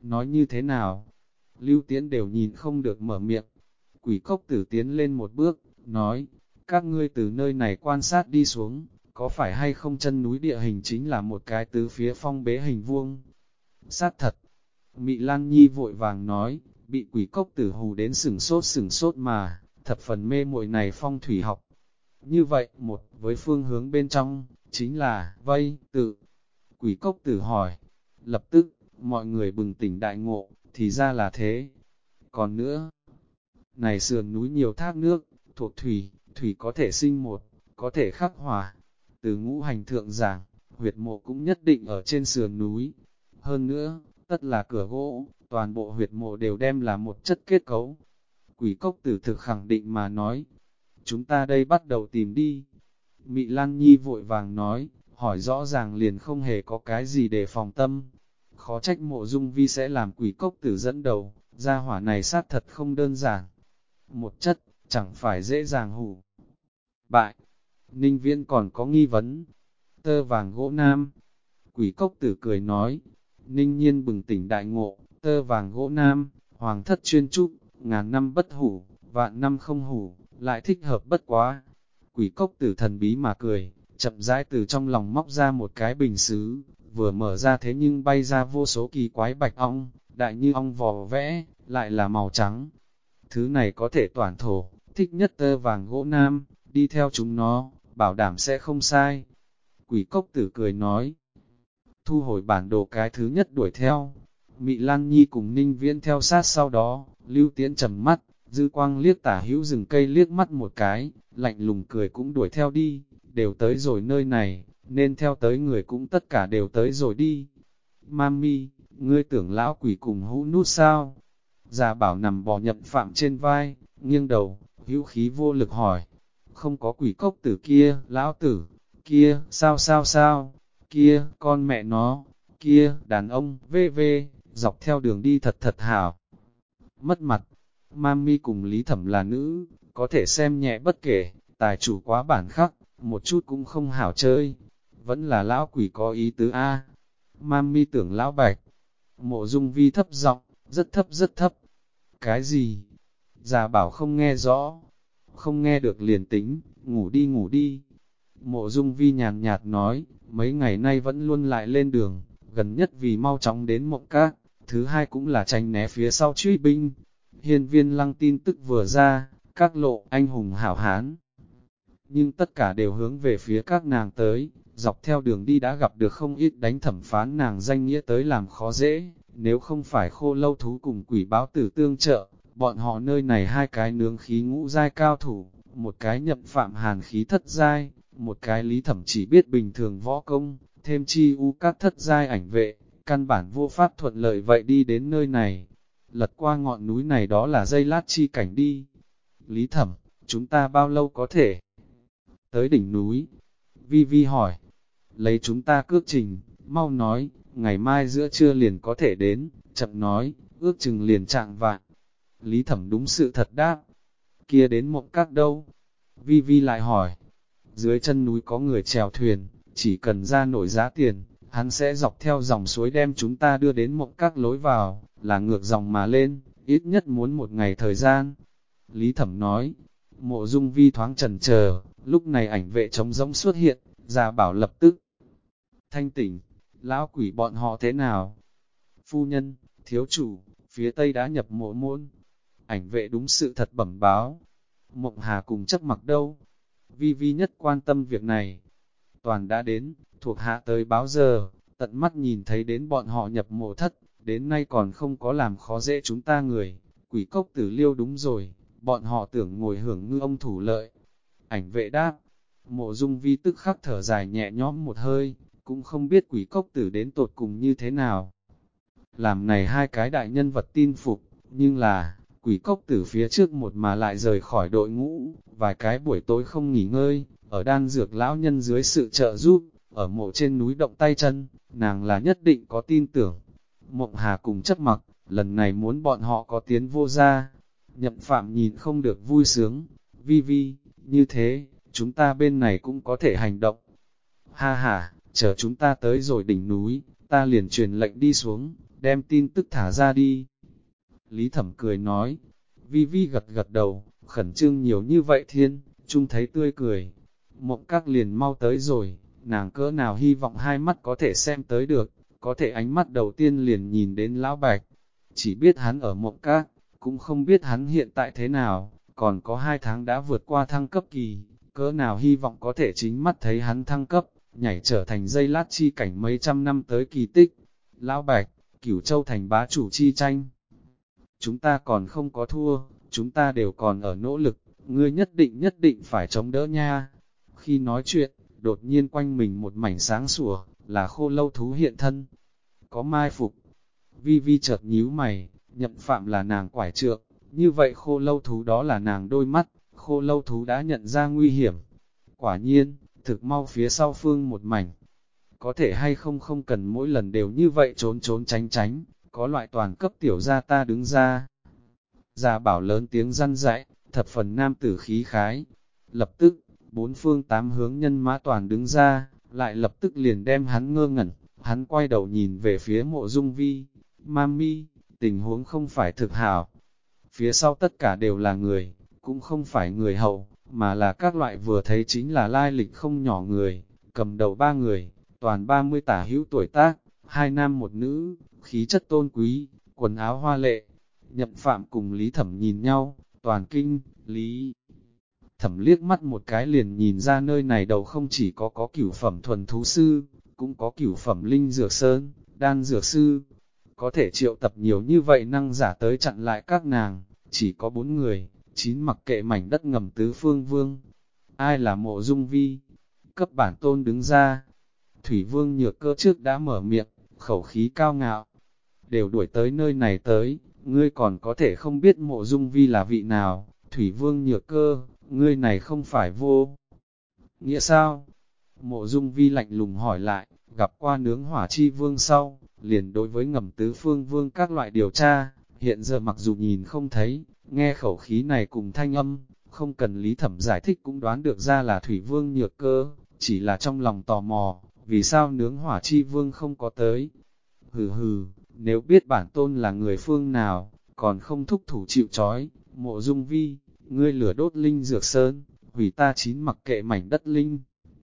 Nói như thế nào? Lưu Tiễn đều nhìn không được mở miệng. Quỷ cốc tử tiến lên một bước, nói, các ngươi từ nơi này quan sát đi xuống, có phải hay không chân núi địa hình chính là một cái tứ phía phong bế hình vuông? Sát thật. Mị Lan Nhi vội vàng nói, bị quỷ cốc tử hù đến sửng sốt mà, thập phần mê muội này phong thủy học. Như vậy, một, với phương hướng bên trong, chính là, vây, tự. Quỷ cốc tử hỏi, lập tức, mọi người bừng tỉnh đại ngộ, thì ra là thế. Còn nữa, này sườn núi nhiều thác nước, thuộc thủy, thủy có thể sinh một, có thể khắc hỏa. Từ ngũ hành thượng giảng, huyệt mộ cũng nhất định ở trên sườn núi. Hơn nữa, tất là cửa gỗ, toàn bộ huyệt mộ đều đem là một chất kết cấu. Quỷ cốc tử thực khẳng định mà nói, chúng ta đây bắt đầu tìm đi. Mị Lan Nhi vội vàng nói, hỏi rõ ràng liền không hề có cái gì để phòng tâm. Khó trách Mộ Dung Vi sẽ làm quỷ cốc tử dẫn đầu, gia hỏa này sát thật không đơn giản. Một chất, chẳng phải dễ dàng hủ bại. Ninh Viễn còn có nghi vấn. Tơ vàng gỗ nam. Quỷ cốc tử cười nói. Ninh Nhiên bừng tỉnh đại ngộ, tơ vàng gỗ nam, hoàng thất chuyên trúc, ngàn năm bất hủ, vạn năm không hủ, lại thích hợp bất quá. Quỷ cốc tử thần bí mà cười, chậm rãi từ trong lòng móc ra một cái bình sứ, vừa mở ra thế nhưng bay ra vô số kỳ quái bạch ong, đại như ong vò vẽ, lại là màu trắng. Thứ này có thể toàn thổ, thích nhất tơ vàng gỗ nam, đi theo chúng nó, bảo đảm sẽ không sai. Quỷ cốc tử cười nói, thu hồi bản đồ cái thứ nhất đuổi theo. Mị Lan Nhi cùng Ninh Viễn theo sát sau đó, Lưu Tiễn trầm mắt, dư quang liếc tả hữu rừng cây liếc mắt một cái, lạnh lùng cười cũng đuổi theo đi, đều tới rồi nơi này, nên theo tới người cũng tất cả đều tới rồi đi. Mami, ngươi tưởng lão quỷ cùng hũ nút sao? Già bảo nằm bò Nhậm Phạm trên vai, nghiêng đầu, hữu khí vô lực hỏi. Không có quỷ cốc tử kia, lão tử, kia, sao, kia, con mẹ nó, kia, đàn ông, dọc theo đường đi thật thật hảo. Mất mặt, Mami cùng Lý Thẩm là nữ, có thể xem nhẹ bất kể, tài chủ quá bản khắc, một chút cũng không hảo chơi. Vẫn là lão quỷ có ý tứ A. Mami tưởng lão bạch. Mộ Dung Vi thấp giọng, rất thấp. Cái gì? Già bảo không nghe rõ. Không nghe được liền tính, ngủ đi. Mộ Dung Vi nhàn nhạt nói, mấy ngày nay vẫn luôn lại lên đường, gần nhất vì mau chóng đến Mộng Các, thứ hai cũng là tránh né phía sau truy binh. Hiên Viên Lăng tin tức vừa ra, các lộ anh hùng hảo hán. Nhưng tất cả đều hướng về phía các nàng tới, dọc theo đường đi đã gặp được không ít đánh thẩm phán nàng danh nghĩa tới làm khó dễ, nếu không phải Khô Lâu Thú cùng Quỷ Báo Tử tương trợ, bọn họ nơi này hai cái nướng khí ngũ giai cao thủ, một cái Nhậm Phạm hàn khí thất giai, một cái Lý Thẩm chỉ biết bình thường võ công, thêm chi u các thất giai ảnh vệ, căn bản vô pháp thuận lợi vậy đi đến nơi này. Lật qua ngọn núi này đó là dây lát chi cảnh đi. Lý Thẩm, chúng ta bao lâu có thể tới đỉnh núi? Vi Vi hỏi. Lấy chúng ta cước trình, mau nói, ngày mai giữa trưa liền có thể đến, chậm nói, ước chừng liền trạng vạn. Lý Thẩm đúng sự thật đáp. Kia đến Mộng Các đâu? Vi Vi lại hỏi. Dưới chân núi có người chèo thuyền, chỉ cần ra nổi giá tiền, hắn sẽ dọc theo dòng suối đem chúng ta đưa đến Mộng Các lối vào, là ngược dòng mà lên, ít nhất muốn một ngày thời gian. Lý Thẩm nói. Mộ Dung Vi thoáng chần chờ, lúc này ảnh vệ trống rỗng xuất hiện, Già bảo lập tức thanh tỉnh, lão quỷ bọn họ thế nào? Phu nhân, thiếu chủ, phía tây đã nhập mộ môn. Ảnh vệ đúng sự thật bẩm báo. Mộng Hà cùng chấp mặc đâu? Vi Vi nhất quan tâm việc này. Toàn đã đến, thuộc hạ tới báo giờ, tận mắt nhìn thấy đến bọn họ nhập mộ thất, đến nay còn không có làm khó dễ chúng ta người. Quỷ cốc tử Liêu đúng rồi, bọn họ tưởng ngồi hưởng ngư ông thủ lợi. Ảnh vệ đáp. Mộ Dung Vi tức khắc thở dài nhẹ nhõm một hơi, cũng không biết quỷ cốc tử đến tột cùng như thế nào. Làm này hai cái đại nhân vật tin phục, nhưng là, quỷ cốc tử phía trước một mà lại rời khỏi đội ngũ, vài cái buổi tối không nghỉ ngơi, ở đan dược lão nhân dưới sự trợ giúp, ở mộ trên núi động tay chân, nàng là nhất định có tin tưởng. Mộng Hà cùng chấp mặc, lần này muốn bọn họ có tiến vô ra. Nhậm Phạm nhìn không được vui sướng, Vi Vi, như thế, chúng ta bên này cũng có thể hành động. Ha ha, chờ chúng ta tới rồi đỉnh núi, ta liền truyền lệnh đi xuống, đem tin tức thả ra đi. Lý Thẩm cười nói, Vi Vi gật gật đầu, khẩn trương nhiều như vậy thiên, Trung thấy tươi cười. Mộng Các liền mau tới rồi, nàng cỡ nào hy vọng hai mắt có thể xem tới được, có thể ánh mắt đầu tiên liền nhìn đến Lão Bạch. Chỉ biết hắn ở Mộng Các, cũng không biết hắn hiện tại thế nào, còn có 2 tháng đã vượt qua thăng cấp kỳ, cỡ nào hy vọng có thể chính mắt thấy hắn thăng cấp, nhảy trở thành dây lát chi cảnh mấy trăm năm tới kỳ tích. Lão Bạch, Cửu Châu thành bá chủ chi tranh. Chúng ta còn không có thua, chúng ta đều còn ở nỗ lực, ngươi nhất định phải chống đỡ nha. Khi nói chuyện, đột nhiên quanh mình một mảnh sáng sủa, là Khô Lâu thú hiện thân. Có mai phục. Vi Vi chợt nhíu mày, Nhậm Phạm là nàng quải trượng, như vậy Khô Lâu thú đó là nàng đôi mắt, Khô Lâu thú đã nhận ra nguy hiểm. Quả nhiên, thực mau phía sau phương một mảnh. Có thể hay không không cần mỗi lần đều như vậy trốn trốn tránh tránh, có loại toàn cấp tiểu gia ta đứng ra. Gia Bảo lớn tiếng răn dạy, thập phần nam tử khí khái. Lập tức, 4 phương 8 hướng nhân mã toàn đứng ra, lại lập tức liền đem hắn ngơ ngẩn, hắn quay đầu nhìn về phía Mộ Dung Vi. Mami, tình huống không phải thực hảo. Phía sau tất cả đều là người, cũng không phải người hậu, mà là các loại vừa thấy chính là lai lịch không nhỏ người, cầm đầu 3 người, toàn 30 tả hữu tuổi tác, 2 nam 1 nữ, khí chất tôn quý, quần áo hoa lệ. Nhậm Phạm cùng Lý Thẩm nhìn nhau, toàn kinh, Lý Thẩm liếc mắt một cái liền nhìn ra nơi này đầu không chỉ có cửu phẩm thuần thú sư, cũng có cửu phẩm linh dược sơn, đan dược sư. Có thể triệu tập nhiều như vậy năng giả tới chặn lại các nàng, chỉ có 4 người, 9 mặc kệ mảnh đất ngầm tứ phương vương. Ai là Mộ Dung Vi? Cấp bản tôn đứng ra. Thủy Vương Nhược Cơ trước đã mở miệng, khẩu khí cao ngạo. Đều đuổi tới nơi này tới, ngươi còn có thể không biết Mộ Dung Vi là vị nào? Thủy Vương Nhược Cơ, ngươi này không phải vô nghĩa sao? Mộ Dung Vi lạnh lùng hỏi lại, gặp qua nướng hỏa chi vương sau, liền đối với ngầm tứ phương vương các loại điều tra, hiện giờ mặc dù nhìn không thấy, nghe khẩu khí này cùng thanh âm, không cần Lý Thẩm giải thích cũng đoán được ra là Thủy Vương Nhược Cơ, chỉ là trong lòng tò mò, vì sao nướng hỏa chi vương không có tới. Hừ hừ, nếu biết bản tôn là người phương nào, còn không thúc thủ chịu trói, Mộ Dung Vi, ngươi lửa đốt linh dược sơn, hủy ta 9 mặc kệ mảnh đất linh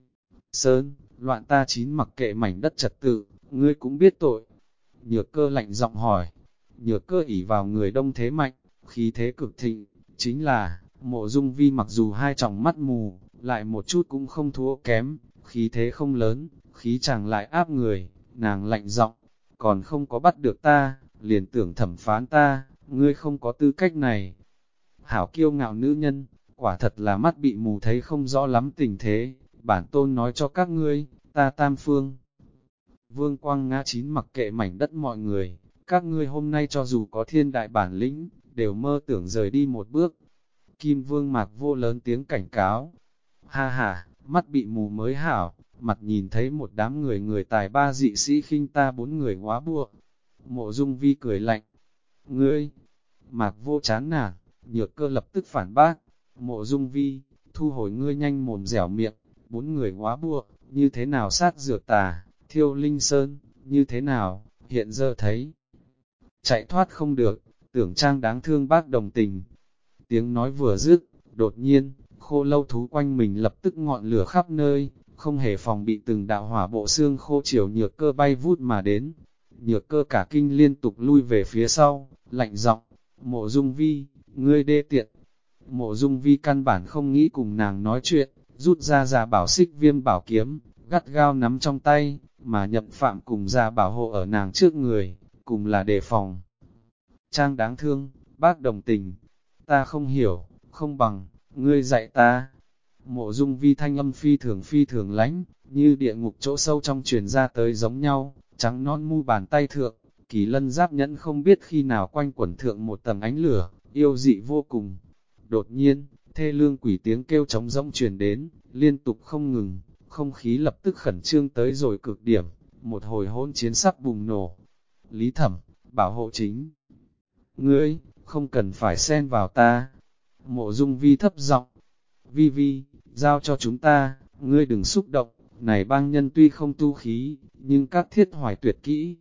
sơn, loạn ta 9 mặc kệ mảnh đất trật tự, ngươi cũng biết tội. Nhược Cơ lạnh giọng hỏi, Nhược Cơ ỷ vào người đông thế mạnh, khí thế cực thịnh, chính là, Mộ Dung Vi mặc dù hai tròng mắt mù, lại một chút cũng không thua kém, khí thế không lớn, khí chàng lại áp người, nàng lạnh giọng, còn không có bắt được ta, liền tưởng thẩm phán ta, ngươi không có tư cách này. Hảo kiêu ngạo nữ nhân, quả thật là mắt bị mù thấy không rõ lắm tình thế, bản tôn nói cho các ngươi, ta Tam Phương. Vương quang ngã 9 mặc kệ mảnh đất mọi người, các ngươi hôm nay cho dù có thiên đại bản lĩnh, đều mơ tưởng rời đi một bước. Kim Vương Mạc Vô lớn tiếng cảnh cáo. Ha ha, mắt bị mù mới hảo, mặt nhìn thấy một đám người tài ba dị sĩ khinh ta 4 người hóa bua. Mộ Dung Vi cười lạnh. Ngươi, Mạc Vô chán nản, Nhược Cơ lập tức phản bác. Mộ Dung Vi, thu hồi ngươi nhanh mồm dẻo miệng, 4 người hóa bua, như thế nào sát dược tà, thiêu linh sơn, như thế nào, hiện giờ thấy. Chạy thoát không được, tưởng trang đáng thương bác đồng tình. Tiếng nói vừa dứt, đột nhiên, Khô Lâu thú quanh mình lập tức ngọn lửa khắp nơi, không hề phòng bị từng đạo hỏa bộ xương khô chiều Nhược Cơ bay vút mà đến. Nhược Cơ cả kinh liên tục lui về phía sau, lạnh giọng, Mộ Dung Vi, ngươi đê tiện. Mộ Dung Vi căn bản không nghĩ cùng nàng nói chuyện, rút ra bảo xích viêm bảo kiếm, gắt gao nắm trong tay, mà Nhậm Phạm cùng ra bảo hộ ở nàng trước người, cùng là đề phòng. Trang đáng thương, bác đồng tình, ta không hiểu, không bằng, ngươi dạy ta. Mộ Dung Vi thanh âm phi thường lánh, như địa ngục chỗ sâu trong truyền ra tới giống nhau, trắng non mu bàn tay thượng, Kỳ Lân giáp nhẫn không biết khi nào quanh quẩn thượng một tầng ánh lửa, yêu dị vô cùng. Đột nhiên, thê lương quỷ tiếng kêu trống rỗng truyền đến, liên tục không ngừng, không khí lập tức khẩn trương tới rồi cực điểm, một hồi hỗn chiến sắp bùng nổ. Lý Thẩm, bảo hộ chính. Ngươi, không cần phải xen vào ta. Mộ Dung Vi thấp giọng. Vi Vi, giao cho chúng ta, ngươi đừng xúc động, này bang nhân tuy không tu khí, nhưng các thiết hoài tuyệt kỹ.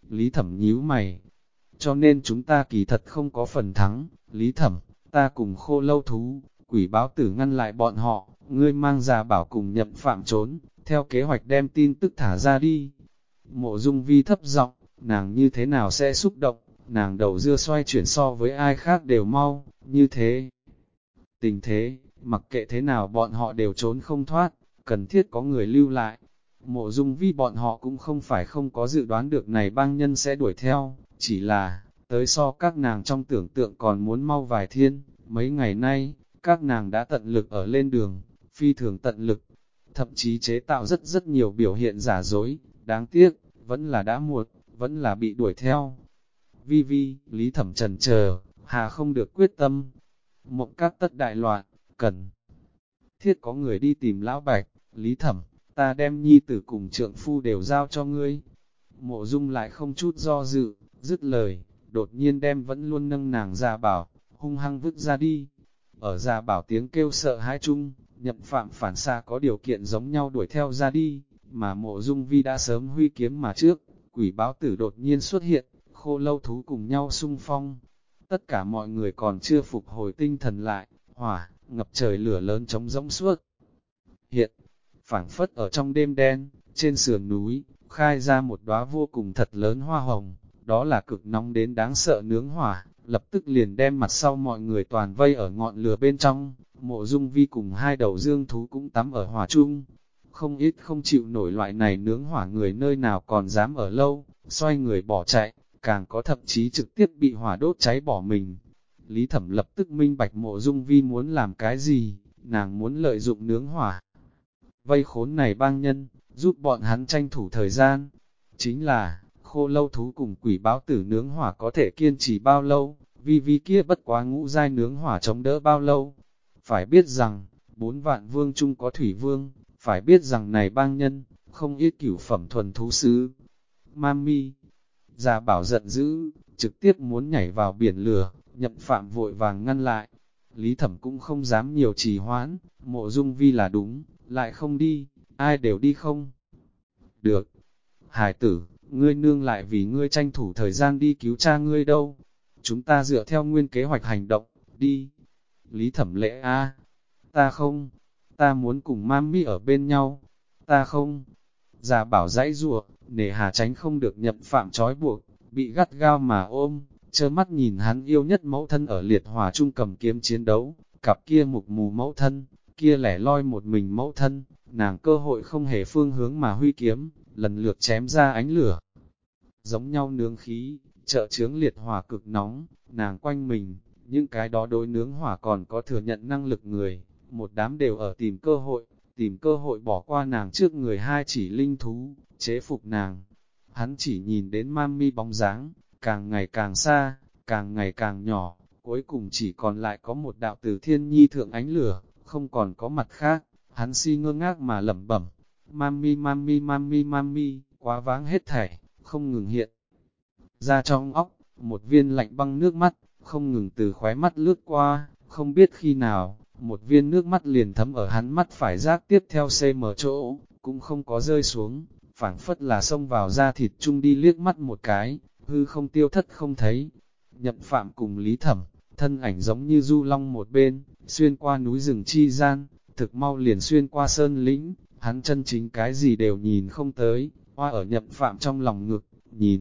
Lý Thẩm nhíu mày. Cho nên chúng ta kỳ thật không có phần thắng, Lý Thẩm, ta cùng Khô Lâu Thú, Quỷ Báo Tử ngăn lại bọn họ, ngươi mang Gia Bảo cùng Nhậm Phạm trốn, theo kế hoạch đem tin tức thả ra đi. Mộ Dung Vi thấp giọng, nàng như thế nào sẽ xúc động, nàng đầu dưa xoay chuyển so với ai khác đều mau, như thế. Tình thế, mặc kệ thế nào bọn họ đều trốn không thoát, cần thiết có người lưu lại. Mộ Dung Vi bọn họ cũng không phải không có dự đoán được này bang nhân sẽ đuổi theo, chỉ là, tới so các nàng trong tưởng tượng còn muốn mau vài thiên, mấy ngày nay, các nàng đã tận lực ở lên đường, phi thường tận lực, thậm chí chế tạo rất nhiều biểu hiện giả dối, đáng tiếc, vẫn là đã muộn, vẫn là bị đuổi theo. Vi Vi, Lý Thẩm trần chờ, hà không được quyết tâm. Mộng các tất đại loạn, cần thiết có người đi tìm Lão Bạch, Lý Thẩm, ta đem nhi tử cùng trượng phu đều giao cho ngươi. Mộ Dung lại không chút do dự, dứt lời, đột nhiên đem vẫn luôn nâng nàng Gia Bảo, hung hăng vứt ra đi. Ở Gia Bảo tiếng kêu sợ hãi chung, Nhậm Phạm phản xạ có điều kiện giống nhau đuổi theo ra đi, mà Mộ Dung Vi đã sớm huy kiếm mà trước, Quỷ Báo Tử đột nhiên xuất hiện, Khô Lâu Thú cùng nhau xung phong. Tất cả mọi người còn chưa phục hồi tinh thần lại, hỏa, ngập trời lửa lớn trống rỗng suốt. Hiện, phảng phất ở trong đêm đen, trên sườn núi, khai ra một đóa vô cùng thật lớn hoa hồng, đó là cực nóng đến đáng sợ nướng hỏa, lập tức liền đem mặt sau mọi người toàn vây ở ngọn lửa bên trong. Mộ Dung Vi cùng hai đầu dương thú cũng tắm ở hỏa chung. Không ít không chịu nổi loại này nướng hỏa người nơi nào còn dám ở lâu, xoay người bỏ chạy, càng có thậm chí trực tiếp bị hỏa đốt cháy bỏ mình. Lý Thẩm lập tức minh bạch Mộ Dung Vi muốn làm cái gì, nàng muốn lợi dụng nướng hỏa. Vây khốn này bang nhân, giúp bọn hắn tranh thủ thời gian. Chính là, Khô Lâu Thú cùng Quỷ Báo Tử nướng hỏa có thể kiên trì bao lâu, Vi kia bất quá ngũ giai nướng hỏa chống đỡ bao lâu. Phải biết rằng, 4 vạn vương chung có thủy vương, phải biết rằng này bang nhân, không ít cửu phẩm thuần thú sứ. Mami, Gia Bảo giận dữ, trực tiếp muốn nhảy vào biển lửa, Nhậm Phạm vội vàng ngăn lại. Lý Thẩm cũng không dám nhiều trì hoãn, Mộ Dung Vi là đúng, lại không đi, ai đều đi không. Được, Hải tử, ngươi nương lại vì ngươi tranh thủ thời gian đi cứu cha ngươi đâu. Chúng ta dựa theo nguyên kế hoạch hành động, đi. Lý Thẩm Lệ a, ta không, ta muốn cùng Mami ở bên nhau, ta không. Gia Bảo dãy rủa, nề hà tránh không được Nhậm Phạm trói buộc, bị gắt gao mà ôm, trơ mắt nhìn hắn yêu nhất mẫu thân ở liệt hỏa chung cầm kiếm chiến đấu, cặp kia mục mù mẫu thân, kia lẻ loi một mình mẫu thân, nàng cơ hội không hề phương hướng mà huy kiếm, lần lượt chém ra ánh lửa. Giống nhau nướng khí, trợ chướng liệt hỏa cực nóng, nàng quanh mình, những cái đó đối nướng hỏa còn có thừa nhận năng lực người, một đám đều ở tìm cơ hội bỏ qua nàng trước người hai chỉ linh thú, chế phục nàng. Hắn chỉ nhìn đến Mami bóng dáng, càng ngày càng xa, càng ngày càng nhỏ, cuối cùng chỉ còn lại có một đạo từ thiên nhi thượng ánh lửa, không còn có mặt khác. Hắn si ngơ ngác mà lẩm bẩm, Mami Mami Mami Mami, quá váng hết thảy, không ngừng hiện. Ra trong óc, một viên lạnh băng nước mắt, không ngừng từ khóe mắt lướt qua, không biết khi nào, một viên nước mắt liền thấm ở hắn mắt phải giác tiếp theo CM chỗ, cũng không có rơi xuống, phảng phất là xông vào da thịt chung đi liếc mắt một cái, hư không tiêu thất không thấy. Nhậm Phạm cùng Lý Thẩm, thân ảnh giống như du long một bên, xuyên qua núi rừng chi gian, thực mau liền xuyên qua sơn lĩnh, hắn chân chính cái gì đều nhìn không tới, hoa ở Nhậm Phạm trong lòng ngực, nhìn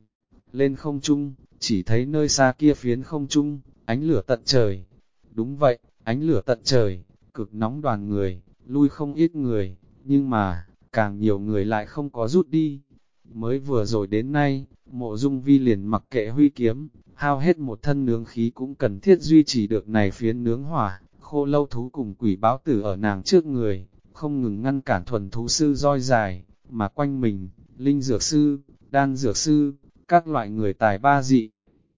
lên không trung, chỉ thấy nơi xa kia phiến không trung, ánh lửa tận trời. Đúng vậy, ánh lửa tận trời, cực nóng đoàn người, lui không ít người, nhưng mà, càng nhiều người lại không có rút đi. Mới vừa rồi đến nay, Mộ Dung Vi liền mặc kệ huy kiếm, hao hết một thân nướng khí cũng cần thiết duy trì được này phiến nướng hỏa. Khô Lâu Thú cùng Quỷ Báo Tử ở nàng trước người, không ngừng ngăn cản thuần thú sư roi dài, mà quanh mình, linh dược sư, đan dược sư, các loại người tài ba dị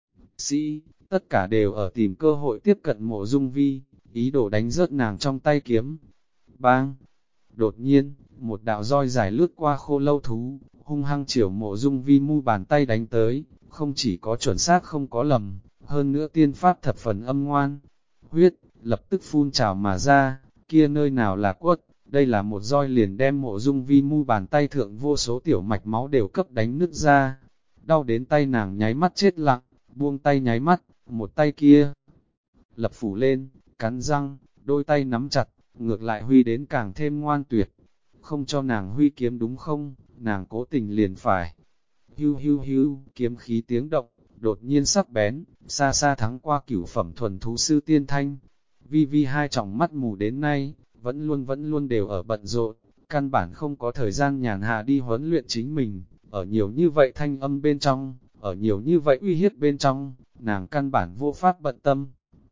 sĩ, tất cả đều ở tìm cơ hội tiếp cận Mộ Dung Vi, ý đồ đánh rớt nàng trong tay kiếm. Bang! Đột nhiên, một đạo roi dài lướt qua Khô Lâu Thú, hung hăng chiều Mộ Dung Vi mu bàn tay đánh tới, không chỉ có chuẩn xác không có lầm, hơn nữa tiên pháp thập phần âm ngoan. Huyết, lập tức phun trào mà ra, kia nơi nào là quất, đây là một roi liền đem Mộ Dung Vi mu bàn tay thượng vô số tiểu mạch máu đều cấp đánh nứt ra. đau đến tay nàng nháy mắt chết lặng, buông tay nháy mắt, một tay kia lập phủ lên, cắn răng, đôi tay nắm chặt, ngược lại huy đến càng thêm ngoan tuyệt. Không cho nàng huy kiếm đúng không, nàng cố tình liền phải. Hưu hưu hưu, kiếm khí tiếng động, đột nhiên sắc bén, xa xa thắng qua cửu phẩm thuần thú sư tiên thanh. Vi Vi hai tròng mắt mù đến nay, vẫn luôn đều ở bận rộn, căn bản không có thời gian nhàn hạ đi huấn luyện chính mình, ở nhiều như vậy thanh âm bên trong, ở nhiều như vậy uy hiếp bên trong, nàng căn bản vô pháp bận tâm.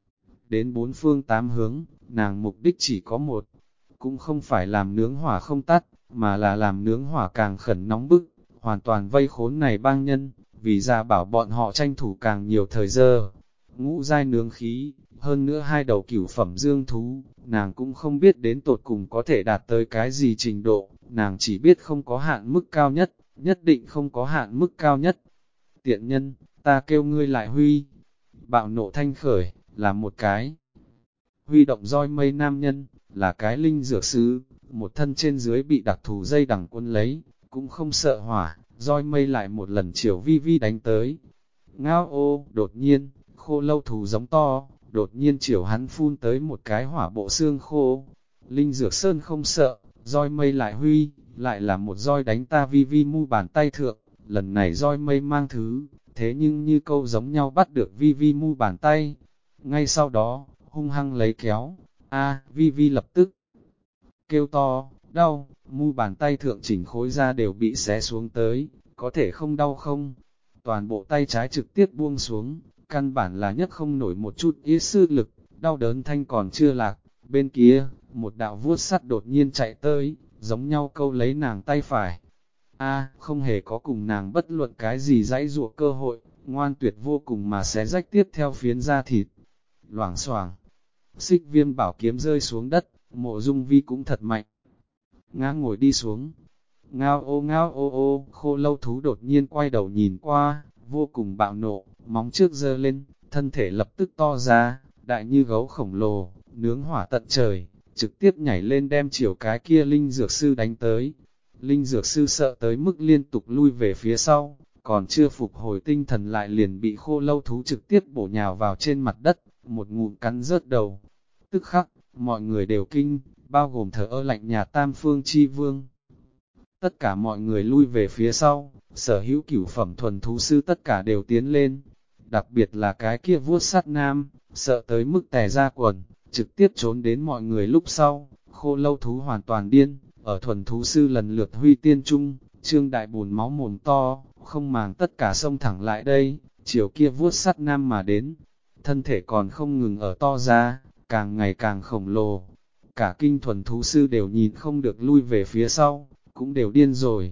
Đến bốn phương tám hướng, nàng mục đích chỉ có một, cũng không phải làm nướng hỏa không tắt, mà là làm nướng hỏa càng khẩn nóng bức, hoàn toàn vây khốn này bang nhân, vì ra bảo bọn họ tranh thủ càng nhiều thời giờ. Ngũ giai nướng khí, hơn nữa hai đầu cửu phẩm dương thú, nàng cũng không biết đến tột cùng có thể đạt tới cái gì trình độ, nàng chỉ biết không có hạn mức cao nhất, nhất định không có hạn mức cao nhất. Tiện nhân, ta kêu ngươi lại huy. Bạo nộ thanh khởi, là một cái huy động roi mây nam nhân, là cái linh dược sư, một thân trên dưới bị đặc thù dây đằng quân lấy, cũng không sợ hỏa, roi mây lại một lần chiều Vi Vi đánh tới. Ngao ô, đột nhiên, khô lâu thú giống to, đột nhiên chiều hắn phun tới một cái hỏa bộ xương khô. Linh dược sơn không sợ, roi mây lại huy, lại là một roi đánh ta Vi Vi mu bàn tay thượng, lần này roi mây mang thứ, thế nhưng như câu giống nhau bắt được Vi Vi mu bàn tay. Ngay sau đó, hung hăng lấy kéo, Vi Vi lập tức kêu to, đau, mu bàn tay thượng chỉnh khối ra đều bị xé xuống tới, có thể không đau không? Toàn bộ tay trái trực tiếp buông xuống, căn bản là nhất không nổi một chút ý sư lực, đau đớn thanh còn chưa lạc, bên kia, một đạo vuốt sắt đột nhiên chạy tới, giống nhau câu lấy nàng tay phải. Không hề có cùng nàng bất luận cái gì dãy dụa cơ hội, ngoan tuyệt vô cùng mà xé rách tiếp theo phiến da thịt. Loảng xoảng, xích viêm bảo kiếm rơi xuống đất, Mộ Dung Vi cũng thật mạnh. Ngã ngồi đi xuống. Ngao ô ô, khô lâu thú đột nhiên quay đầu nhìn qua, vô cùng bạo nộ, móng trước giơ lên, thân thể lập tức to ra, đại như gấu khổng lồ, nướng hỏa tận trời, trực tiếp nhảy lên đem chiều cái kia linh dược sư đánh tới. Linh dược sư sợ tới mức liên tục lui về phía sau, còn chưa phục hồi tinh thần lại liền bị khô lâu thú trực tiếp bổ nhào vào trên mặt đất, một ngụm cắn rớt đầu. Tức khắc, mọi người đều kinh, bao gồm thờ ơ lạnh nhà Tam Phương Chi Vương. Tất cả mọi người lui về phía sau, sở hữu cửu phẩm thuần thú sư tất cả đều tiến lên. Đặc biệt là cái kia vuốt sắt nam, sợ tới mức tè ra quần, trực tiếp trốn đến mọi người lúc sau. Khô lâu thú hoàn toàn điên, ở thuần thú sư lần lượt huy tiên trung, trương đại bùn máu mồm to, không màng tất cả sông thẳng lại đây, chiều kia vuốt sắt nam mà đến. Thân thể còn không ngừng ở to ra, càng ngày càng khổng lồ. Cả kinh thuần thú sư đều nhìn không được lui về phía sau, cũng đều điên rồi.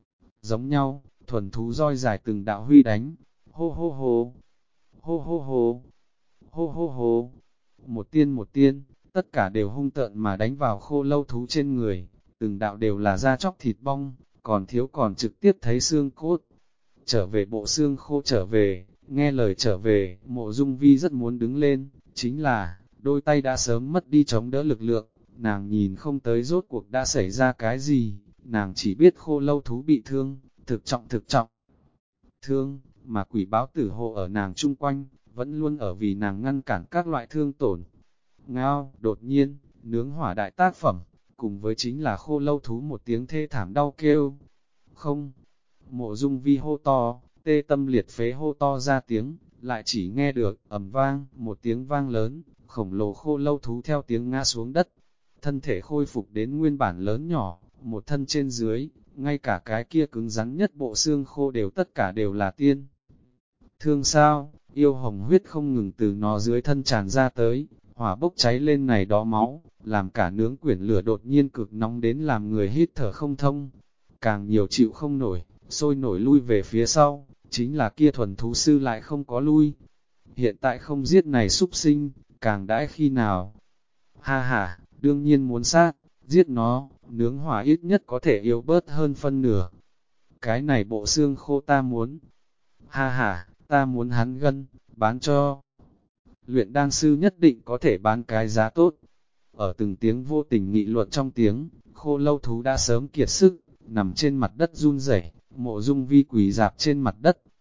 Giống nhau, thuần thú roi dài từng đạo huy đánh, hô hô hô, hô hô hô, hô hô hô, một tiên, tất cả đều hung tợn mà đánh vào khô lâu thú trên người, từng đạo đều là da chóc thịt bong, còn thiếu còn trực tiếp thấy xương cốt. Trở về bộ xương khô trở về, nghe lời trở về, Mộ Dung Vi rất muốn đứng lên, chính là, đôi tay đã sớm mất đi chống đỡ lực lượng, nàng nhìn không tới rốt cuộc đã xảy ra cái gì, nàng chỉ biết khô lâu thú bị thương, thực trọng. Thương, mà quỷ báo tử hộ ở nàng chung quanh, vẫn luôn ở vì nàng ngăn cản các loại thương tổn. Ngao, đột nhiên, nướng hỏa đại tác phẩm, cùng với chính là khô lâu thú một tiếng thê thảm đau kêu. Không, Mộ Dung Vi hô to, tê tâm liệt phế hô to ra tiếng, lại chỉ nghe được, ầm vang, một tiếng vang lớn, khổng lồ khô lâu thú theo tiếng ngã xuống đất. Thân thể khôi phục đến nguyên bản lớn nhỏ, một thân trên dưới, ngay cả cái kia cứng rắn nhất bộ xương khô đều tất cả đều là tiên. Thương sao, yêu hồng huyết không ngừng từ nó dưới thân tràn ra tới, hỏa bốc cháy lên này đó máu, làm cả nướng quyển lửa đột nhiên cực nóng đến làm người hít thở không thông. Càng nhiều chịu không nổi, sôi nổi lui về phía sau, chính là kia thuần thú sư lại không có lui. Hiện tại không giết này súc sinh, càng đãi khi nào? Ha ha, đương nhiên muốn sát, giết nó, nướng hỏa ít nhất có thể yếu bớt hơn phân nửa. Cái này bộ xương khô ta muốn. Ha ha, ta muốn hắn gân, bán cho. Luyện đan sư nhất định có thể bán cái giá tốt. Ở từng tiếng vô tình nghị luận trong tiếng, khô lâu thú đã sớm kiệt sức, nằm trên mặt đất run rẩy. Mộ Dung Vi quỳ dạp trên mặt đất,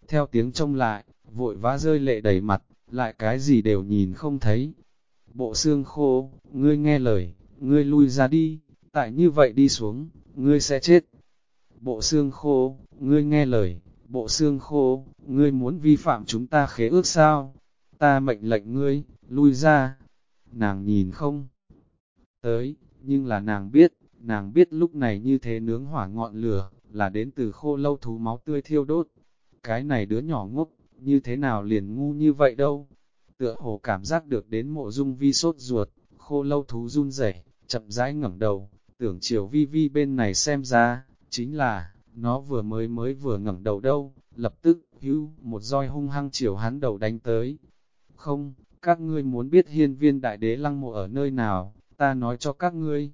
theo tiếng trông lại, vội vã rơi lệ đầy mặt, lại cái gì đều nhìn không thấy. Bộ xương khô, ngươi nghe lời, ngươi lui ra đi, tại như vậy đi xuống, ngươi sẽ chết. Bộ xương khô, ngươi nghe lời, bộ xương khô, ngươi muốn vi phạm chúng ta khế ước sao? Ta mệnh lệnh ngươi, lui ra. Nàng nhìn không tới, nhưng là nàng biết lúc này như thế nướng hỏa ngọn lửa, là đến từ khô lâu thú máu tươi thiêu đốt. Cái này đứa nhỏ ngốc, như thế nào liền ngu như vậy đâu? Tựa hồ cảm giác được đến Mộ Dung Vi sốt ruột, khô lâu thú run rẩy, chậm rãi ngẩng đầu, tưởng chiều Vi Vi bên này xem ra, chính là, nó vừa ngẩng đầu đâu, lập tức, một roi hung hăng chiều hắn đầu đánh tới. Không, các ngươi muốn biết hiên viên đại đế lăng mộ ở nơi nào, ta nói cho các ngươi.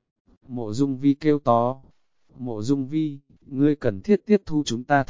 Mộ Dung Vi kêu to, Mộ Dung Vi, ngươi cần thiết tiếp thu chúng ta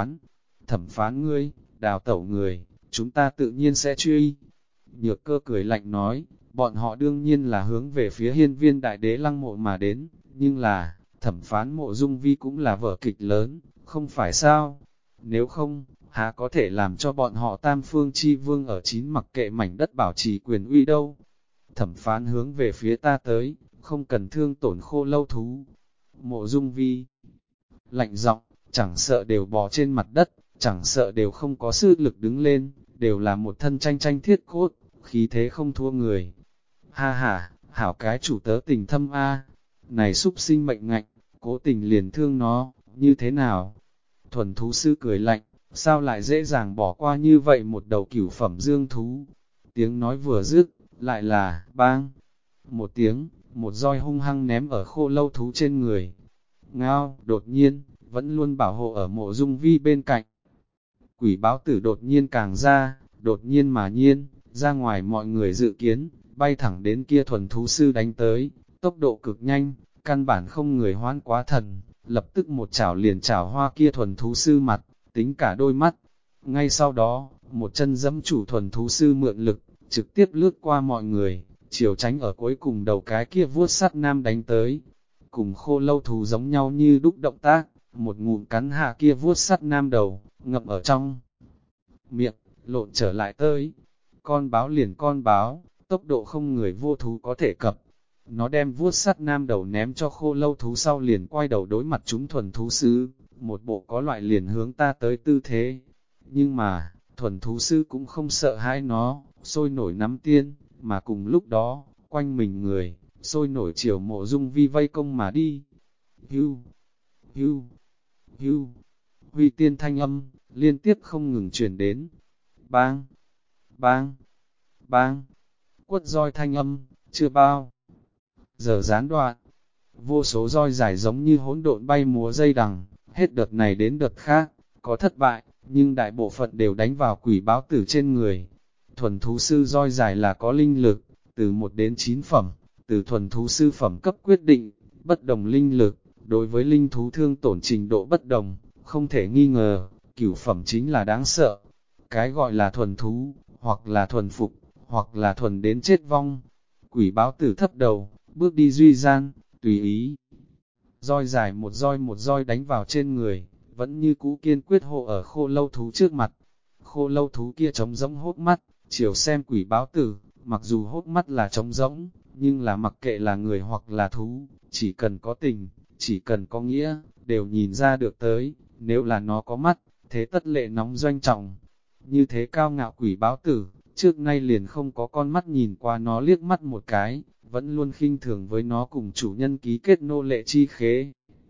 thẩm phán ngươi, đào tẩu người, chúng ta tự nhiên sẽ truy. Nhược Cơ cười lạnh nói, bọn họ đương nhiên là hướng về phía hiên viên đại đế lăng mộ mà đến, nhưng là, thẩm phán Mộ Dung Vi cũng là vở kịch lớn, không phải sao? Nếu không, há có thể làm cho bọn họ tam phương chi vương ở chín mặc kệ mảnh đất bảo trì quyền uy đâu? Thẩm phán hướng về phía ta tới, không cần thương tổn khô lâu thú. Mộ Dung Vi lạnh giọng, chẳng sợ đều bò trên mặt đất, chẳng sợ đều không có sức lực đứng lên, đều là một thân tranh tranh thiết cốt, khí thế không thua người. Ha ha, hảo cái chủ tớ tình thâm a, này súc sinh mệnh ngạnh, cố tình liền thương nó, như thế nào? Thuần thú sư cười lạnh, sao lại dễ dàng bỏ qua như vậy một đầu cửu phẩm dương thú? Tiếng nói vừa dứt, lại là, bang, một tiếng, một roi hung hăng ném ở khô lâu thú trên người. Ngao, đột nhiên, vẫn luôn bảo hộ ở Mộ Dung Vi bên cạnh. Quỷ báo tử đột nhiên càng ra, đột nhiên mà nhiên, ra ngoài mọi người dự kiến, bay thẳng đến kia thuần thú sư đánh tới, tốc độ cực nhanh, căn bản không người hoán quá thần, lập tức một chảo liền chảo hoa kia thuần thú sư mặt, tính cả đôi mắt. Ngay sau đó, một chân dẫm chủ thuần thú sư mượn lực, trực tiếp lướt qua mọi người, chiều tránh ở cuối cùng đầu cái kia vuốt sắt nam đánh tới. Cùng khô lâu thú giống nhau như đúc động tác, một ngụm cắn hạ kia vuốt sắt nam đầu, ngậm ở trong miệng, lộn trở lại tới. Con báo liền con báo, tốc độ không người vô thú có thể cập. Nó đem vuốt sắt nam đầu ném cho khô lâu thú sau liền quay đầu đối mặt chúng thuần thú sư, một bộ có loại liền hướng ta tới tư thế. Nhưng mà, thuần thú sư cũng không sợ hãi nó, sôi nổi nắm tiên, mà cùng lúc đó, quanh mình người, sôi nổi chiều Mộ Dung Vi vây công mà đi. Hưu, hưu, hưu, huy tiên thanh âm, liên tiếp không ngừng truyền đến. Bang, bang, bang, quất roi thanh âm, chưa bao giờ gián đoạn. Vô số roi dài giống như hỗn độn bay múa dây đằng, hết đợt này đến đợt khác, có thất bại, nhưng đại bộ phận đều đánh vào quỷ báo tử trên người. Thuần thú sư roi dài là có linh lực, từ 1 đến 9 phẩm, từ thuần thú sư phẩm cấp quyết định, bất đồng linh lực, đối với linh thú thương tổn trình độ bất đồng, không thể nghi ngờ, cửu phẩm chính là đáng sợ. Cái gọi là thuần thú, hoặc là thuần phục, hoặc là thuần đến chết vong. Quỷ báo tử thấp đầu, bước đi duy gian, tùy ý. Roi dài một roi đánh vào trên người, vẫn như cũ kiên quyết hộ ở khô lâu thú trước mặt. Khô lâu thú kia trống rỗng hốt mắt, chiều xem quỷ báo tử, mặc dù hốt mắt là trống rỗng, nhưng là mặc kệ là người hoặc là thú, chỉ cần có tình, chỉ cần có nghĩa, đều nhìn ra được tới, nếu là nó có mắt, thế tất lệ nóng doanh trọng. Như thế cao ngạo quỷ báo tử, trước nay liền không có con mắt nhìn qua nó liếc mắt một cái, vẫn luôn khinh thường với nó cùng chủ nhân ký kết nô lệ chi khế.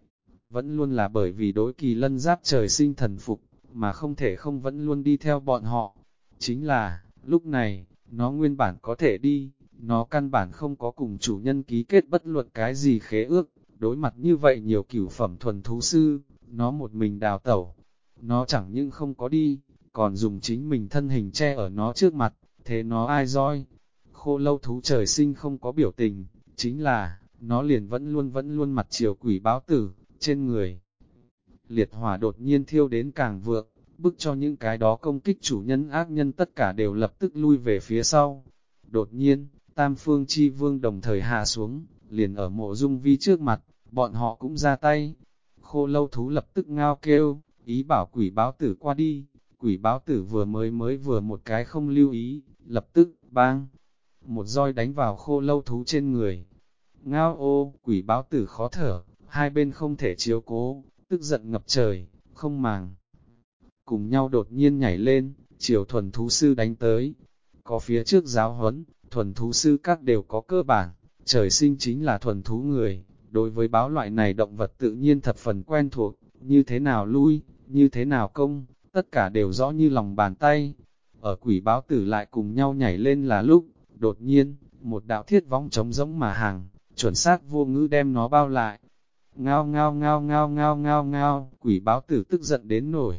Vẫn luôn là bởi vì đối kỳ lân giáp trời sinh thần phục, mà không thể không vẫn luôn đi theo bọn họ. Chính là, lúc này, nó nguyên bản có thể đi, nó căn bản không có cùng chủ nhân ký kết bất luận cái gì khế ước, đối mặt như vậy nhiều cửu phẩm thuần thú sư, nó một mình đào tẩu. Nó chẳng những không có đi, còn dùng chính mình thân hình che ở nó trước mặt, thế nó ai roi. Khô lâu thú trời sinh không có biểu tình, chính là, nó liền vẫn luôn mặt chiều quỷ báo tử, trên người. Liệt hỏa đột nhiên thiêu đến càng vượng, bức cho những cái đó công kích chủ nhân ác nhân tất cả đều lập tức lui về phía sau. Đột nhiên, tam phương chi vương đồng thời hạ xuống, liền ở Mộ Dung Vi trước mặt, bọn họ cũng ra tay. Khô lâu thú lập tức ngao kêu, ý bảo quỷ báo tử qua đi, Quỷ báo tử vừa một cái không lưu ý, lập tức, bang, một roi đánh vào khô lâu thú trên người. Ngao ô, quỷ báo tử khó thở, hai bên không thể chiếu cố, tức giận ngập trời, không màng. Cùng nhau đột nhiên nhảy lên, chiều thuần thú sư đánh tới. Có phía trước giáo huấn, thuần thú sư các đều có cơ bản, trời sinh chính là thuần thú người, đối với báo loại này động vật tự nhiên thập phần quen thuộc, như thế nào lui, như thế nào công, tất cả đều rõ như lòng bàn tay. Ở quỷ báo tử lại cùng nhau nhảy lên là lúc, đột nhiên, một đạo thiết võng trống rỗng mà hàng, chuẩn xác vô ngữ đem nó bao lại. Ngao ngao ngao ngao ngao ngao ngao, quỷ báo tử tức giận đến nổi.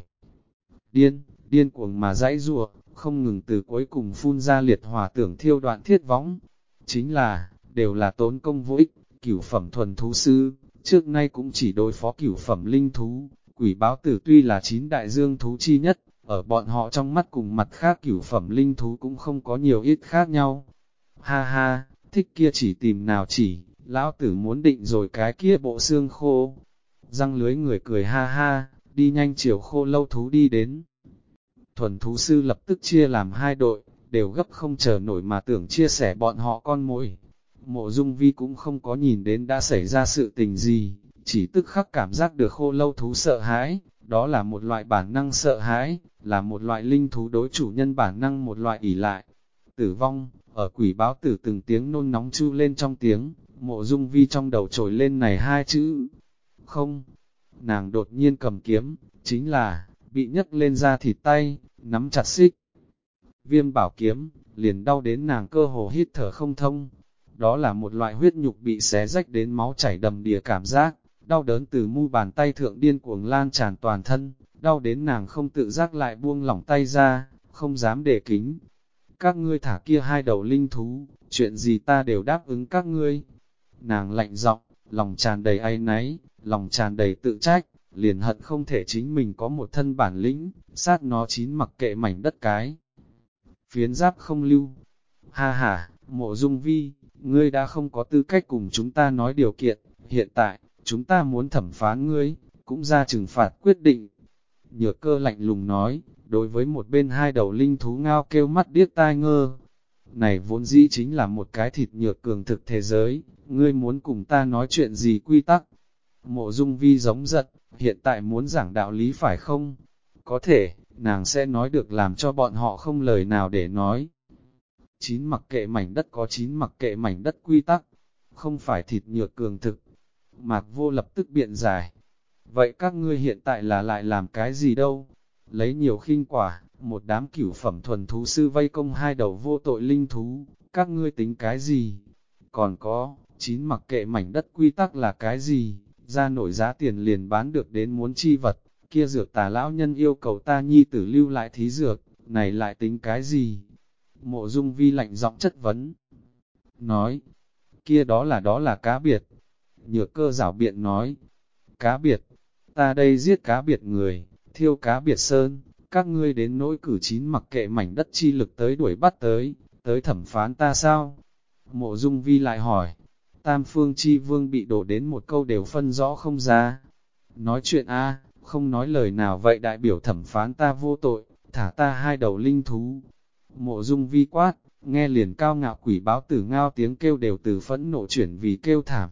Điên cuồng mà dãy rùa, không ngừng từ cuối cùng phun ra liệt hỏa tưởng thiêu đoạn thiết võng. Chính là, đều là tốn công vô ích, cửu phẩm thuần thú sư, trước nay cũng chỉ đối phó cửu phẩm linh thú. Quỷ báo tử tuy là 9 đại dương thú chi nhất, ở bọn họ trong mắt cùng mặt khác cửu phẩm linh thú cũng không có nhiều ít khác nhau. Ha ha, thích kia chỉ tìm nào chỉ, lão tử muốn định rồi cái kia bộ xương khô. Răng lưới người cười ha ha, đi nhanh chiều khô lâu thú đi đến. Thuần thú sư lập tức chia làm hai đội, đều gấp không chờ nổi mà tưởng chia sẻ bọn họ con mồi. Mộ Dung Vi cũng không có nhìn đến đã xảy ra sự tình gì, chỉ tức khắc cảm giác được khô lâu thú sợ hãi, đó là một loại bản năng sợ hãi, là một loại linh thú đối chủ nhân bản năng một loại ỷ lại. Tử vong, ở quỷ báo tử từng tiếng nôn nóng chu lên trong tiếng, Mộ Dung Vi trong đầu trồi lên này hai chữ. Không, nàng đột nhiên cầm kiếm, chính là, bị nhấc lên ra thịt tay, nắm chặt xích. Viêm bảo kiếm, liền đau đến nàng cơ hồ hít thở không thông. Đó là một loại huyết nhục bị xé rách đến máu chảy đầm đìa cảm giác, đau đớn từ mu bàn tay thượng điên cuồng lan tràn toàn thân, đau đến nàng không tự giác lại buông lỏng tay ra, không dám để kính. Các ngươi thả kia hai đầu linh thú, chuyện gì ta đều đáp ứng các ngươi. Nàng lạnh giọng, lòng tràn đầy áy náy, lòng tràn đầy tự trách, liền hận không thể chính mình có một thân bản lĩnh, sát nó chín mặc kệ mảnh đất cái. Phiến giáp không lưu. Ha ha, Mộ Dung Vi, ngươi đã không có tư cách cùng chúng ta nói điều kiện, hiện tại, chúng ta muốn thẩm phán ngươi, cũng ra trừng phạt quyết định. Nhược Cơ lạnh lùng nói, đối với một bên hai đầu linh thú ngao kêu mắt điếc tai ngơ. Này vốn dĩ chính là một cái thịt nhược cường thực thế giới, ngươi muốn cùng ta nói chuyện gì quy tắc. Mộ Dung Vi giống giận, hiện tại muốn giảng đạo lý phải không? Có thể, nàng sẽ nói được làm cho bọn họ không lời nào để nói. 9 mặc kệ mảnh đất có 9 mặc kệ mảnh đất quy tắc, không phải thịt nhược cường thực. Mạc Vô lập tức biện giải. Vậy các ngươi hiện tại là lại làm cái gì đâu? Lấy nhiều khinh quả, một đám cửu phẩm thuần thú sư vây công hai đầu vô tội linh thú, các ngươi tính cái gì? Còn có, 9 mặc kệ mảnh đất quy tắc là cái gì? Ra nổi giá tiền liền bán được đến muốn chi vật, kia dược tà lão nhân yêu cầu ta nhi tử lưu lại thí dược, này lại tính cái gì? Mộ Dung Vi lạnh giọng chất vấn. Nói, kia đó là cá biệt. Nhược Cơ giảo biện nói, cá biệt, ta đây giết cá biệt người, thiêu cá biệt sơn, các ngươi đến nỗi cử 9 mặc kệ mảnh đất chi lực tới đuổi bắt tới thẩm phán ta sao? Mộ Dung Vi lại hỏi, Tam Phương Chi Vương bị đổ đến một câu đều phân rõ không ra. Nói chuyện a, không nói lời nào vậy đại biểu thẩm phán ta vô tội, thả ta hai đầu linh thú. Mộ Dung Vi quát, nghe liền cao ngạo quỷ báo tử ngao tiếng kêu đều từ phẫn nộ chuyển vì kêu thảm.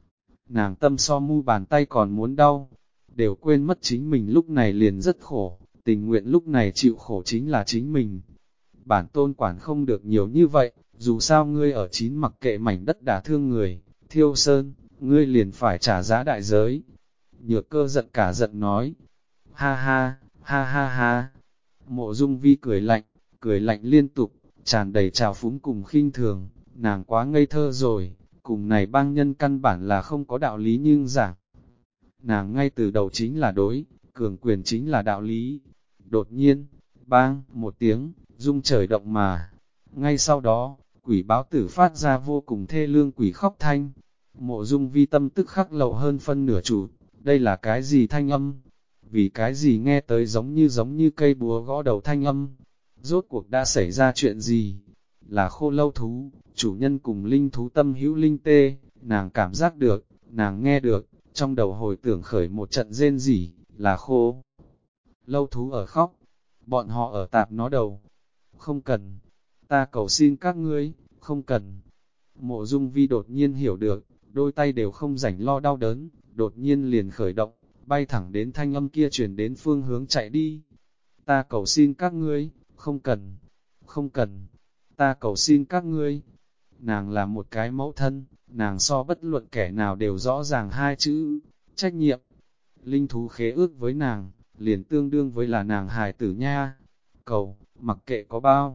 Nàng tâm so mu bàn tay còn muốn đau, đều quên mất chính mình lúc này liền rất khổ, tình nguyện lúc này chịu khổ chính là chính mình. Bản tôn quản không được nhiều như vậy, dù sao ngươi ở 9 mặc kệ mảnh đất đả thương người, thiêu sơn, ngươi liền phải trả giá đại giới. Nhược Cơ giận cả giận nói, ha ha, ha ha ha. Mộ Dung Vi cười lạnh liên tục, tràn đầy trào phúng cùng khinh thường, nàng quá ngây thơ rồi, cùng này bang nhân căn bản là không có đạo lý nhưng giảng. Nàng ngay từ đầu chính là đối, cường quyền chính là đạo lý. Đột nhiên, bang, một tiếng, rung trời động mà. Ngay sau đó, quỷ báo tử phát ra vô cùng thê lương quỷ khóc thanh. Mộ Dung Vi tâm tức khắc lậu hơn phân nửa chủ, đây là cái gì thanh âm? Vì cái gì nghe tới giống như cây búa gõ đầu thanh âm? Rốt cuộc đã xảy ra chuyện gì? Là khô lâu thú, chủ nhân cùng linh thú tâm hữu linh tê, nàng cảm giác được, nàng nghe được, trong đầu hồi tưởng khởi một trận rên rỉ, là khô lâu thú ở khóc. bọn họ ở tạp nó đầu. Không cần, ta cầu xin các ngươi, không cần. Mộ Dung Vi đột nhiên hiểu được, đôi tay đều không rảnh lo đau đớn, đột nhiên liền khởi động, bay thẳng đến thanh âm kia truyền đến phương hướng chạy đi. Ta cầu xin các ngươi, không cần, không cần, ta cầu xin các ngươi. Nàng là một cái mẫu thân, nàng so bất luận kẻ nào đều rõ ràng hai chữ, trách nhiệm. Linh thú khế ước với nàng, liền tương đương với là nàng hài tử nha. Cầu, mặc kệ có bao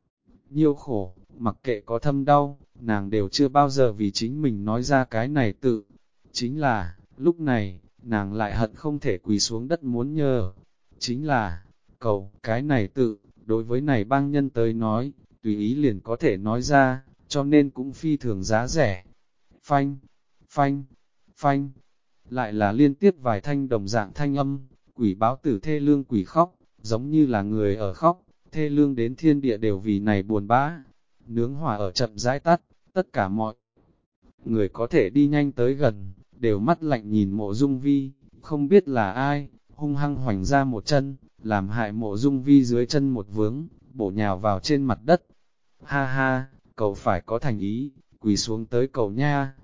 nhiêu khổ, mặc kệ có thâm đau, nàng đều chưa bao giờ vì chính mình nói ra cái này tự. Chính là, lúc này, nàng lại hận không thể quỳ xuống đất muốn nhờ. Chính là, cầu, cái này tự, đối với này bang nhân tới nói, tùy ý liền có thể nói ra, cho nên cũng phi thường giá rẻ. Phanh, phanh, phanh, lại là liên tiếp vài thanh đồng dạng thanh âm, quỷ báo tử thê lương quỷ khóc, giống như là người ở khóc, thê lương đến thiên địa đều vì này buồn bã. Nướng hỏa ở chậm rãi tắt, tất cả mọi người có thể đi nhanh tới gần, đều mắt lạnh nhìn Mộ Dung Vi, không biết là ai, hung hăng hoành ra một chân, làm hại Mộ Dung Vi dưới chân một vướng, bổ nhào vào trên mặt đất. Ha ha, cầu phải có thành ý, quỳ xuống tới cầu nha.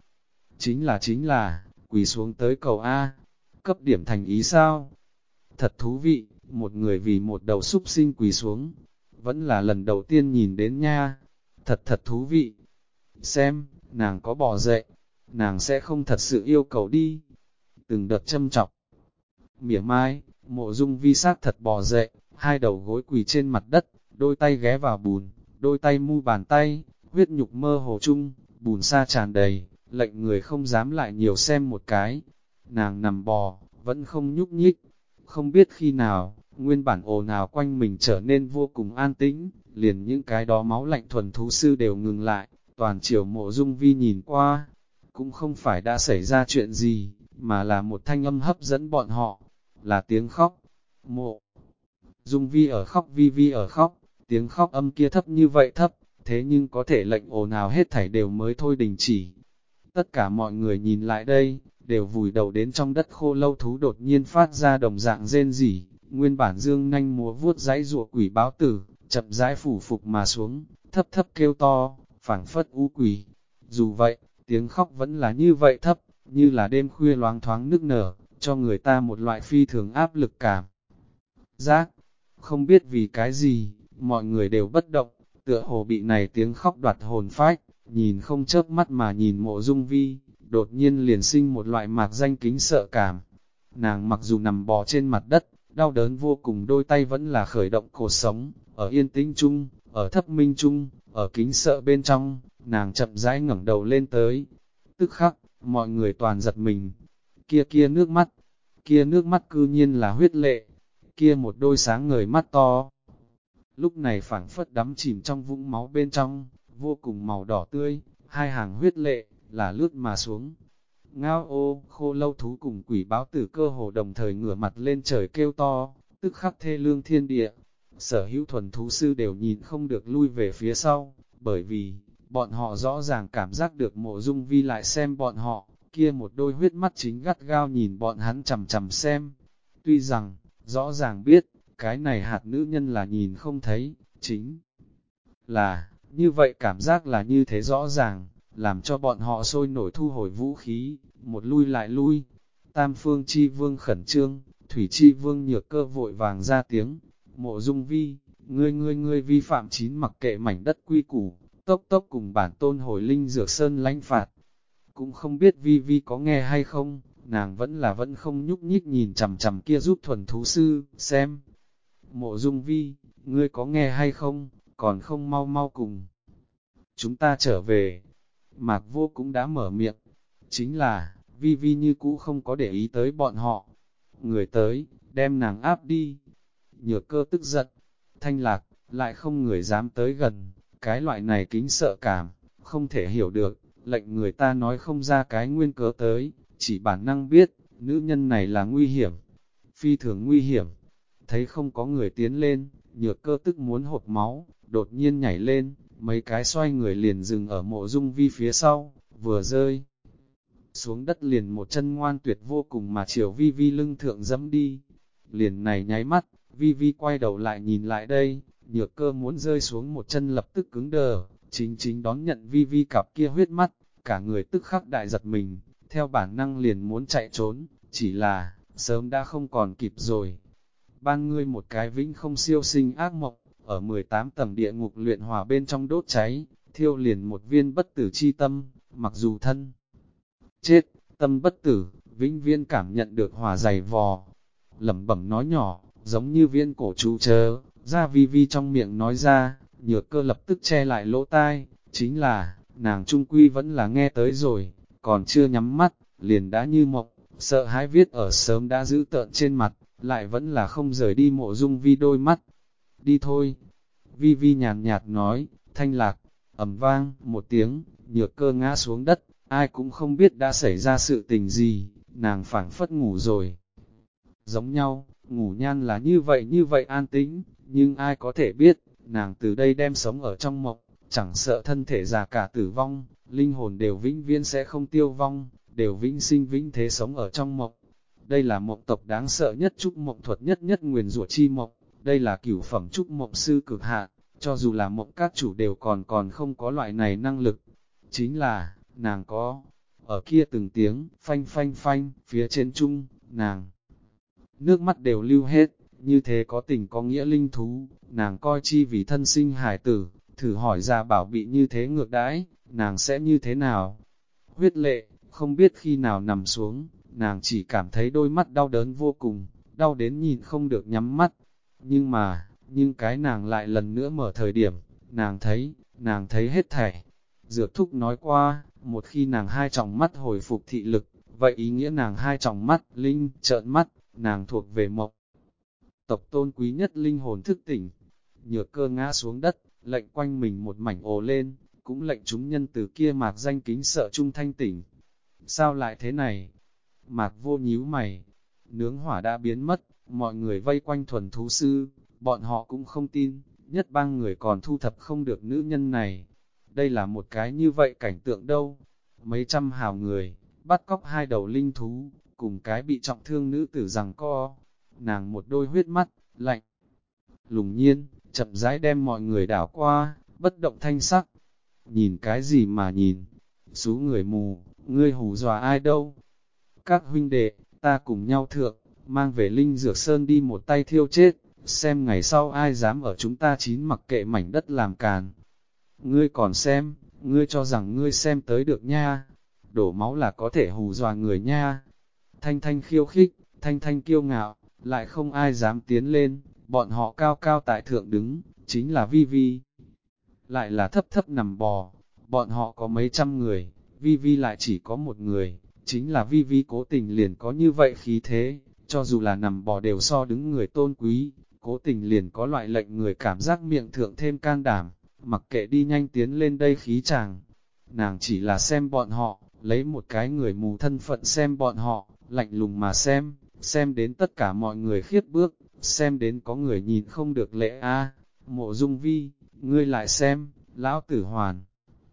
Chính là, quỳ xuống tới cầu A, cấp điểm thành ý sao? Thật thú vị, một người vì một đầu súc sinh quỳ xuống, vẫn là lần đầu tiên nhìn đến nha. Thật thú vị. Xem, nàng có bò dậy, nàng sẽ không thật sự yêu cầu đi. Từng đợt châm chọc. Mỉa mai, Mộ Dung Vi xác thật bò dậy, hai đầu gối quỳ trên mặt đất, đôi tay ghé vào bùn, đôi tay mu bàn tay, huyết nhục mơ hồ chung, bùn sa tràn đầy, lệnh người không dám lại nhiều xem một cái. Nàng nằm bò, vẫn không nhúc nhích, không biết khi nào, nguyên bản ồn ào quanh mình trở nên vô cùng an tĩnh, liền những cái đó máu lạnh thuần thú sư đều ngừng lại, toàn chiều Mộ Dung Vi nhìn qua, cũng không phải đã xảy ra chuyện gì, mà là một thanh âm hấp dẫn bọn họ, là tiếng khóc. Mộ Dung Vi ở khóc, Vi Vi ở khóc, tiếng khóc âm kia thấp như vậy thấp, thế nhưng có thể lệnh ồn ào hết thảy đều mới thôi đình chỉ. Tất cả mọi người nhìn lại đây, đều vùi đầu đến trong đất khô lâu thú đột nhiên phát ra đồng dạng rên rỉ, nguyên bản dương nanh múa vuốt dãy rụa quỷ báo tử, chậm rãi phủ phục mà xuống, thấp thấp kêu to, phảng phất u quỷ. Dù vậy, tiếng khóc vẫn là như vậy thấp, như là đêm khuya loáng thoáng nức nở, cho người ta một loại phi thường áp lực cảm. Giác, không biết vì cái gì, mọi người đều bất động, tựa hồ bị này tiếng khóc đoạt hồn phách, nhìn không chớp mắt mà nhìn Mộ Dung Vi, đột nhiên liền sinh một loại mạc danh kính sợ cảm. Nàng mặc dù nằm bò trên mặt đất, đau đớn vô cùng, đôi tay vẫn là khởi động cột sống, ở yên tĩnh chung, ở thấp minh chung, ở kính sợ bên trong, nàng chậm rãi ngẩng đầu lên tới. Tức khắc, mọi người toàn giật mình. Kia nước mắt cư nhiên là huyết lệ, kia một đôi sáng ngời mắt to. Lúc này phảng phất đắm chìm trong vũng máu bên trong, vô cùng màu đỏ tươi, hai hàng huyết lệ, là lướt mà xuống. Ngao ô, khô lâu thú cùng quỷ báo tử cơ hồ đồng thời ngửa mặt lên trời kêu to, tức khắc thê lương thiên địa. Sở hữu thuần thú sư đều nhìn không được lui về phía sau, bởi vì, bọn họ rõ ràng cảm giác được Mộ Dung Vi lại xem bọn họ, kia một đôi huyết mắt chính gắt gao nhìn bọn hắn chằm chằm xem. Tuy rằng, rõ ràng biết, cái này hạt nữ nhân là nhìn không thấy, chính là, như vậy cảm giác là như thế rõ ràng, làm cho bọn họ sôi nổi thu hồi vũ khí, một lui lại lui. Tam phương chi vương khẩn trương, thủy chi vương nhược cơ vội vàng ra tiếng, Mộ Dung Vi, ngươi vi phạm chín mặc kệ mảnh đất quy củ, tốc tốc cùng bản tôn hồi linh dược sơn lãnh phạt. Cũng không biết Vi Vi có nghe hay không, nàng vẫn không nhúc nhích nhìn chằm chằm kia giúp thuần thú sư, xem. Mộ Dung Vi, ngươi có nghe hay không, còn không mau mau cùng. Chúng ta trở về. Mạc Vô cũng đã mở miệng, chính là, Vi Vi như cũ không có để ý tới bọn họ. Người tới, đem nàng áp đi. Nhược cơ tức giận, Thanh Lạc, lại không người dám tới gần, cái loại này kính sợ cảm, không thể hiểu được, lệnh người ta nói không ra cái nguyên cớ tới, chỉ bản năng biết, nữ nhân này là nguy hiểm, phi thường nguy hiểm. Thấy không có người tiến lên, nhược cơ tức muốn hột máu, đột nhiên nhảy lên, mấy cái xoay người liền dừng ở Mộ Dung Vi phía sau, vừa rơi xuống đất liền một chân ngoan tuyệt vô cùng mà chiều Vi Vi lưng thượng dẫm đi. Liền này nháy mắt, Vi Vi quay đầu lại nhìn lại đây, Nhược Cơ muốn rơi xuống một chân lập tức cứng đờ, chính đón nhận Vi Vi cặp kia huyết mắt, cả người tức khắc đại giật mình, theo bản năng liền muốn chạy trốn, chỉ là, sớm đã không còn kịp rồi. Ban ngươi một cái vĩnh không siêu sinh ác mộng, ở 18 tầng địa ngục luyện hỏa bên trong đốt cháy, thiêu liền một viên bất tử chi tâm, mặc dù thân chết, tâm bất tử, vĩnh viễn cảm nhận được hỏa dày vò. Lẩm bẩm nói nhỏ, giống như viên cổ chú chớ, ra Vi Vi trong miệng nói ra, Nhược Cơ lập tức che lại lỗ tai, chính là, nàng trung quy vẫn là nghe tới rồi, còn chưa nhắm mắt, liền đã như mộng, sợ hãi viết ở sớm đã giữ tợn trên mặt, lại vẫn là không rời đi Mộ Dung Vi đôi mắt. Đi thôi. Vi Vi nhàn nhạt nói, thanh lạc, ầm vang, một tiếng, Nhược Cơ ngã xuống đất, ai cũng không biết đã xảy ra sự tình gì, nàng phảng phất ngủ rồi. Giống nhau, ngủ nhan là như vậy an tĩnh, nhưng ai có thể biết, nàng từ đây đem sống ở trong mộng, chẳng sợ thân thể già cả tử vong, linh hồn đều vĩnh viễn sẽ không tiêu vong, đều vĩnh sinh vĩnh thế sống ở trong mộng. Đây là mộng tộc đáng sợ nhất trúc mộng thuật nhất nguyền rủa chi mộng, đây là cửu phẩm trúc mộng sư cực hạn, cho dù là mộng các chủ đều còn không có loại này năng lực. Chính là, nàng có, ở kia từng tiếng, phanh phanh phanh, phía trên trung, nàng, nước mắt đều lưu hết, như thế có tình có nghĩa linh thú, nàng coi chi vì thân sinh hải tử, thử hỏi ra bảo bị như thế ngược đãi, nàng sẽ như thế nào? Huyết lệ, không biết khi nào nằm xuống, nàng chỉ cảm thấy đôi mắt đau đớn vô cùng, đau đến nhìn không được nhắm mắt. Nhưng cái nàng lại lần nữa mở thời điểm, nàng thấy hết thảy. Dược thúc nói qua, một khi nàng hai tròng mắt hồi phục thị lực, vậy ý nghĩa nàng hai tròng mắt, linh, trợn mắt, nàng thuộc về mộng. Tộc tôn quý nhất linh hồn thức tỉnh, Nhược Cơ ngã xuống đất, lệnh quanh mình một mảnh ồ lên, cũng lệnh chúng nhân từ kia mạc danh kính sợ trung thanh tỉnh. Sao lại thế này? Mạc Vô nhíu mày, nướng hỏa đã biến mất, mọi người vây quanh thuần thú sư, bọn họ cũng không tin, nhất bang người còn thu thập không được nữ nhân này. Đây là một cái như vậy cảnh tượng đâu? Mấy trăm hào người, bắt cóc hai đầu linh thú, cùng cái bị trọng thương nữ tử giằng co. Nàng một đôi huyết mắt, lạnh, lùng nhiên, chậm rãi đem mọi người đảo qua, bất động thanh sắc. Nhìn cái gì mà nhìn? Sú người mù, ngươi hù dọa ai đâu? Các huynh đệ, ta cùng nhau thượng, mang về Linh Dược Sơn đi một tay thiêu chết, xem ngày sau ai dám ở chúng ta chín mặc kệ mảnh đất làm càn. Ngươi còn xem, ngươi cho rằng ngươi xem tới được nha, đổ máu là có thể hù dọa người nha. Thanh Thanh khiêu khích, Thanh Thanh kiêu ngạo, lại không ai dám tiến lên, bọn họ cao cao tại thượng đứng, chính là Vi Vi. Lại là thấp thấp nằm bò, bọn họ có mấy trăm người, Vi Vi lại chỉ có một người, chính là Vi Vi cố tình liền có như vậy khí thế, cho dù là nằm bò đều so đứng người tôn quý, cố tình liền có loại lệnh người cảm giác miệng thượng thêm can đảm, mặc kệ đi nhanh tiến lên đây khí chàng. Nàng chỉ là xem bọn họ, lấy một cái người mù thân phận xem bọn họ, lạnh lùng mà xem đến tất cả mọi người khiếp bước, xem đến có người nhìn không được lệ a. Mộ Dung Vi, ngươi lại xem, lão tử hoàn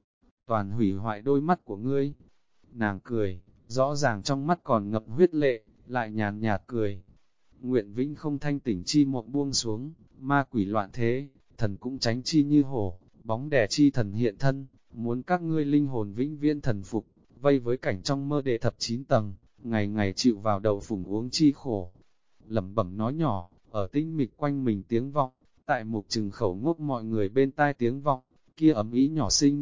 toàn hủy hoại đôi mắt của ngươi. Nàng cười, rõ ràng trong mắt còn ngập huyết lệ, lại nhàn nhạt cười. Nguyện vĩnh không thanh tỉnh chi mộng buông xuống, ma quỷ loạn thế, thần cũng tránh chi như hổ, bóng đè chi thần hiện thân, muốn các ngươi linh hồn vĩnh viễn thần phục, vây với cảnh trong mơ đệ thập 9 tầng, ngày ngày chịu vào đầu phủng uống chi khổ. Lẩm bẩm nói nhỏ, ở tinh mịch quanh mình tiếng vọng, tại mục trừng khẩu ngốc mọi người bên tai tiếng vọng, kia ấm ý nhỏ xinh.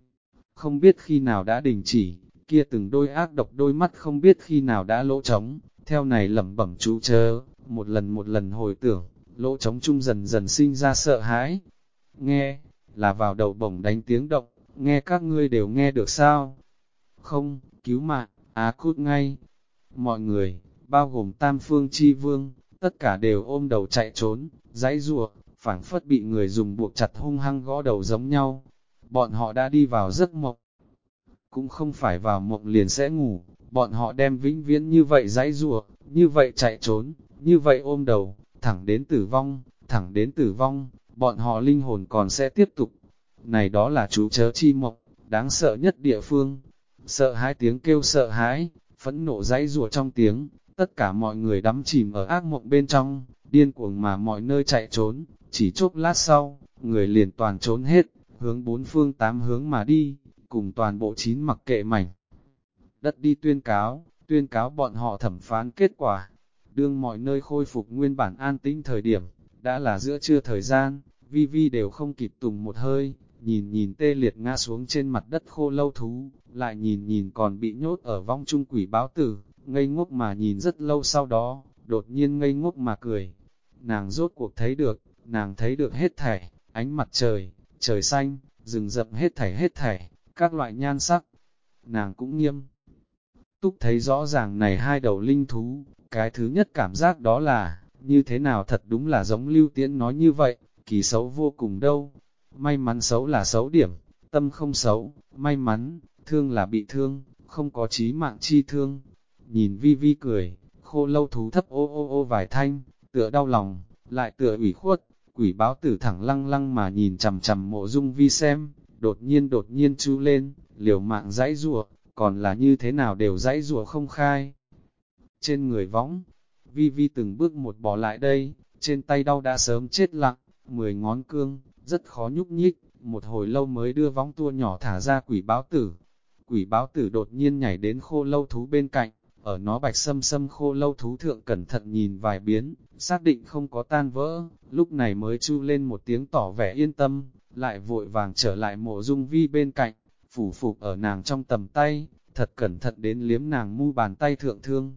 Không biết khi nào đã đình chỉ, kia từng đôi ác độc đôi mắt không biết khi nào đã lỗ trống, theo này lẩm bẩm chú chớ, một lần hồi tưởng, lỗ trống chung dần dần sinh ra sợ hãi. Nghe, là vào đầu bổng đánh tiếng động, nghe các ngươi đều nghe được sao? Không, cứu mạng, cút ngay. Mọi người, bao gồm Tam Phương Chi Vương, tất cả đều ôm đầu chạy trốn, giãy giụa, phảng phất bị người dùng buộc chặt hung hăng gõ đầu giống nhau. Bọn họ đã đi vào giấc mộng. Cũng không phải vào mộng liền sẽ ngủ, bọn họ đem vĩnh viễn như vậy giãy giụa, như vậy chạy trốn, như vậy ôm đầu, thẳng đến tử vong, bọn họ linh hồn còn sẽ tiếp tục. Này đó là chú chớ chi mộng, đáng sợ nhất địa phương. Sợ hãi tiếng kêu sợ hãi, phẫn nộ giãy giụa trong tiếng, tất cả mọi người đắm chìm ở ác mộng bên trong, điên cuồng mà mọi nơi chạy trốn, chỉ chốc lát sau, người liền toàn trốn hết, hướng bốn phương tám hướng mà đi, cùng toàn bộ chín mặc kệ mảnh đất đi tuyên cáo bọn họ thẩm phán kết quả. Đương mọi nơi khôi phục nguyên bản an tĩnh thời điểm, đã là giữa trưa thời gian, Vi Vi đều không kịp tùng một hơi, nhìn nhìn tê liệt ngã xuống trên mặt đất khô lâu thú, lại nhìn nhìn còn bị nhốt ở vong trung quỷ báo tử, ngây ngốc mà nhìn rất lâu sau đó, đột nhiên ngây ngốc mà cười. Nàng rốt cuộc thấy được, nàng thấy được hết thảy, ánh mặt trời, trời xanh, rừng rậm hết thảy, các loại nhan sắc. Nàng cũng nghiêm túc thấy rõ ràng này hai đầu linh thú, cái thứ nhất cảm giác đó là, như thế nào thật đúng là giống Lưu Tiễn nói như vậy, kỳ xấu vô cùng đâu. May mắn xấu là xấu điểm, tâm không xấu, may mắn, thương là bị thương, không có chí mạng chi thương. Nhìn Vi Vi cười, khô lâu thú thấp ô ô ô vài thanh, tựa đau lòng, lại tựa ủy khuất, quỷ báo tử thẳng lăng lăng mà nhìn chằm chằm Mộ Dung Vi xem, đột nhiên chu lên, liều mạng dãy rủa, còn là như thế nào đều dãy rủa không khai. Trên người võng, Vi Vi từng bước một bỏ lại đây, trên tay đau đã sớm chết lặng, 10 ngón cương, rất khó nhúc nhích, một hồi lâu mới đưa võng tua nhỏ thả ra quỷ báo tử. Quỷ báo tử đột nhiên nhảy đến khô lâu thú bên cạnh, ở nó bạch sâm sâm khô lâu thú thượng cẩn thận nhìn vài biến, xác định không có tan vỡ, lúc này mới chu lên một tiếng tỏ vẻ yên tâm, lại vội vàng trở lại Mộ Dung Vi bên cạnh, phủ phục ở nàng trong tầm tay, thật cẩn thận đến liếm nàng mu bàn tay thượng thương.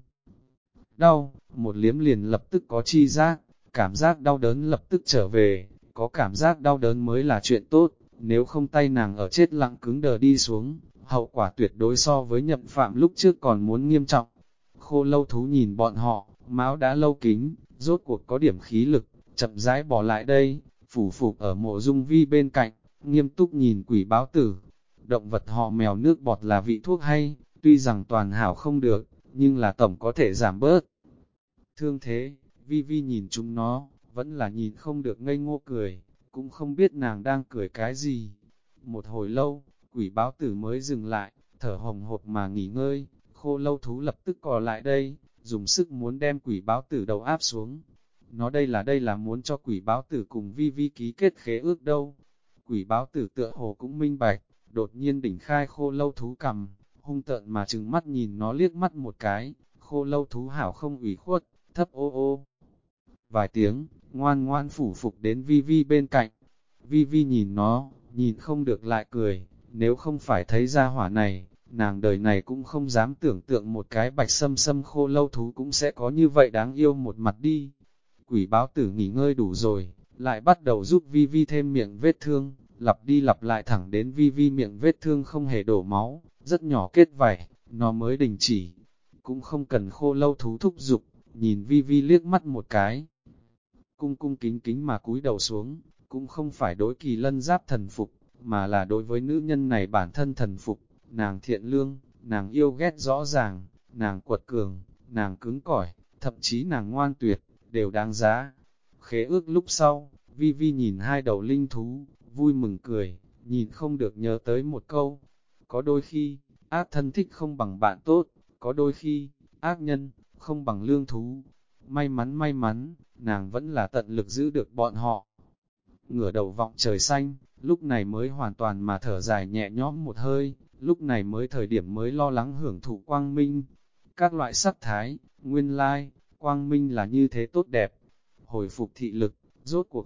Đau, một liếm liền lập tức có chi giác, cảm giác đau đớn lập tức trở về, có cảm giác đau đớn mới là chuyện tốt, nếu không tay nàng ở chết lặng cứng đờ đi xuống, hậu quả tuyệt đối so với Nhậm Phạm lúc trước còn muốn nghiêm trọng. Khô lâu thú nhìn bọn họ, máu đã lâu kính, rốt cuộc có điểm khí lực, chậm rãi bỏ lại đây, phủ phục ở Mộ Dung Vi bên cạnh, nghiêm túc nhìn quỷ báo tử. Động vật họ mèo nước bọt là vị thuốc hay, tuy rằng toàn hảo không được, nhưng là tổng có thể giảm bớt. Thương thế, Vi Vi nhìn chúng nó, vẫn là nhìn không được ngây ngô cười, cũng không biết nàng đang cười cái gì. Một hồi lâu, quỷ báo tử mới dừng lại, thở hồng hộc mà nghỉ ngơi, khô lâu thú lập tức cò lại đây, dùng sức muốn đem quỷ báo tử đầu áp xuống. Nó đây là muốn cho quỷ báo tử cùng Vi Vi ký kết khế ước đâu. Quỷ báo tử tựa hồ cũng minh bạch, đột nhiên đỉnh khai khô lâu thú cầm, hung tợn mà trừng mắt nhìn nó liếc mắt một cái, khô lâu thú hảo không ủy khuất, thấp ô ô. Vài tiếng, ngoan ngoan phủ phục đến Vi Vi bên cạnh. Vi Vi nhìn nó, nhìn không được lại cười, nếu không phải thấy ra hỏa này, nàng đời này cũng không dám tưởng tượng một cái bạch sâm sâm khô lâu thú cũng sẽ có như vậy đáng yêu một mặt đi. Quỷ báo tử nghỉ ngơi đủ rồi, lại bắt đầu giúp Vi Vi thêm miệng vết thương, lặp đi lặp lại thẳng đến Vi Vi miệng vết thương không hề đổ máu, rất nhỏ kết vảy, nó mới đình chỉ. Cũng không cần khô lâu thú thúc giục, nhìn Vi Vi liếc mắt một cái. Cung cung kính kính mà cúi đầu xuống, cũng không phải đối Kỳ Lân Giáp thần phục, mà là đối với nữ nhân này bản thân thần phục, nàng thiện lương, nàng yêu ghét rõ ràng, nàng quật cường, nàng cứng cỏi, thậm chí nàng ngoan tuyệt, đều đáng giá. Khế ước lúc sau, Vi Vi nhìn hai đầu linh thú, vui mừng cười, nhìn không được nhớ tới một câu. Có đôi khi, ác thân thích không bằng bạn tốt, có đôi khi, ác nhân, không bằng lương thú. May mắn, nàng vẫn là tận lực giữ được bọn họ. Ngửa đầu vọng trời xanh, lúc này mới hoàn toàn mà thở dài nhẹ nhõm một hơi, lúc này mới thời điểm mới lo lắng hưởng thụ quang minh. Các loại sắc thái, nguyên lai, quang minh là như thế tốt đẹp. Hồi phục thị lực, rốt cuộc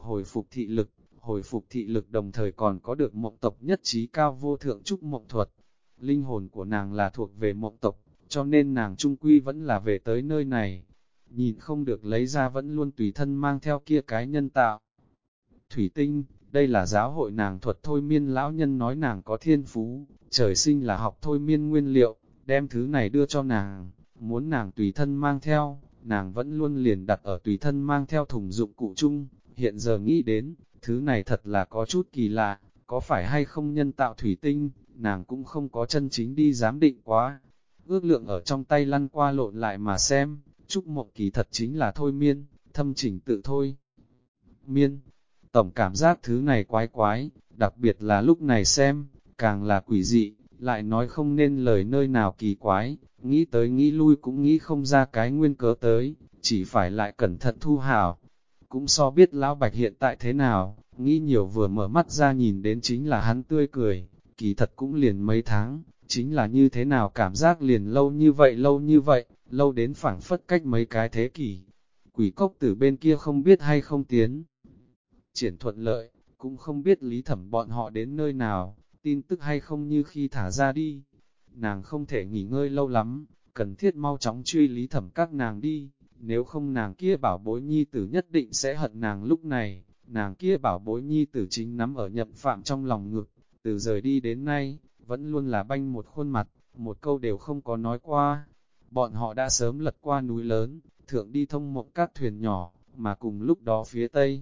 hồi phục thị lực đồng thời còn có được mộng tộc nhất trí cao vô thượng trúc mộng thuật. Linh hồn của nàng là thuộc về mộng tộc, cho nên nàng trung quy vẫn là về tới nơi này. Nhìn không được lấy ra vẫn luôn tùy thân mang theo kia cái nhân tạo. Thủy tinh, đây là giáo hội nàng thuật thôi miên lão nhân nói nàng có thiên phú, trời sinh là học thôi miên nguyên liệu, đem thứ này đưa cho nàng, muốn nàng tùy thân mang theo, nàng vẫn luôn liền đặt ở tùy thân mang theo thùng dụng cụ chung, hiện giờ nghĩ đến, thứ này thật là có chút kỳ lạ, có phải hay không nhân tạo thủy tinh, nàng cũng không có chân chính đi giám định quá, ước lượng ở trong tay lăn qua lộn lại mà xem, Trúc Mộng kỳ thật chính là thôi miên, thâm chỉnh tự thôi. Miên, tổng cảm giác thứ này quái quái, đặc biệt là lúc này xem, càng là quỷ dị, lại nói không nên lời nơi nào kỳ quái, nghĩ tới nghĩ lui cũng nghĩ không ra cái nguyên cớ tới, chỉ phải lại cẩn thận thu hảo. cũng so biết lão Bạch hiện tại thế nào, nghĩ nhiều vừa mở mắt ra nhìn đến chính là hắn tươi cười, kỳ thật cũng liền mấy tháng, chính là như thế nào cảm giác liền lâu như vậy, lâu đến phảng phất cách mấy cái thế kỷ. Quỷ cốc tử bên kia không biết hay không tiến triển thuận lợi, cũng không biết Lý Thẩm bọn họ đến nơi nào, tin tức hay không như khi thả ra đi. Nàng không thể nghỉ ngơi lâu lắm, cần thiết mau chóng truy Lý Thẩm các nàng đi, nếu không nàng kia bảo bối nhi tử nhất định sẽ hận nàng lúc này. Nàng kia bảo bối nhi tử chính nắm ở Nhậm Phạm trong lòng ngực, từ rời đi đến nay, vẫn luôn là banh một khuôn mặt, một câu đều không có nói qua. Bọn họ đã sớm lật qua núi lớn, thượng đi thông mộng các thuyền nhỏ, mà cùng lúc đó phía tây.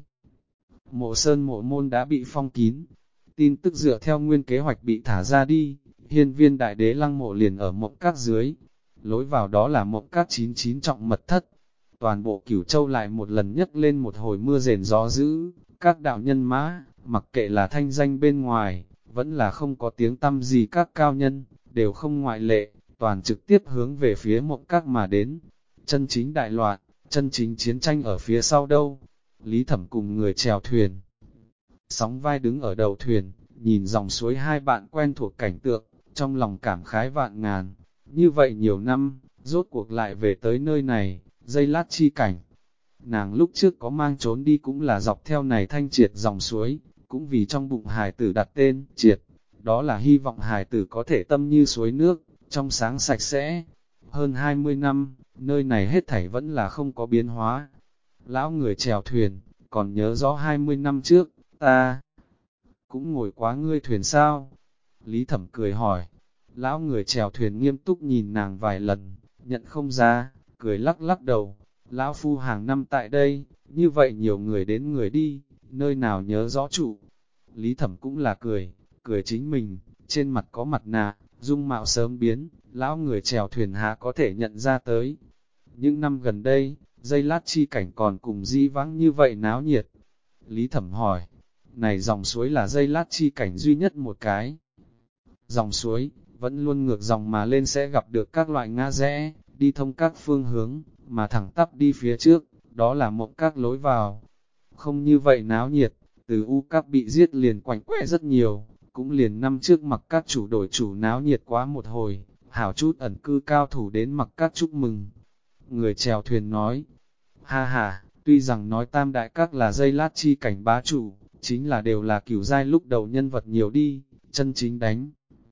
Mộ Sơn mộ môn đã bị phong kín, tin tức dựa theo nguyên kế hoạch bị thả ra đi, hiên viên đại đế lăng mộ liền ở mộng các dưới, lối vào đó là mộng các 99 trọng mật thất. Toàn bộ Cửu Châu lại một lần nhấc lên một hồi mưa rền gió dữ, các đạo nhân mã, mặc kệ là thanh danh bên ngoài, vẫn là không có tiếng tăm gì các cao nhân, đều không ngoại lệ, toàn trực tiếp hướng về phía mộng các mà đến. Chân chính đại loạn, chân chính chiến tranh ở phía sau đâu. Lý Thẩm cùng người chèo thuyền, sóng vai đứng ở đầu thuyền, nhìn dòng suối hai bạn quen thuộc cảnh tượng, trong lòng cảm khái vạn ngàn. Như vậy nhiều năm, rốt cuộc lại về tới nơi này, giây lát chi cảnh. Nàng lúc trước có mang trốn đi cũng là dọc theo này thanh triệt dòng suối, cũng vì trong bụng hài tử đặt tên, triệt. Đó là hy vọng hài tử có thể tâm như suối nước, trong sáng sạch sẽ. Hơn 20 năm, nơi này hết thảy vẫn là không có biến hóa. Lão người chèo thuyền, còn nhớ rõ 20 năm trước, ta cũng ngồi quá ngươi thuyền sao? Lý Thẩm cười hỏi. Lão người chèo thuyền nghiêm túc nhìn nàng vài lần, nhận không ra, cười lắc lắc đầu. Lão phu hàng năm tại đây, như vậy nhiều người đến người đi, nơi nào nhớ rõ trụ. Lý Thẩm cũng là cười chính mình, trên mặt có mặt nạ, dung mạo sớm biến, lão người chèo thuyền hạ có thể nhận ra tới. Những năm gần đây, dây lát chi cảnh còn cùng di vãng như vậy náo nhiệt. Lý Thẩm hỏi, này dòng suối là dây lát chi cảnh duy nhất một cái. Dòng suối, vẫn luôn ngược dòng mà lên sẽ gặp được các loại ngã rẽ, đi thông các phương hướng, mà thẳng tắp đi phía trước, đó là mộng các lối vào. Không như vậy náo nhiệt, từ u các bị giết liền quạnh quẽ rất nhiều, cũng liền năm trước mặc các chủ đổi chủ náo nhiệt quá một hồi, hảo chút ẩn cư cao thủ đến mặc các chúc mừng. Người chèo thuyền nói, ha ha, tuy rằng nói tam đại các là dây lát chi cảnh bá chủ, chính là đều là cửu giai lúc đầu nhân vật nhiều đi, chân chính đánh.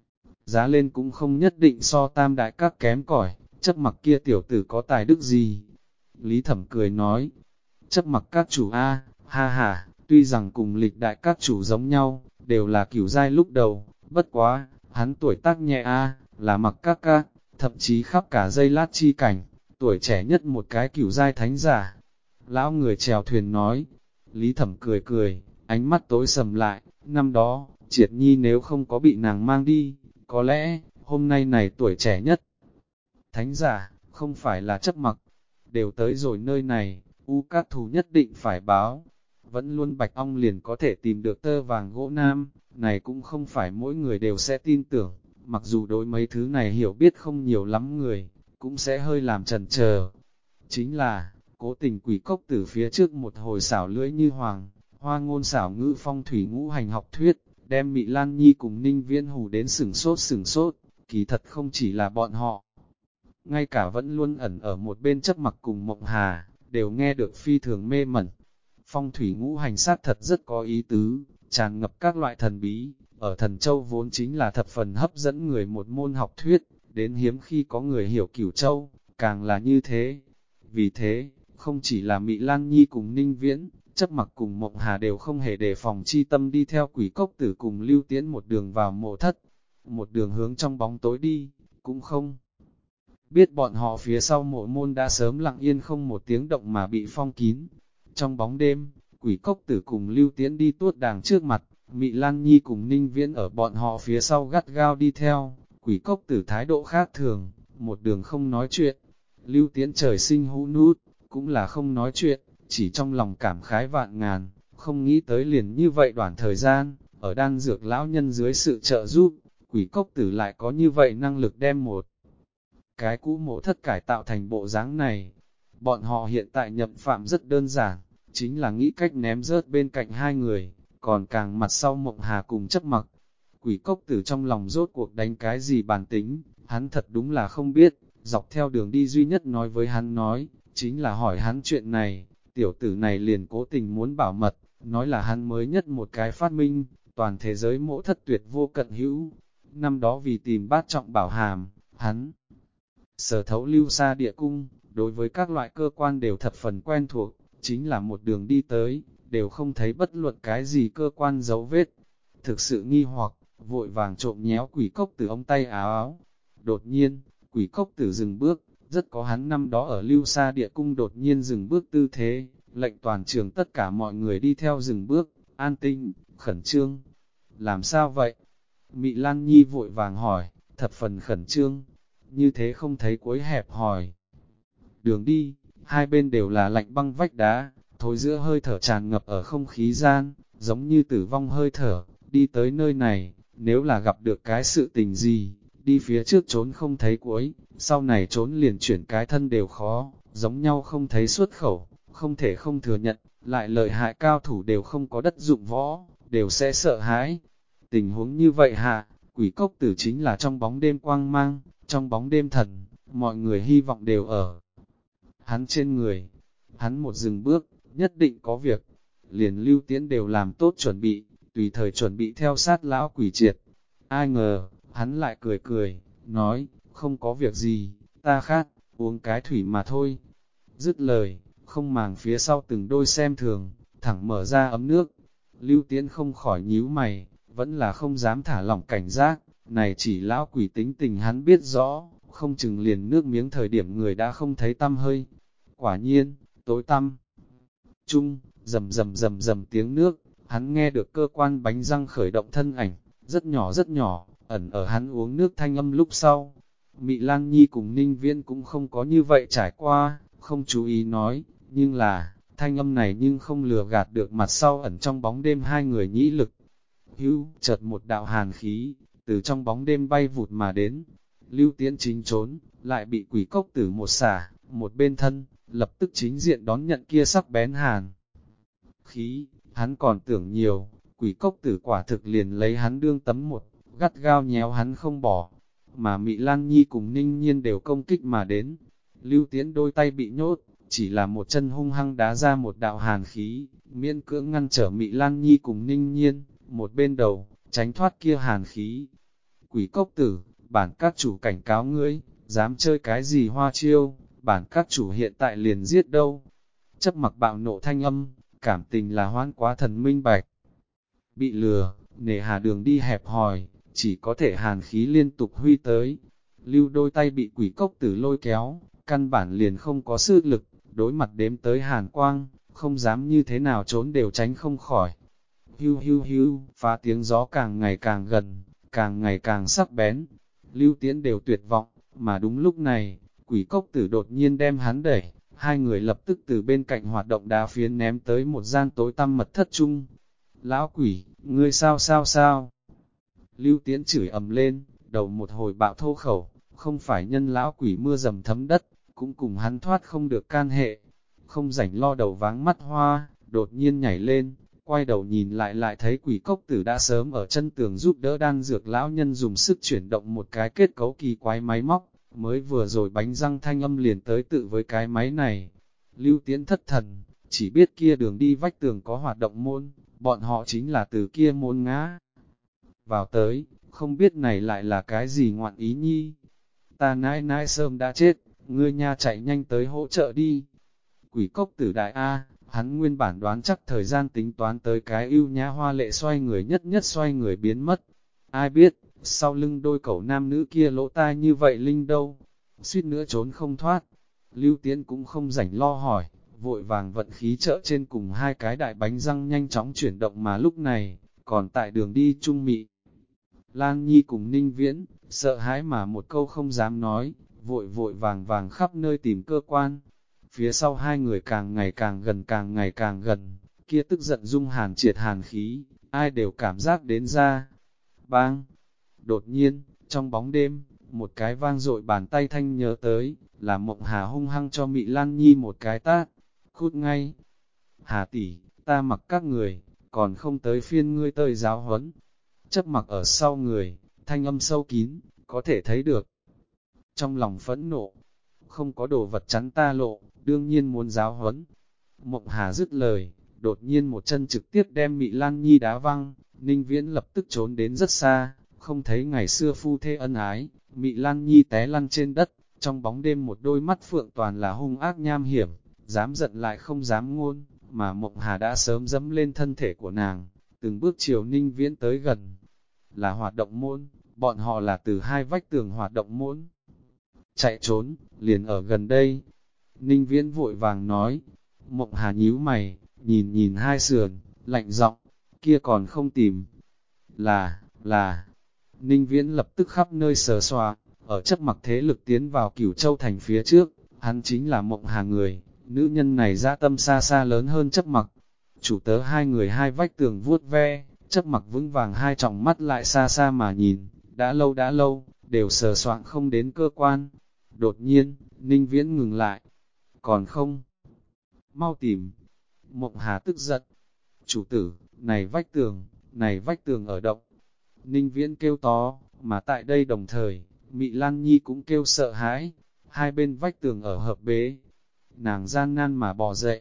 Giá lên cũng không nhất định so tam đại các kém cỏi, chấp mặc kia tiểu tử có tài đức gì. Lý Thẩm cười nói, chấp mặc các chủ A, ha ha, tuy rằng cùng lịch đại các chủ giống nhau, đều là cửu giai lúc đầu, bất quá, hắn tuổi tác nhẹ A, là mặc các, thậm chí khắp cả dây lát chi cảnh, tuổi trẻ nhất một cái cửu giai thánh giả. Lão người chèo thuyền nói, Lý Thẩm cười, ánh mắt tối sầm lại, năm đó, Triệt Nhi nếu không có bị nàng mang đi, có lẽ, hôm nay này tuổi trẻ nhất. Thánh giả, không phải là chấp mặc, đều tới rồi nơi này, u các thù nhất định phải báo. Vẫn luôn Bạch Ong liền có thể tìm được tơ vàng gỗ nam, này cũng không phải mỗi người đều sẽ tin tưởng, mặc dù đối mấy thứ này hiểu biết không nhiều lắm người, cũng sẽ hơi làm chần chờ. Chính là, cố tình quỷ cốc tử phía trước một hồi xảo lưỡi như hoàng, hoa ngôn xảo ngữ phong thủy ngũ hành học thuyết, đem Mị Lan Nhi cùng Ninh Viễn Hù đến sửng sốt, kỳ thật không chỉ là bọn họ. Ngay cả vẫn luôn ẩn ở một bên chấp mặc cùng Mộng Hà, đều nghe được phi thường mê mẩn. Phong thủy ngũ hành sát thật rất có ý tứ, tràn ngập các loại thần bí, ở Thần Châu vốn chính là thập phần hấp dẫn người một môn học thuyết, đến hiếm khi có người hiểu Cửu Châu, càng là như thế. Vì thế, không chỉ là Mị Lan Nhi cùng Ninh Viễn, chấp mặc cùng Mộng Hà đều không hề đề phòng chi tâm đi theo quỷ cốc tử cùng Lưu Tiễn một đường vào mộ thất, một đường hướng trong bóng tối đi, cũng không biết bọn họ phía sau mộ môn đã sớm lặng yên không một tiếng động mà bị phong kín. Trong bóng đêm, quỷ cốc tử cùng Lưu Tiễn đi tuốt đàng trước mặt, Mị Lan Nhi cùng Ninh Viễn ở bọn họ phía sau gắt gao đi theo, quỷ cốc tử thái độ khác thường, một đường không nói chuyện. Lưu Tiễn trời sinh hũ nút, cũng là không nói chuyện, chỉ trong lòng cảm khái vạn ngàn, không nghĩ tới liền như vậy đoạn thời gian, ở đan dược lão nhân dưới sự trợ giúp, quỷ cốc tử lại có như vậy năng lực đem một cái cũ mộ thất cải tạo thành bộ dáng này. Bọn họ hiện tại nhậm phạm rất đơn giản, chính là nghĩ cách ném rớt bên cạnh hai người, còn càng mặt sau Mộng Hà cùng Chấp Mặc. Quỷ cốc tử trong lòng rốt cuộc đánh cái gì bản tính, hắn thật đúng là không biết, dọc theo đường đi duy nhất nói với hắn nói, chính là hỏi hắn chuyện này, tiểu tử này liền cố tình muốn bảo mật, nói là hắn mới nhất một cái phát minh, toàn thế giới mỗ thất tuyệt vô cận hữu. Năm đó vì tìm bát trọng bảo hàm, hắn sở thấu lưu xa địa cung, đối với các loại cơ quan đều thập phần quen thuộc, chính là một đường đi tới, đều không thấy bất luận cái gì cơ quan dấu vết. Thực sự nghi hoặc, vội vàng trộm nhéo quỷ cốc tử ống tay áo áo. Đột nhiên, quỷ cốc tử dừng bước, rất có hắn năm đó ở lưu xa địa cung đột nhiên dừng bước tư thế, lệnh toàn trường tất cả mọi người đi theo dừng bước, an tinh, khẩn trương. Làm sao vậy? Mị Lan Nhi vội vàng hỏi, thập phần khẩn trương, như thế không thấy cuối hẹp hòi. Đường đi, hai bên đều là lạnh băng vách đá, thối giữa hơi thở tràn ngập ở không khí gian, giống như tử vong hơi thở, đi tới nơi này, nếu là gặp được cái sự tình gì, đi phía trước trốn không thấy cuối, sau này trốn liền chuyển cái thân đều khó, giống nhau không thấy xuất khẩu, không thể không thừa nhận, lại lợi hại cao thủ đều không có đất dụng võ, đều sẽ sợ hãi. Tình huống như vậy hạ, quỷ cốc tử chính là trong bóng đêm quang mang, trong bóng đêm thần, mọi người hy vọng đều ở hắn trên người. Hắn một dừng bước, nhất định có việc, liền Lưu Tiễn đều làm tốt chuẩn bị, tùy thời chuẩn bị theo sát lão quỷ triệt. Ai ngờ, hắn lại cười cười, nói, không có việc gì, ta khát, uống cái thủy mà thôi. Dứt lời, không màng phía sau từng đôi xem thường, thẳng mở ra ấm nước. Lưu Tiễn không khỏi nhíu mày, vẫn là không dám thả lỏng cảnh giác, này chỉ lão quỷ tính tình hắn biết rõ, không chừng liền nước miếng thời điểm người đã không thấy tăm hơi. Quả nhiên, tối tăm chung, rầm rầm rầm rầm tiếng nước, hắn nghe được cơ quan bánh răng khởi động thân ảnh, rất nhỏ, ẩn ở hắn uống nước thanh âm lúc sau. Mị Lan Nhi cùng Ninh Viễn cũng không có như vậy trải qua, không chú ý nói, nhưng là, thanh âm này nhưng không lừa gạt được mặt sau ẩn trong bóng đêm hai người nhĩ lực. Hưu, chợt một đạo hàn khí, từ trong bóng đêm bay vụt mà đến. Lưu Tiễn chính trốn, lại bị quỷ cốc tử một xả, một bên thân, lập tức chính diện đón nhận kia sắc bén hàn khí. Hắn còn tưởng nhiều, quỷ cốc tử quả thực liền lấy hắn đương tấm một, gắt gao nhéo hắn không bỏ. Mà Mị Lan Nhi cùng Ninh Nhiên đều công kích mà đến. Lưu Tiễn đôi tay bị nhốt, chỉ là một chân hung hăng đá ra một đạo hàn khí, miễn cưỡng ngăn trở Mị Lan Nhi cùng Ninh Nhiên, một bên đầu, tránh thoát kia hàn khí. Quỷ cốc tử, bản các chủ cảnh cáo ngươi, dám chơi cái gì hoa chiêu, bản các chủ hiện tại liền giết đâu. Chấp Mặc bạo nộ thanh âm, cảm tình là hoan quá thần minh bạch. Bị lừa, nề hà đường đi hẹp hòi, chỉ có thể hàn khí liên tục huy tới. Lưu đôi tay bị quỷ cốc tử lôi kéo, căn bản liền không có sức lực, đối mặt đếm tới hàn quang, không dám như thế nào trốn đều tránh không khỏi. Hưu hưu hưu, phá tiếng gió càng ngày càng gần, càng ngày càng sắc bén. Lưu Tiễn đều tuyệt vọng, mà đúng lúc này, quỷ cốc tử đột nhiên đem hắn đẩy, hai người lập tức từ bên cạnh hoạt động đá phiến ném tới một gian tối tăm mật thất chung. Lão quỷ, ngươi sao? Lưu Tiễn chửi ầm lên, đầu một hồi bạo thô khẩu, không phải nhân lão quỷ mưa dầm thấm đất, cũng cùng hắn thoát không được can hệ. Không rảnh lo đầu váng mắt hoa, đột nhiên nhảy lên, quay đầu nhìn lại thấy quỷ cốc tử đã sớm ở chân tường giúp đỡ đan dược lão nhân dùng sức chuyển động một cái kết cấu kỳ quái máy móc, mới vừa rồi bánh răng thanh âm liền tới tự với cái máy này. Lưu Tiễn thất thần, chỉ biết kia đường đi vách tường có hoạt động môn, bọn họ chính là từ kia môn ngã vào tới, không biết này lại là cái gì ngoạn ý nhi. Ta nãi sớm đã chết, ngươi nha chạy nhanh tới hỗ trợ đi. Quỷ cốc tử đại A, hắn nguyên bản đoán chắc thời gian tính toán tới cái ưu nhã hoa lệ xoay người nhất xoay người biến mất. Ai biết, sau lưng đôi cẩu nam nữ kia lỗ tai như vậy linh đâu, suýt nữa trốn không thoát. Lưu Tiễn cũng không rảnh lo hỏi, vội vàng vận khí trợ trên cùng hai cái đại bánh răng nhanh chóng chuyển động mà lúc này, còn tại đường đi trung Mị Lan Nhi cùng Ninh Viễn, sợ hãi mà một câu không dám nói, vội vàng khắp nơi tìm cơ quan. Phía sau hai người càng ngày càng gần, kia tức giận dung hàn triệt hàn khí, ai đều cảm giác đến ra. Bang! Đột nhiên, trong bóng đêm, một cái vang dội bàn tay thanh nhớ tới, là Mộng Hà hung hăng cho Mị Lan Nhi một cái tát, cút ngay. Hà tỷ, ta mặc các người, còn không tới phiên ngươi tơi giáo huấn. Chấp mặc ở sau người, thanh âm sâu kín, có thể thấy được. Trong lòng phẫn nộ, không có đồ vật chắn ta lộ, đương nhiên muốn giáo huấn. Mộng Hà dứt lời, đột nhiên một chân trực tiếp đem Mị Lan Nhi đá văng, Ninh Viễn lập tức trốn đến rất xa, không thấy ngày xưa phu thê ân ái, Mị Lan Nhi té lăn trên đất, trong bóng đêm một đôi mắt phượng toàn là hung ác nham hiểm, dám giận lại không dám ngôn, mà Mộng Hà đã sớm dẫm lên thân thể của nàng, từng bước chiều Ninh Viễn tới gần. Là hoạt động môn, bọn họ là từ hai vách tường hoạt động môn. Chạy trốn, liền ở gần đây. Ninh Viễn vội vàng nói, Mộng Hà nhíu mày, nhìn nhìn hai sườn, lạnh giọng, kia còn không tìm. Là, Ninh Viễn lập tức khắp nơi sờ soà, ở chấp mặc thế lực tiến vào Cửu Châu thành phía trước, hắn chính là Mộng Hà người, nữ nhân này dã tâm xa xa lớn hơn chấp mặc. Chủ tớ hai người hai vách tường vuốt ve, chấp mặc vững vàng hai tròng mắt lại xa xa mà nhìn, đã lâu, đều sờ soạng không đến cơ quan. Đột nhiên, Ninh Viễn ngừng lại, còn không, mau tìm. Mộng Hà tức giận, chủ tử, này vách tường ở động. Ninh Viễn kêu to, mà tại đây đồng thời, Mị Lan Nhi cũng kêu sợ hãi, hai bên vách tường ở hợp bế. Nàng gian nan mà bò dậy,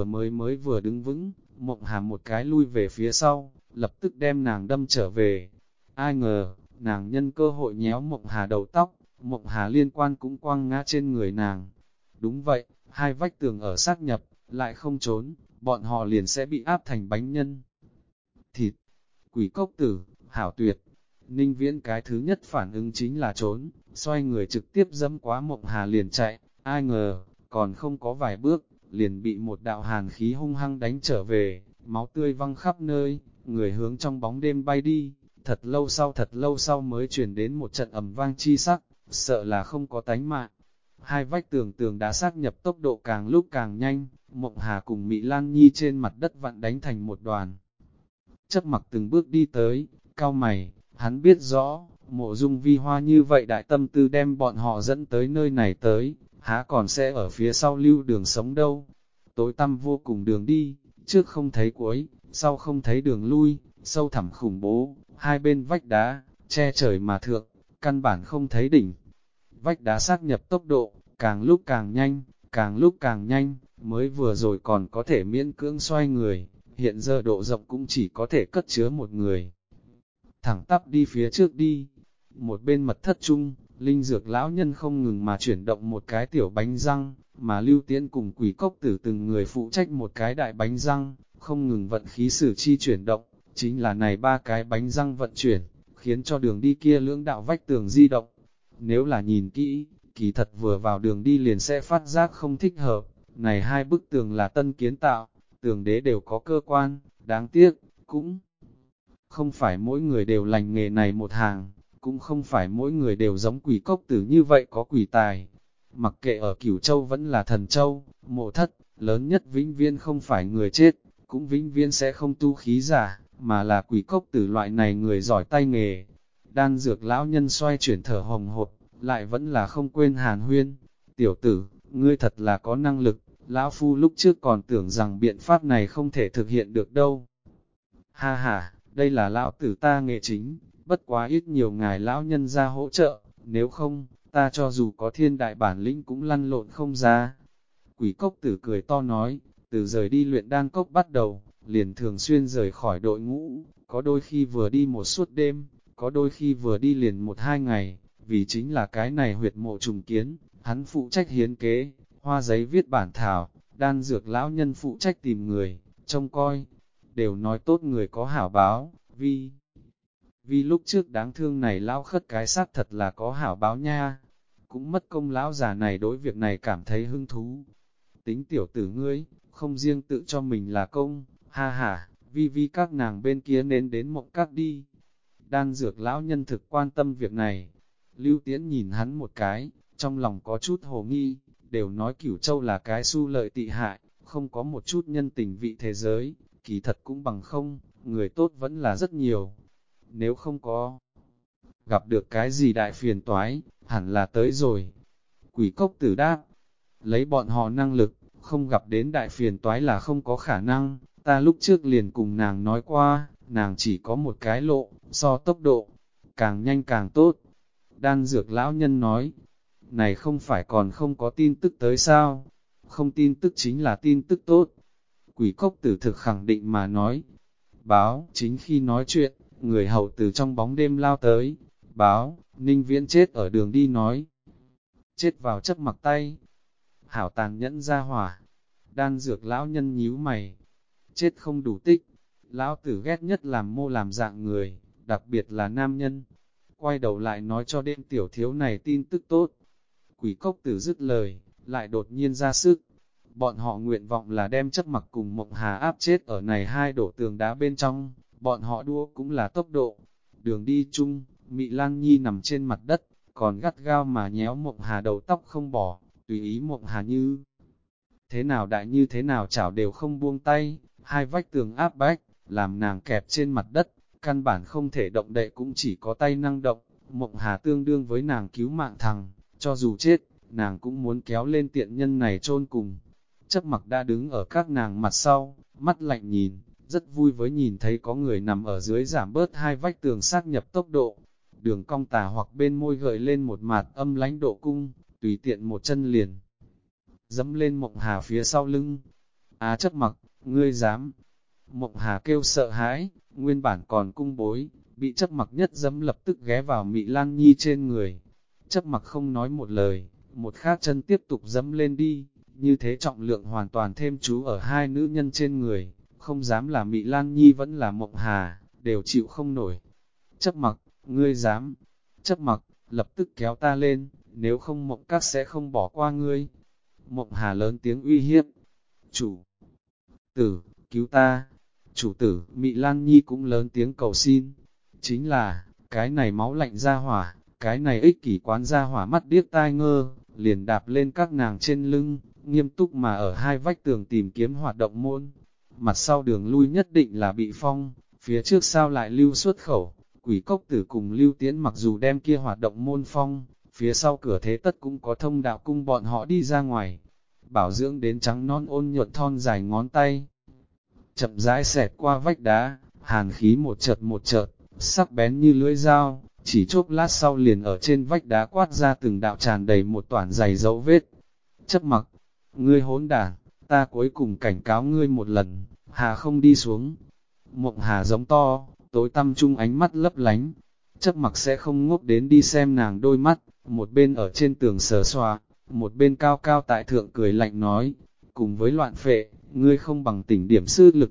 vừa đứng vững, Mộng Hà một cái lui về phía sau, lập tức đem nàng đâm trở về. Ai ngờ, nàng nhân cơ hội nhéo Mộng Hà đầu tóc, Mộng Hà liên quan cũng quăng ngã trên người nàng. Đúng vậy, hai vách tường ở sát nhập, lại không trốn, bọn họ liền sẽ bị áp thành bánh nhân. Thịt, quỷ cốc tử, hảo tuyệt. Ninh Viễn cái thứ nhất phản ứng chính là trốn, xoay người trực tiếp dẫm quá Mộng Hà liền chạy, ai ngờ, còn không có vài bước, liền bị một đạo hàn khí hung hăng đánh trở về, máu tươi văng khắp nơi, người hướng trong bóng đêm bay đi, thật lâu sau mới truyền đến một trận ầm vang chi sắc, sợ là không có tánh mạng. Hai vách tường đã xác nhập tốc độ càng lúc càng nhanh, Mộng Hà cùng Mị Lan Nhi trên mặt đất vặn đánh thành một đoàn. Chấp mặc từng bước đi tới, cau mày, hắn biết rõ, Mộ Dung Vi Hoa như vậy đại tâm tư đem bọn họ dẫn tới nơi này tới, há còn sẽ ở phía sau lưu đường sống đâu. Tối tăm vô cùng đường đi, trước không thấy cuối, sau không thấy đường lui, sâu thẳm khủng bố, hai bên vách đá, che trời mà thượng, căn bản không thấy đỉnh. Vách đá xác nhập tốc độ, càng lúc càng nhanh, mới vừa rồi còn có thể miễn cưỡng xoay người, hiện giờ độ rộng cũng chỉ có thể cất chứa một người. Thẳng tắp đi phía trước đi, một bên mật thất chung, linh dược lão nhân không ngừng mà chuyển động một cái tiểu bánh răng, mà Lưu Tiễn cùng Quỷ Cốc Tử từng người phụ trách một cái đại bánh răng, không ngừng vận khí sử chi chuyển động, chính là này ba cái bánh răng vận chuyển, khiến cho đường đi kia lưỡng đạo vách tường di động. Nếu là nhìn kỹ, kỳ thật vừa vào đường đi liền sẽ phát giác không thích hợp, này hai bức tường là tân kiến tạo, tường đế đều có cơ quan, đáng tiếc, cũng không phải mỗi người đều lành nghề này một hàng, cũng không phải mỗi người đều giống Quỷ Cốc Tử như vậy có quỷ tài. Mặc kệ ở Cửu Châu vẫn là Thần Châu, Mộ Thất, lớn nhất vĩnh viễn không phải người chết, cũng vĩnh viễn sẽ không tu khí giả, mà là Quỷ Cốc Tử loại này người giỏi tay nghề. Đan dược lão nhân xoay chuyển thở hồng hộc, lại vẫn là không quên hàn huyên. Tiểu tử, ngươi thật là có năng lực, lão phu lúc trước còn tưởng rằng biện pháp này không thể thực hiện được đâu. Ha ha, đây là lão tử ta nghệ chính, bất quá ít nhiều ngài lão nhân ra hỗ trợ, nếu không, ta cho dù có thiên đại bản lĩnh cũng lăn lộn không ra. Quỷ Cốc Tử cười to nói, từ rời đi luyện đan cốc bắt đầu, liền thường xuyên rời khỏi đội ngũ, có đôi khi vừa đi một suốt đêm, có đôi khi vừa đi liền 1-2 ngày, vì chính là cái này huyệt mộ trùng kiến, hắn phụ trách hiến kế, hoa giấy viết bản thảo, đan dược lão nhân phụ trách tìm người, trông coi, đều nói tốt người có hảo báo, vì lúc trước đáng thương này lão khất cái xác thật là có hảo báo nha, cũng mất công lão già này đối việc này cảm thấy hứng thú. Tính tiểu tử ngươi, không riêng tự cho mình là công, ha ha, vi các nàng bên kia nên đến Mộng Các đi. Đan dược lão nhân thực quan tâm việc này. Lưu Tiễn nhìn hắn một cái, trong lòng có chút hồ nghi, đều nói Cửu Châu là cái su lợi tị hại, không có một chút nhân tình vị thế giới, kỳ thật cũng bằng không, người tốt vẫn là rất nhiều. Nếu không có gặp được cái gì đại phiền toái, hẳn là tới rồi. Quỷ Cốc Tử đáp, lấy bọn họ năng lực, không gặp đến đại phiền toái là không có khả năng, ta lúc trước liền cùng nàng nói qua, nàng chỉ có một cái lộ, so tốc độ, càng nhanh càng tốt. Đan dược lão nhân nói, này không phải còn không có tin tức tới sao, không tin tức chính là tin tức tốt. Quỷ cốc tử thực khẳng định mà nói, báo, chính khi nói chuyện, người hầu từ trong bóng đêm lao tới, báo, Ninh Viễn chết ở đường đi nói, chết vào chấp mặc tay, hảo tàn nhẫn ra hỏa, đan dược lão nhân nhíu mày, chết không đủ tích, lão tử ghét nhất làm mô làm dạng người, đặc biệt là nam nhân, quay đầu lại nói cho đêm tiểu thiếu này tin tức tốt, quỷ cốc tử dứt lời, lại đột nhiên ra sức, bọn họ nguyện vọng là đem chấp mặc cùng Mộng Hà áp chết ở này hai đổ tường đá bên trong, bọn họ đua cũng là tốc độ, đường đi chung, Mị Lan Nhi nằm trên mặt đất, còn gắt gao mà nhéo Mộng Hà đầu tóc không bỏ, tùy ý Mộng Hà như thế nào đại như thế nào chảo đều không buông tay, hai vách tường áp bách, làm nàng kẹp trên mặt đất, căn bản không thể động đậy cũng chỉ có tay năng động, Mộng Hà tương đương với nàng cứu mạng thằng, cho dù chết, nàng cũng muốn kéo lên tiện nhân này chôn cùng. Chấp mặc đã đứng ở các nàng mặt sau, mắt lạnh nhìn, rất vui với nhìn thấy có người nằm ở dưới giảm bớt hai vách tường sát nhập tốc độ. Đường cong tà hoặc bên môi gợi lên một mạt âm lánh độ cung, tùy tiện một chân liền. Dẫm lên Mộng Hà phía sau lưng. Chấp mặc, ngươi dám. Mộng Hà kêu sợ hãi, nguyên bản còn cung bối, bị chấp mặc nhất dẫm lập tức ghé vào Mị Lan Nhi trên người. Chấp mặc không nói một lời, một khác chân tiếp tục dẫm lên đi, như thế trọng lượng hoàn toàn thêm chú ở hai nữ nhân trên người, không dám là Mị Lan Nhi vẫn là Mộng Hà, đều chịu không nổi. Chấp mặc, ngươi dám, chấp mặc, lập tức kéo ta lên, nếu không Mộng các sẽ không bỏ qua ngươi. Mộng Hà lớn tiếng uy hiếp, chủ tử, cứu ta, chủ tử, Mị Lan Nhi cũng lớn tiếng cầu xin, chính là, cái này máu lạnh ra hỏa, cái này ích kỷ quán ra hỏa mắt điếc tai ngơ, liền đạp lên các nàng trên lưng, nghiêm túc mà ở hai vách tường tìm kiếm hoạt động môn. Mặt sau đường lui nhất định là bị phong, phía trước sao lại lưu xuất khẩu, quỷ cốc tử cùng lưu tiễn mặc dù đem kia hoạt động môn phong, phía sau cửa thế tất cũng có thông đạo cung bọn họ đi ra ngoài. Bảo dưỡng đến trắng non ôn nhuận thon dài ngón tay, chậm rãi xẹt qua vách đá, hàn khí một chợt, sắc bén như lưỡi dao, chỉ chốc lát sau liền ở trên vách đá quát ra từng đạo tràn đầy một toản dày dấu vết. Chấp mặc, ngươi hỗn đản, ta cuối cùng cảnh cáo ngươi một lần, Hà không đi xuống. Mộng Hà giống to, tối tăm chung ánh mắt lấp lánh. Chấp mặc sẽ không ngốc đến đi xem nàng đôi mắt, một bên ở trên tường sờ xoa, một bên cao cao tại thượng cười lạnh nói, cùng với loạn phệ, ngươi không bằng tỉnh điểm sư lực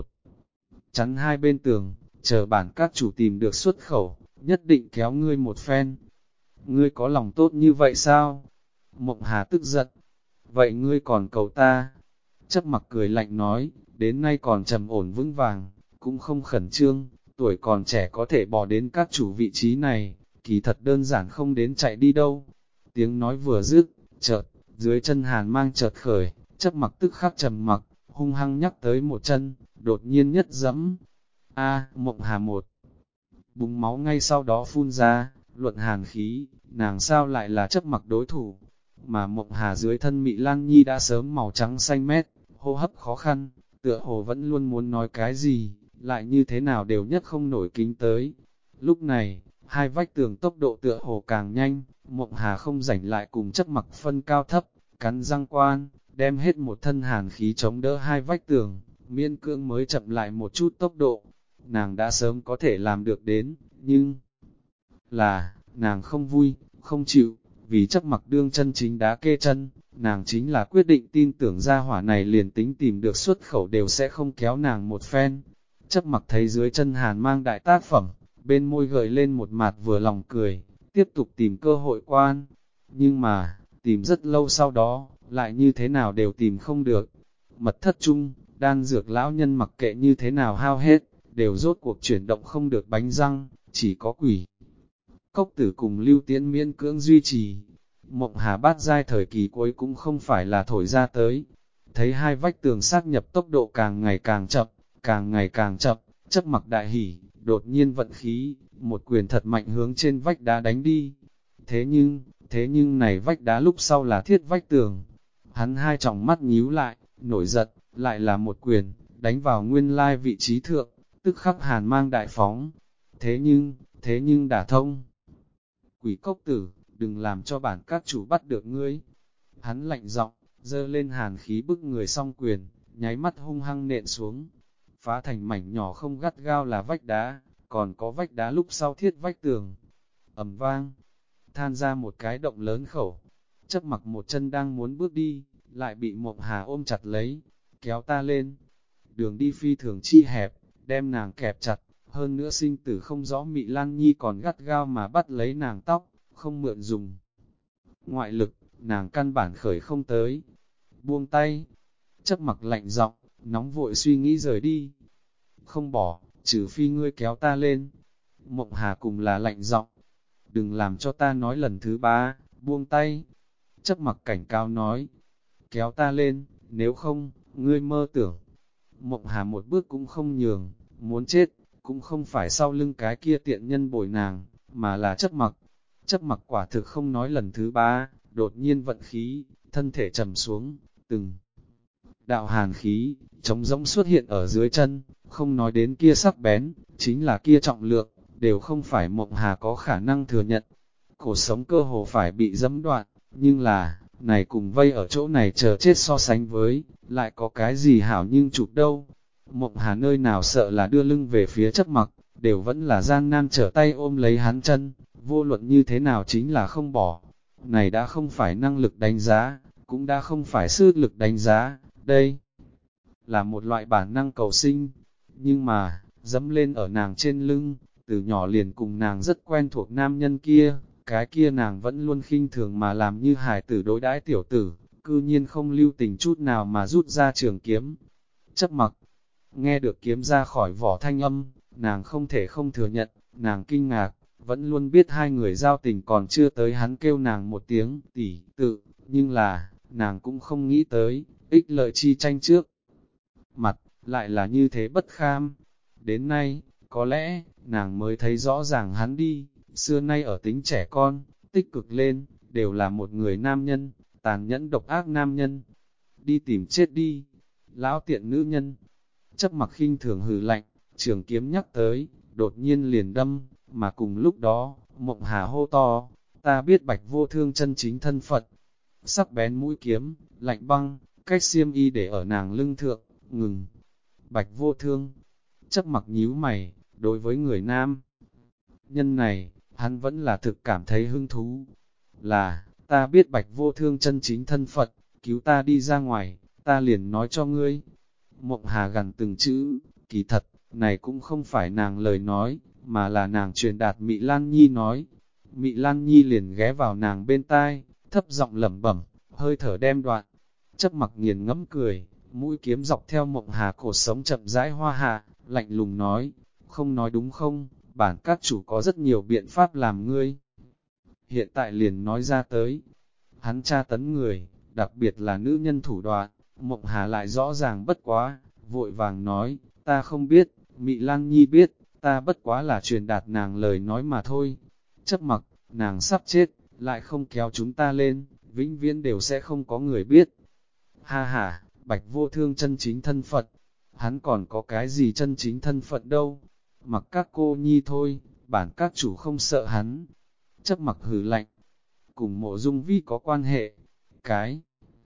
chắn hai bên tường, chờ bản các chủ tìm được xuất khẩu, nhất định kéo ngươi một phen. Ngươi có lòng tốt như vậy sao? Mộng Hà tức giận. Vậy ngươi còn cầu ta? Chấp mặc cười lạnh nói, đến nay còn trầm ổn vững vàng, cũng không khẩn trương, tuổi còn trẻ có thể bỏ đến các chủ vị trí này, kỳ thật đơn giản không đến chạy đi đâu. Tiếng nói vừa dứt, chợt, dưới chân hàn mang chợt khởi, chấp mặc tức khắc trầm mặc, hung hăng nhắc tới một chân, đột nhiên nhất dẫm. Mộng Hà một búng máu ngay sau đó phun ra, luận hàn khí, nàng sao lại là chấp mặc đối thủ, mà Mộng Hà dưới thân Mị Lan Nhi đã sớm màu trắng xanh mét, hô hấp khó khăn, tựa hồ vẫn luôn muốn nói cái gì, lại như thế nào đều nhất không nổi kính tới. Lúc này, hai vách tường tốc độ tựa hồ càng nhanh, Mộng Hà không rảnh lại cùng chấp mặc phân cao thấp, cắn răng quan, đem hết một thân hàn khí chống đỡ hai vách tường, miên cưỡng mới chậm lại một chút tốc độ. Nàng đã sớm có thể làm được đến, nhưng là, nàng không vui, không chịu, vì chấp mặc đương chân chính đá kê chân, nàng chính là quyết định tin tưởng ra hỏa này liền tính tìm được xuất khẩu đều sẽ không kéo nàng một phen. Chấp mặc thấy dưới chân hàn mang đại tác phẩm, bên môi gợi lên một mặt vừa lòng cười, tiếp tục tìm cơ hội quan. Nhưng mà, tìm rất lâu sau đó, lại như thế nào đều tìm không được. Mật thất chung, đan dược lão nhân mặc kệ như thế nào hao hết, đều rốt cuộc chuyển động không được bánh răng, chỉ có quỷ. Cốc tử cùng lưu tiễn miễn cưỡng duy trì. Mộng Hà bát giai thời kỳ cuối cũng không phải là thổi ra tới. Thấy hai vách tường sát nhập tốc độ càng ngày càng chậm, chấp mặc đại hỉ, đột nhiên vận khí, một quyền thật mạnh hướng trên vách đá đánh đi. Thế nhưng này vách đá lúc sau là thiết vách tường. Hắn hai tròng mắt nhíu lại, nổi giận, lại là một quyền, đánh vào nguyên lai vị trí thượng, tức khắc hàn mang đại phóng. Thế nhưng đả thông. Quỷ cốc tử, đừng làm cho bản các chủ bắt được ngươi. Hắn lạnh giọng, giơ lên hàn khí bức người song quyền, nháy mắt hung hăng nện xuống. Phá thành mảnh nhỏ không gắt gao là vách đá, còn có vách đá lúc sau thiết vách tường. Ầm vang, than ra một cái động lớn khẩu. Chấp mặc một chân đang muốn bước đi, lại bị Mộng Hà ôm chặt lấy, kéo ta lên. Đường đi phi thường chi hẹp, đem nàng kẹp chặt, hơn nữa sinh tử không rõ Mị Lan Nhi còn gắt gao mà bắt lấy nàng tóc, không mượn dùng. Ngoại lực, nàng căn bản khởi không tới. Buông tay, chấp mặc lạnh giọng, nóng vội suy nghĩ rời đi. Không bỏ, trừ phi ngươi kéo ta lên. Mộng Hà cùng là lạnh giọng, đừng làm cho ta nói lần thứ ba, buông tay. Chấp mặc cảnh cáo nói, kéo ta lên, nếu không, ngươi mơ tưởng. Mộng Hà một bước cũng không nhường, muốn chết, cũng không phải sau lưng cái kia tiện nhân bồi nàng, mà là chấp mặc. Chấp mặc quả thực không nói lần thứ ba, đột nhiên vận khí, thân thể trầm xuống, từng đạo hàn khí, trống rỗng xuất hiện ở dưới chân, không nói đến kia sắc bén, chính là kia trọng lượng, đều không phải Mộng Hà có khả năng thừa nhận. Cổ sống cơ hồ phải bị dẫm đoạn, nhưng là, này cùng vây ở chỗ này chờ chết so sánh với, lại có cái gì hảo nhưng chụp đâu. Mộng Hà nơi nào sợ là đưa lưng về phía chấp mặc, đều vẫn là gian nan trở tay ôm lấy hắn chân, vô luận như thế nào chính là không bỏ. Này đã không phải năng lực đánh giá, cũng đã không phải sức lực đánh giá, đây là một loại bản năng cầu sinh. Nhưng mà, dẫm lên ở nàng trên lưng, từ nhỏ liền cùng nàng rất quen thuộc nam nhân kia, cái kia nàng vẫn luôn khinh thường mà làm như hài tử đối đãi tiểu tử, cư nhiên không lưu tình chút nào mà rút ra trường kiếm. Chấp mặc, nghe được kiếm ra khỏi vỏ thanh âm, nàng không thể không thừa nhận, nàng kinh ngạc, vẫn luôn biết hai người giao tình còn chưa tới hắn kêu nàng một tiếng tỷ tự, nhưng là, nàng cũng không nghĩ tới, ích lợi chi tranh trước. Mặt, lại là như thế bất kham. Đến nay, có lẽ, nàng mới thấy rõ ràng hắn đi, xưa nay ở tính trẻ con, tích cực lên, đều là một người nam nhân, tàn nhẫn độc ác nam nhân. Đi tìm chết đi, lão tiện nữ nhân. Chấp mặc khinh thường hừ lạnh, trường kiếm nhắc tới, đột nhiên liền đâm, mà cùng lúc đó, Mộng Hà hô to, ta biết Bạch Vô Thương chân chính thân Phật. Sắc bén mũi kiếm, lạnh băng, cách xiêm y để ở nàng lưng thượng, ngừng. Bạch Vô Thương, chấp mặc nhíu mày, đối với người nam nhân này, hắn vẫn là thực cảm thấy hứng thú. Là, ta biết Bạch Vô Thương chân chính thân Phật, cứu ta đi ra ngoài, ta liền nói cho ngươi. Mộng Hà gằn từng chữ, kỳ thật, này cũng không phải nàng lời nói, mà là nàng truyền đạt Mị Lan Nhi nói. Mị Lan Nhi liền ghé vào nàng bên tai, thấp giọng lẩm bẩm, hơi thở đem đoạn. Chấp mặc nghiền ngẫm cười, mũi kiếm dọc theo Mộng Hà cổ sống chậm rãi hoa hạ, lạnh lùng nói, không nói đúng không, bản các chủ có rất nhiều biện pháp làm ngươi. Hiện tại liền nói ra tới, hắn tra tấn người, đặc biệt là nữ nhân thủ đoạn, Mộng Hà lại rõ ràng bất quá, vội vàng nói, ta không biết, Mị Lan Nhi biết, ta bất quá là truyền đạt nàng lời nói mà thôi. Chấp mặc, nàng sắp chết, lại không kéo chúng ta lên, vĩnh viễn đều sẽ không có người biết. Ha ha, Bạch Vô Thương chân chính thân Phật, hắn còn có cái gì chân chính thân Phật đâu, mặc các cô nhi thôi, bản các chủ không sợ hắn. Chấp mặc hừ lạnh, cùng Mộ Dung Vi có quan hệ, cái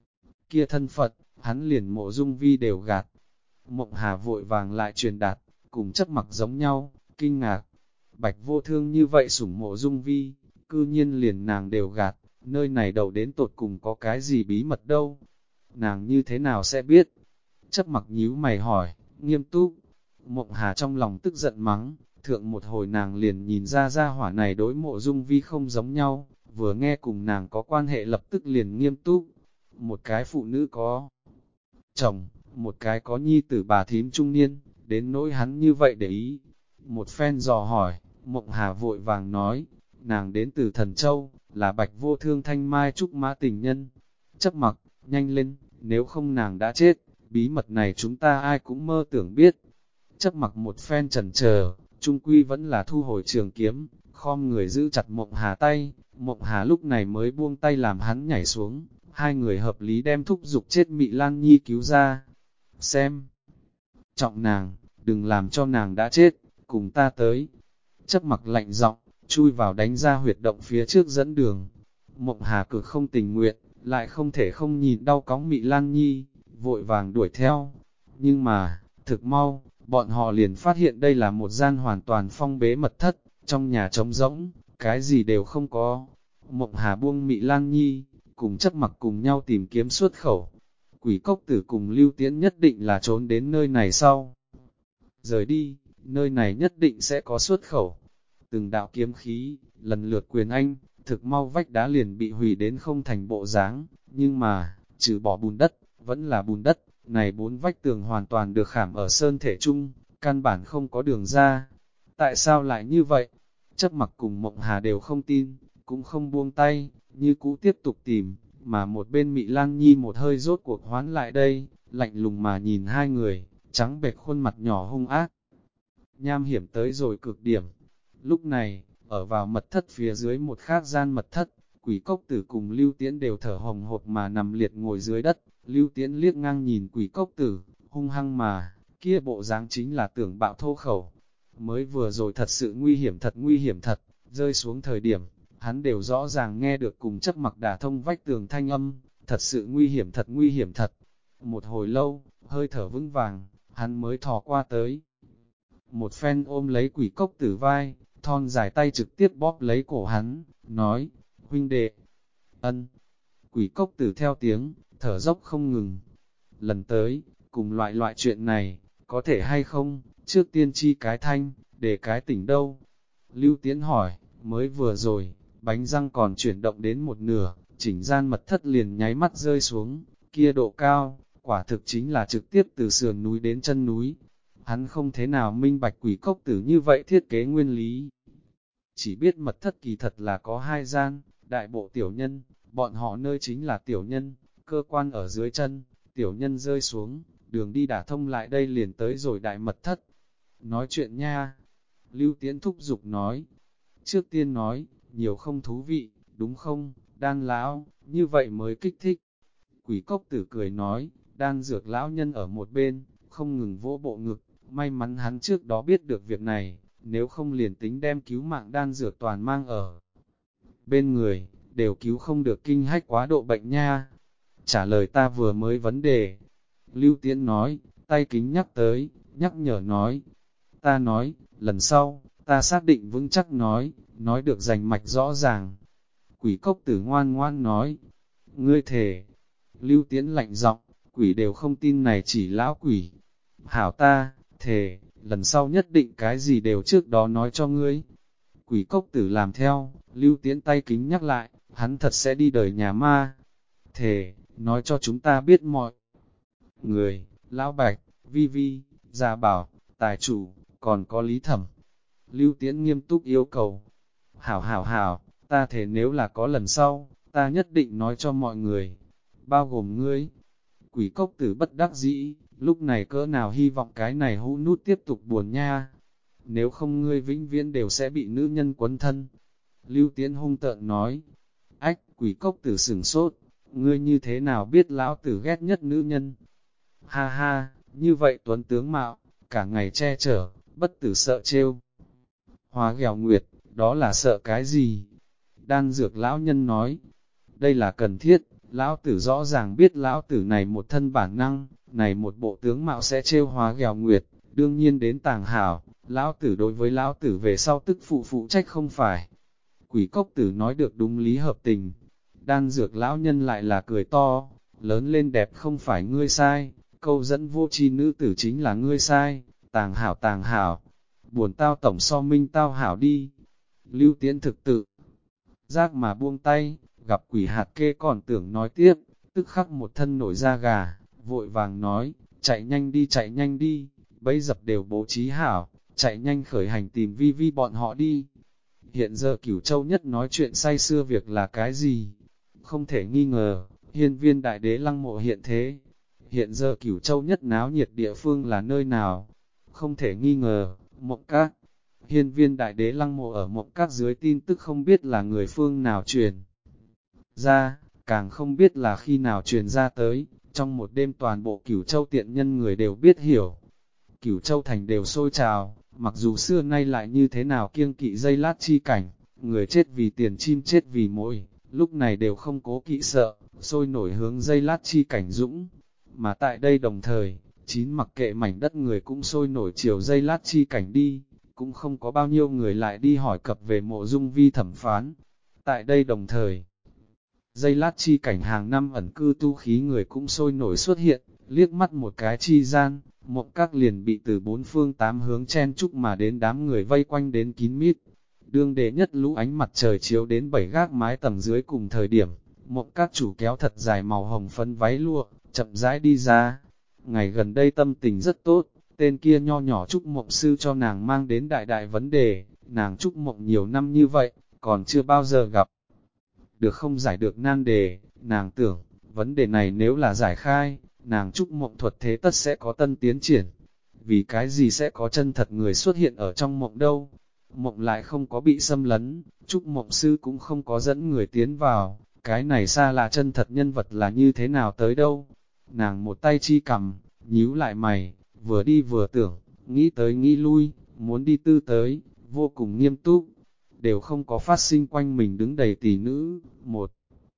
kia thân Phật, hắn liền Mộ Dung Vi đều gạt. Mộng Hà vội vàng lại truyền đạt, cùng chấp mặc giống nhau, kinh ngạc. Bạch Vô Thương như vậy sủng Mộ Dung Vi, cư nhiên liền nàng đều gạt, nơi này đầu đến tột cùng có cái gì bí mật đâu. Nàng như thế nào sẽ biết? Chấp mặc nhíu mày hỏi, nghiêm túc. Mộng Hà trong lòng tức giận mắng, thượng một hồi nàng liền nhìn ra hỏa này đối Mộ Dung Vi không giống nhau, vừa nghe cùng nàng có quan hệ lập tức liền nghiêm túc. Một cái phụ nữ có chồng, một cái có nhi tử bà thím trung niên, đến nỗi hắn như vậy để ý. Một phen dò hỏi, Mộng Hà vội vàng nói, nàng đến từ Thần Châu, là Bạch Vô Thương thanh mai trúc mã tình nhân. Chấp mặc, nhanh lên, nếu không nàng đã chết, bí mật này chúng ta ai cũng mơ tưởng biết. Chấp mặc một phen chần chờ, trung quy vẫn là thu hồi trường kiếm, khom người giữ chặt Mộng Hà tay, Mộng Hà lúc này mới buông tay làm hắn nhảy xuống, hai người hợp lý đem thúc giục chết Mị Lan Nhi cứu ra. Xem trọng nàng, đừng làm cho nàng đã chết, cùng ta tới. Chấp mặc lạnh giọng, chui vào đánh ra huyệt động phía trước dẫn đường. Mộng Hà cực không tình nguyện, lại không thể không nhìn đau cóng Mị Lan Nhi, vội vàng đuổi theo. Nhưng mà, thực mau, bọn họ liền phát hiện đây là một gian hoàn toàn phong bế mật thất, trong nhà trống rỗng, cái gì đều không có. Mộng Hà buông Mị Lan Nhi, cùng chấp mặc cùng nhau tìm kiếm xuất khẩu. Quỷ cốc tử cùng Lưu Tiễn nhất định là trốn đến nơi này sau. Rời đi, nơi này nhất định sẽ có xuất khẩu. Từng đạo kiếm khí, lần lượt quyền anh, thực mau vách đá liền bị hủy đến không thành bộ dáng, nhưng mà, trừ bỏ bùn đất, vẫn là bùn đất, này 4 vách tường hoàn toàn được khảm ở sơn thể chung, căn bản không có đường ra. Tại sao lại như vậy? Chấp mặc cùng Mộng Hà đều không tin, cũng không buông tay, như cũ tiếp tục tìm, mà một bên Mị Lan Nhi một hơi rốt cuộc hoán lại đây, lạnh lùng mà nhìn hai người, trắng bệch khuôn mặt nhỏ hung ác. Nham hiểm tới rồi cực điểm. Lúc này, ở vào mật thất phía dưới một khác gian mật thất, Quỷ Cốc Tử cùng Lưu Tiễn đều thở hồng hộc mà nằm liệt ngồi dưới đất. Lưu Tiễn liếc ngang nhìn Quỷ Cốc Tử, hung hăng mà, kia bộ dáng chính là tưởng bạo thô khẩu. Mới vừa rồi thật sự nguy hiểm thật, rơi xuống thời điểm, hắn đều rõ ràng nghe được cùng chấp mặc đả thông vách tường thanh âm, thật sự nguy hiểm thật. Một hồi lâu, hơi thở vững vàng, hắn mới thò qua tới. Một phen ôm lấy Quỷ Cốc Tử vai, thon dài tay trực tiếp bóp lấy cổ hắn, nói, huynh đệ, ân. Quỷ Cốc Tử theo tiếng, thở dốc không ngừng. Lần tới, cùng loại chuyện này, có thể hay không, trước tiên chi cái thanh, để cái tỉnh đâu. Lưu Tiễn hỏi, mới vừa rồi, bánh răng còn chuyển động đến một nửa, chỉnh gian mật thất liền nháy mắt rơi xuống, kia độ cao, quả thực chính là trực tiếp từ sườn núi đến chân núi. Hắn không thế nào minh bạch Quỷ Cốc Tử như vậy thiết kế nguyên lý. Chỉ biết mật thất kỳ thật là có 2 gian, đại bộ tiểu nhân, bọn họ nơi chính là tiểu nhân, cơ quan ở dưới chân, tiểu nhân rơi xuống, đường đi đả thông lại đây liền tới rồi đại mật thất. Nói chuyện nha, Lưu Tiễn thúc giục nói, trước tiên nói, nhiều không thú vị, đúng không, Đan lão, như vậy mới kích thích. Quỷ Cốc Tử cười nói, Đan Dược lão nhân ở một bên, không ngừng vỗ bộ ngực, may mắn hắn trước đó biết được việc này, nếu không liền tính đem cứu mạng Đan Dược toàn mang ở bên người, đều cứu không được kinh hách quá độ bệnh nha. Trả lời ta vừa mới vấn đề. Lưu Tiễn nói, tay kính nhắc tới, nhắc nhở nói. Ta nói, lần sau, ta xác định vững chắc nói được rành mạch rõ ràng. Quỷ Cốc Tử ngoan ngoan nói, ngươi thề. Lưu Tiễn lạnh giọng, quỷ đều không tin này chỉ lão quỷ. Hảo ta, thề, lần sau nhất định cái gì đều trước đó nói cho ngươi. Quỷ Cốc Tử làm theo, Lưu Tiễn tay kính nhắc lại, hắn thật sẽ đi đời nhà ma. Thề, nói cho chúng ta biết mọi người, Lão Bạch, Vi Vi, Gia Bảo, Tài Chủ, còn có Lý Thẩm. Lưu Tiễn nghiêm túc yêu cầu. Hảo, ta thề nếu là có lần sau, ta nhất định nói cho mọi người, bao gồm ngươi. Quỷ Cốc Tử bất đắc dĩ, lúc này cỡ nào hy vọng cái này hũ nút tiếp tục buồn nha. Nếu không ngươi vĩnh viễn đều sẽ bị nữ nhân quấn thân. Lưu Tiễn hung tợn nói. Ách, Quỷ Cốc Tử sửng sốt, ngươi như thế nào biết lão tử ghét nhất nữ nhân? Ha ha, như vậy tuấn tướng mạo, cả ngày che chở, bất tử sợ trêu. Hóa ghèo nguyệt, đó là sợ cái gì? Đan Dược lão nhân nói, đây là cần thiết, lão tử rõ ràng biết lão tử này một thân bản năng, này một bộ tướng mạo sẽ trêu hóa ghèo nguyệt, đương nhiên đến tàng hảo, lão tử đối với lão tử về sau tức phụ trách không phải. Quỷ Cốc Tử nói được đúng lý hợp tình. Đan Dược lão nhân lại là cười to, lớn lên đẹp không phải ngươi sai, câu dẫn vô tri nữ tử chính là ngươi sai, tàng hảo, buồn tao tổng so minh tao hảo đi. Lưu Tiễn thực tự giác mà buông tay, gặp quỷ hạt kê còn tưởng nói tiếp, tức khắc một thân nổi da gà, vội vàng nói, chạy nhanh đi, bấy dập đều bố trí hảo, chạy nhanh khởi hành tìm Vi Vi bọn họ đi. Hiện giờ Cửu Châu nhất nói chuyện say xưa việc là cái gì? Không thể nghi ngờ, hiên viên đại đế lăng mộ hiện thế. Hiện giờ Cửu Châu nhất náo nhiệt địa phương là nơi nào? Không thể nghi ngờ, Mộng Các. Hiên viên đại đế lăng mộ ở Mộng Các dưới tin tức không biết là người phương nào truyền ra, càng không biết là khi nào truyền ra tới, trong một đêm toàn bộ Cửu Châu tiện nhân người đều biết hiểu. Cửu Châu thành đều sôi trào, mặc dù xưa nay lại như thế nào kiêng kỵ dây lát chi cảnh, người chết vì tiền chim chết vì mồi, lúc này đều không cố kỵ sợ, sôi nổi hướng dây lát chi cảnh dũng. Mà tại đây đồng thời, chín mặc kệ mảnh đất người cũng sôi nổi chiều dây lát chi cảnh đi, cũng không có bao nhiêu người lại đi hỏi cập về Mộ Dung Vi thẩm phán. Tại đây đồng thời, dây lát chi cảnh hàng năm ẩn cư tu khí người cũng sôi nổi xuất hiện, liếc mắt một cái chi gian, Mộng Các liền bị từ bốn phương tám hướng chen chúc mà đến đám người vây quanh đến kín mít. Đương đệ nhất lũ ánh mặt trời chiếu đến 7 gác mái tầng dưới cùng thời điểm, Mộng Các chủ kéo thật dài màu hồng phấn váy lụa, chậm rãi đi ra. Ngày gần đây tâm tình rất tốt, tên kia nho nhỏ Trúc Mộng sư cho nàng mang đến đại đại vấn đề, nàng Trúc Mộng nhiều năm như vậy, còn chưa bao giờ gặp được không giải được nan đề, nàng tưởng, vấn đề này nếu là giải khai, nàng Trúc Mộng thuật thế tất sẽ có tân tiến triển. Vì cái gì sẽ có chân thật người xuất hiện ở trong mộng đâu? Mộng lại không có bị xâm lấn, Trúc Mộng sư cũng không có dẫn người tiến vào, cái này xa là chân thật nhân vật là như thế nào tới đâu? Nàng một tay chi cầm, nhíu lại mày, vừa đi vừa tưởng, nghĩ tới nghĩ lui, muốn đi tư tới, vô cùng nghiêm túc, đều không có phát sinh quanh mình đứng đầy tỷ nữ, một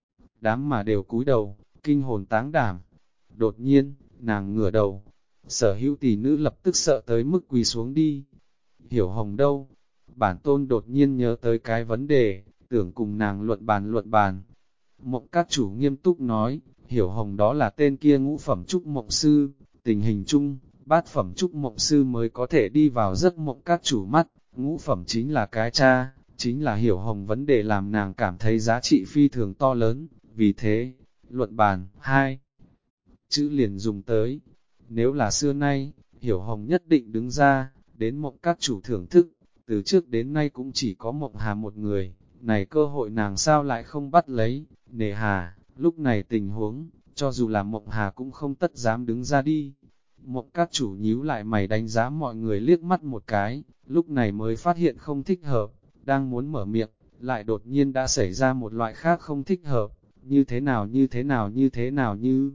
đám mà đều cúi đầu, kinh hồn táng đảm. Đột nhiên, nàng ngửa đầu, sở hữu tỷ nữ lập tức sợ tới mức quỳ xuống đi. Hiểu Hồng đâu? Bản tôn đột nhiên nhớ tới cái vấn đề, tưởng cùng nàng luận bàn. Mộng Các chủ nghiêm túc nói, Hiểu Hồng đó là tên kia ngũ phẩm trúc mộng sư, tình hình chung, bát phẩm trúc mộng sư mới có thể đi vào giấc Mộng Các chủ mắt, ngũ phẩm chính là cái cha, chính là Hiểu Hồng vấn đề làm nàng cảm thấy giá trị phi thường to lớn, vì thế, luận bàn, 2 chữ liền dùng tới. Nếu là xưa nay, Hiểu Hồng nhất định đứng ra, đến Mộng Các chủ thưởng thức, từ trước đến nay cũng chỉ có Mộng Hà một người, này cơ hội nàng sao lại không bắt lấy, nề hà, lúc này tình huống, cho dù là Mộng Hà cũng không tất dám đứng ra đi. Mộng Các chủ nhíu lại mày đánh giá mọi người liếc mắt một cái, lúc này mới phát hiện không thích hợp, đang muốn mở miệng, lại đột nhiên đã xảy ra một loại khác không thích hợp, như thế nào như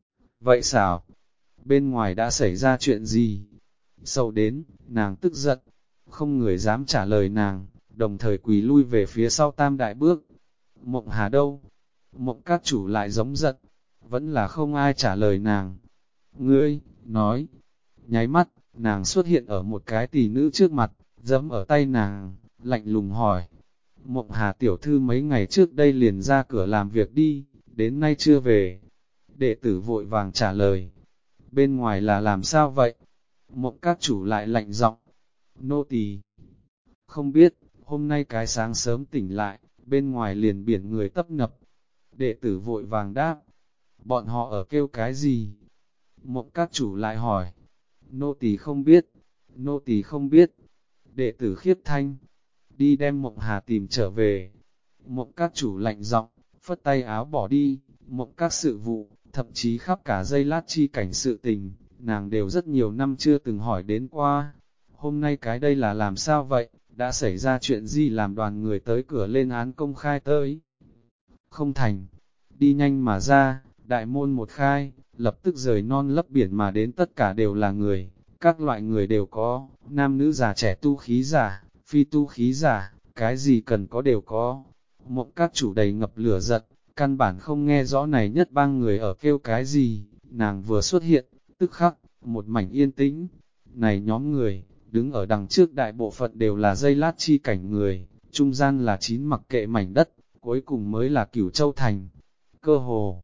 vậy xảo, bên ngoài đã xảy ra chuyện gì? Sâu đến, nàng tức giận, không người dám trả lời nàng, đồng thời quỳ lui về phía sau tam đại bước. Mộng Hà đâu? Mộng Các chủ lại giống giận, vẫn là không ai trả lời nàng. Ngươi, nói, nháy mắt, nàng xuất hiện ở một cái tỷ nữ trước mặt, giẫm ở tay nàng, lạnh lùng hỏi. Mộng Hà tiểu thư mấy ngày trước đây liền ra cửa làm việc đi, đến nay chưa về. Đệ tử vội vàng trả lời, bên ngoài là làm sao vậy? Mộng Các chủ lại lạnh giọng, nô tỳ không biết, hôm nay cái sáng sớm tỉnh lại, bên ngoài liền biển người tấp nập. Đệ tử vội vàng đáp, bọn họ ở kêu cái gì? Mộng Các chủ lại hỏi, nô tỳ không biết, nô tỳ không biết. Đệ tử khiếp thanh, đi đem Mộng Hà tìm trở về. Mộng Các chủ lạnh giọng, phất tay áo bỏ đi. Mộng Các sự vụ, thậm chí khắp cả dây lát chi cảnh sự tình, nàng đều rất nhiều năm chưa từng hỏi đến qua. Hôm nay cái đây là làm sao vậy, đã xảy ra chuyện gì làm đoàn người tới cửa lên án công khai tới? Không thành, đi nhanh mà ra, đại môn một khai, lập tức rời non lấp biển mà đến tất cả đều là người, các loại người đều có, nam nữ già trẻ tu khí giả, phi tu khí giả, cái gì cần có đều có. Mộng Các chủ đầy ngập lửa giận, căn bản không nghe rõ này nhất bang người ở kêu cái gì, nàng vừa xuất hiện, tức khắc, một mảnh yên tĩnh. Này nhóm người, đứng ở đằng trước đại bộ phận đều là dây lát chi cảnh người, trung gian là chín mặc kệ mảnh đất, cuối cùng mới là Cửu Châu thành. Cơ hồ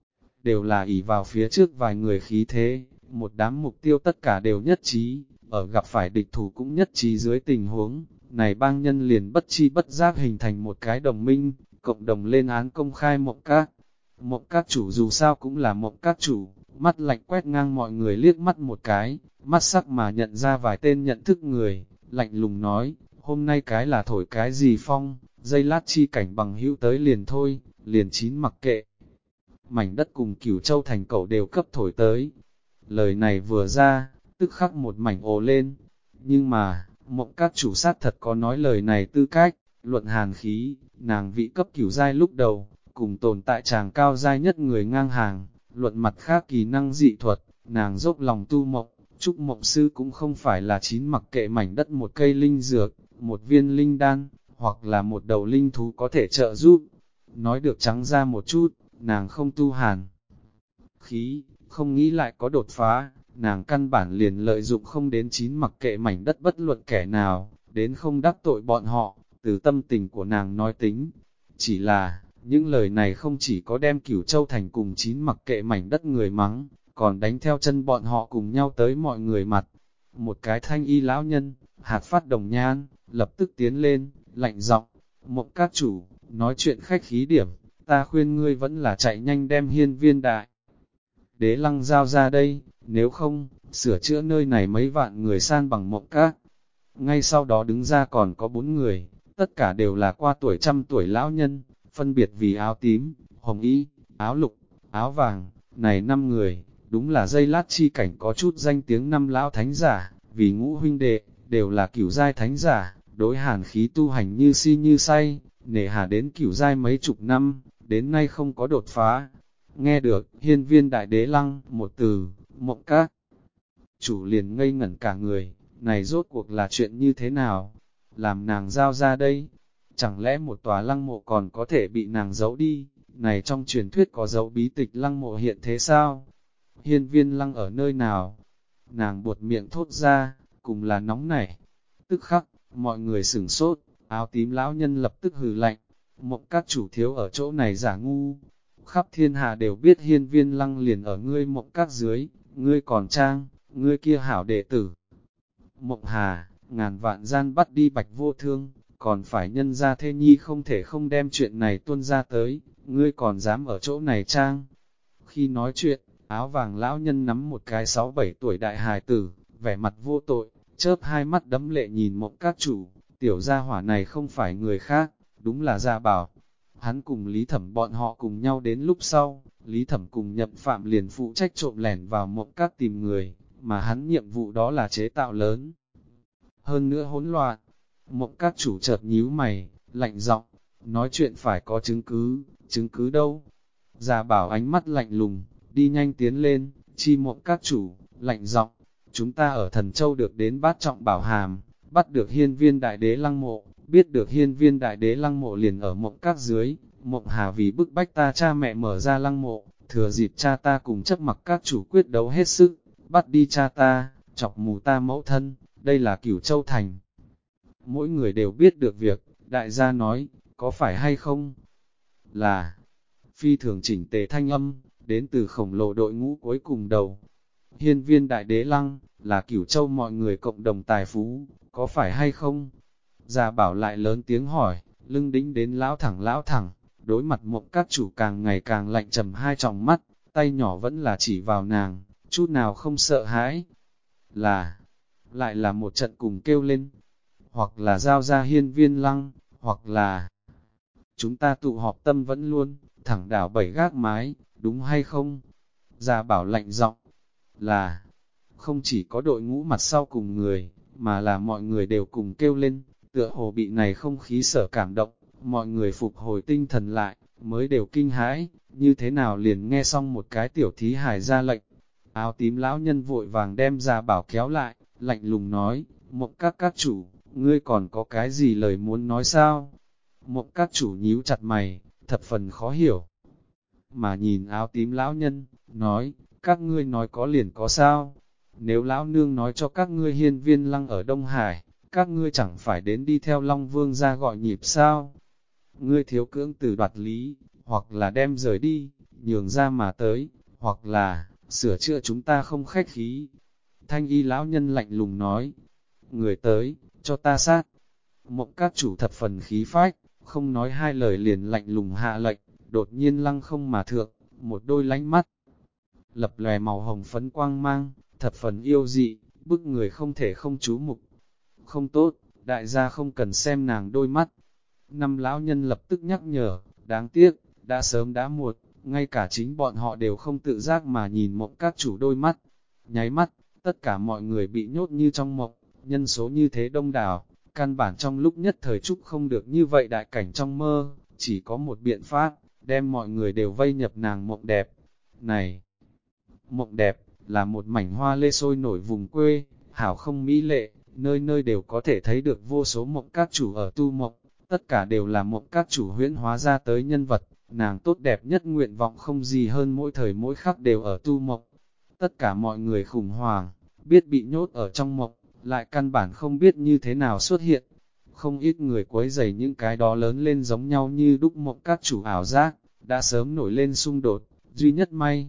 đều là ỷ vào phía trước vài người khí thế, một đám mục tiêu tất cả đều nhất trí, ở gặp phải địch thủ cũng nhất trí dưới tình huống, này bang nhân liền bất chi bất giác hình thành một cái đồng minh, cộng đồng lên án công khai Mộng Các. Mộng Các chủ dù sao cũng là Mộng Các chủ, mắt lạnh quét ngang mọi người liếc mắt một cái, mắt sắc mà nhận ra vài tên nhận thức người, lạnh lùng nói, hôm nay cái là thổi cái gì phong, dây lát chi cảnh bằng hữu tới liền thôi, liền chín mặc kệ. Mảnh đất cùng Cửu Châu thành cậu đều cấp thổi tới. Lời này vừa ra, tức khắc một mảnh ồ lên, nhưng mà, Mộng Các chủ sát thật có nói lời này tư cách, luận hàn khí, nàng vị cấp cửu giai lúc đầu, cùng tồn tại chàng cao giai nhất người ngang hàng, luận mặt khác kỳ năng dị thuật, nàng dốc lòng tu mộng, Trúc Mộng Sư cũng không phải là chín mặc kệ mảnh đất một cây linh dược, một viên linh đan, hoặc là một đầu linh thú có thể trợ giúp. Nói được trắng ra một chút, nàng không tu hàn khí, không nghĩ lại có đột phá, nàng căn bản liền lợi dụng không đến chín mặc kệ mảnh đất bất luận kẻ nào, đến không đắc tội bọn họ, từ tâm tình của nàng nói tính. Chỉ là, những lời này không chỉ có đem Cửu Châu Thành cùng chín mặc kệ mảnh đất người mắng, còn đánh theo chân bọn họ cùng nhau tới mọi người mặt. Một cái thanh y lão nhân, hạt phát đồng nhan, lập tức tiến lên, lạnh giọng, Mộng các chủ, nói chuyện khách khí điểm, ta khuyên ngươi vẫn là chạy nhanh đem hiên viên đại đế lăng giao ra đây, nếu không, sửa chữa nơi này mấy vạn người san bằng mộng các. Ngay sau đó đứng ra còn có 4 người, tất cả đều là qua tuổi trăm tuổi lão nhân, phân biệt vì áo tím, hồng y, áo lục, áo vàng, này 5 người, đúng là dây lát chi cảnh có chút danh tiếng năm lão thánh giả, vì ngũ huynh đệ, đều là cửu giai thánh giả, đối hàn khí tu hành như si như say, nể hà đến cửu giai mấy chục năm, đến nay không có đột phá. Nghe được, hiên viên đại đế lăng, một từ, mộng các. Chủ liền ngây ngẩn cả người, này rốt cuộc là chuyện như thế nào? Làm nàng giao ra đây? Chẳng lẽ một tòa lăng mộ còn có thể bị nàng giấu đi? Này trong truyền thuyết có dấu bí tịch lăng mộ hiện thế sao? Hiên viên lăng ở nơi nào? Nàng buột miệng thốt ra, cùng là nóng nảy. Tức khắc, mọi người sửng sốt, áo tím lão nhân lập tức hừ lạnh. Mộng các chủ thiếu ở chỗ này giả ngu. Khắp thiên hạ đều biết hiên viên lăng liền ở ngươi mộng các dưới, ngươi còn trang, ngươi kia hảo đệ tử. Mộng hà, ngàn vạn gian bắt đi bạch vô thương, còn phải nhân ra thê nhi không thể không đem chuyện này tuôn ra tới, ngươi còn dám ở chỗ này trang. Khi nói chuyện, áo vàng lão nhân nắm một cái 6-7 tuổi đại hài tử, vẻ mặt vô tội, chớp hai mắt đẫm lệ nhìn mộng các chủ, tiểu gia hỏa này không phải người khác, đúng là Gia Bảo. Hắn cùng Lý Thẩm bọn họ cùng nhau đến lúc sau, Lý Thẩm cùng Nhậm Phạm liền phụ trách trộm lẻn vào mộng các tìm người, mà hắn nhiệm vụ đó là chế tạo lớn. Hơn nữa hỗn loạn, mộng các chủ chợt nhíu mày, lạnh giọng, nói chuyện phải có chứng cứ đâu. Gia Bảo ánh mắt lạnh lùng, đi nhanh tiến lên, chi mộng các chủ, lạnh giọng, chúng ta ở Thần Châu được đến bát trọng bảo hàm, bắt được hiên viên đại đế lăng mộ. Biết được hiên viên đại đế lăng mộ liền ở mộng các dưới, mộng hà vì bức bách ta cha mẹ mở ra lăng mộ, thừa dịp cha ta cùng chấp mặc các chủ quyết đấu hết sức, bắt đi cha ta, chọc mù ta mẫu thân, đây là Cửu Châu Thành. Mỗi người đều biết được việc, đại gia nói, có phải hay không? Là, phi thường chỉnh tề thanh âm, đến từ khổng lồ đội ngũ cuối cùng đầu. Hiên viên đại đế lăng, là Cửu Châu mọi người cộng đồng tài phú, có phải hay không? Gia Bảo lại lớn tiếng hỏi, lưng đính đến lão thẳng, đối mặt mộng các chủ càng ngày càng lạnh trầm hai tròng mắt, tay nhỏ vẫn là chỉ vào nàng, chút nào không sợ hãi. Lại là một trận cùng kêu lên, hoặc là giao ra hiên viên lăng, hoặc là chúng ta tụ họp tâm vẫn luôn, thẳng đảo 7 gác mái, đúng hay không? Gia Bảo lạnh giọng, là không chỉ có đội ngũ mặt sau cùng người, mà là mọi người đều cùng kêu lên. Tựa hồ bị này không khí sở cảm động, mọi người phục hồi tinh thần lại, mới đều kinh hãi, như thế nào liền nghe xong một cái tiểu thí hài ra lệnh. Áo tím lão nhân vội vàng đem Gia Bảo kéo lại, lạnh lùng nói, mộng các chủ, ngươi còn có cái gì lời muốn nói sao? Mộng các chủ nhíu chặt mày, thập phần khó hiểu. Mà nhìn áo tím lão nhân, nói, các ngươi nói có liền có sao? Nếu lão nương nói cho các ngươi hiên viên lăng ở Đông Hải, các ngươi chẳng phải đến đi theo Long Vương ra gọi nhịp sao? Ngươi thiếu cưỡng từ đoạt lý, hoặc là đem rời đi, nhường ra mà tới, hoặc là, sửa chữa chúng ta không khách khí. Thanh y lão nhân lạnh lùng nói, người tới, cho ta sát. Mộng các chủ thập phần khí phách, không nói hai lời liền lạnh lùng hạ lệnh, đột nhiên lăng không mà thượng, một đôi lánh mắt. Lập lòe màu hồng phấn quang mang, thập phần yêu dị, bức người không thể không chú mục. Không tốt, đại gia không cần xem nàng đôi mắt. Năm lão nhân lập tức nhắc nhở, đáng tiếc, đã sớm đã muộn, ngay cả chính bọn họ đều không tự giác mà nhìn mộng các chủ đôi mắt. Nháy mắt, tất cả mọi người bị nhốt như trong mộng, nhân số như thế đông đảo, căn bản trong lúc nhất thời chúc không được như vậy đại cảnh trong mơ, chỉ có một biện pháp, đem mọi người đều vây nhập nàng mộng đẹp. Này, mộng đẹp, là một mảnh hoa lê sôi nổi vùng quê, hảo không mỹ lệ, nơi nơi đều có thể thấy được vô số mộng các chủ ở tu mộng, tất cả đều là mộng các chủ huyễn hóa ra tới nhân vật, nàng tốt đẹp nhất nguyện vọng không gì hơn mỗi thời mỗi khắc đều ở tu mộng. Tất cả mọi người khủng hoảng, biết bị nhốt ở trong mộng, lại căn bản không biết như thế nào xuất hiện. Không ít người quấy rầy những cái đó lớn lên giống nhau như đúc mộng các chủ ảo giác, đã sớm nổi lên xung đột, duy nhất may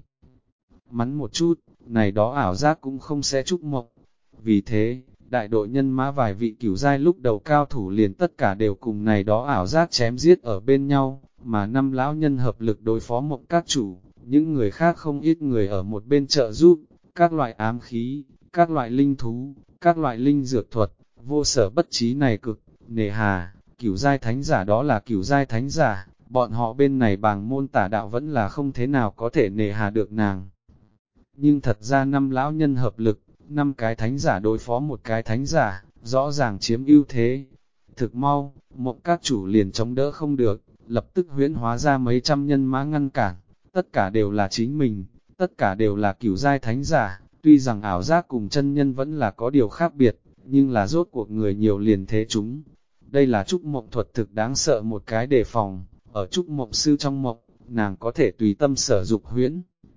mắn một chút, này đó ảo giác cũng không sẽ chúc mộng. Vì thế, đại đội nhân mã vài vị cửu giai lúc đầu cao thủ liền tất cả đều cùng này đó ảo giác chém giết ở bên nhau, mà năm lão nhân hợp lực đối phó mộng các chủ, những người khác không ít người ở một bên trợ giúp, các loại ám khí, các loại linh thú, các loại linh dược thuật, vô sở bất trí này cực, nề hà, cửu giai thánh giả đó là cửu giai thánh giả, bọn họ bên này bàng môn tả đạo vẫn là không thế nào có thể nề hà được nàng. Nhưng thật ra năm lão nhân hợp lực, năm cái thánh giả đối phó một cái thánh giả, rõ ràng chiếm ưu thế. Thực mau, mộng các chủ liền chống đỡ không được, lập tức huyễn hóa ra mấy trăm nhân mã ngăn cản, tất cả đều là chính mình, tất cả đều là cửu giai thánh giả, tuy rằng ảo giác cùng chân nhân vẫn là có điều khác biệt, nhưng là rốt cuộc người nhiều liền thế chúng. Đây là trúc mộng thuật thực đáng sợ một cái đề phòng, ở trúc mộng sư trong mộng, nàng có thể tùy tâm sở dục huyễn.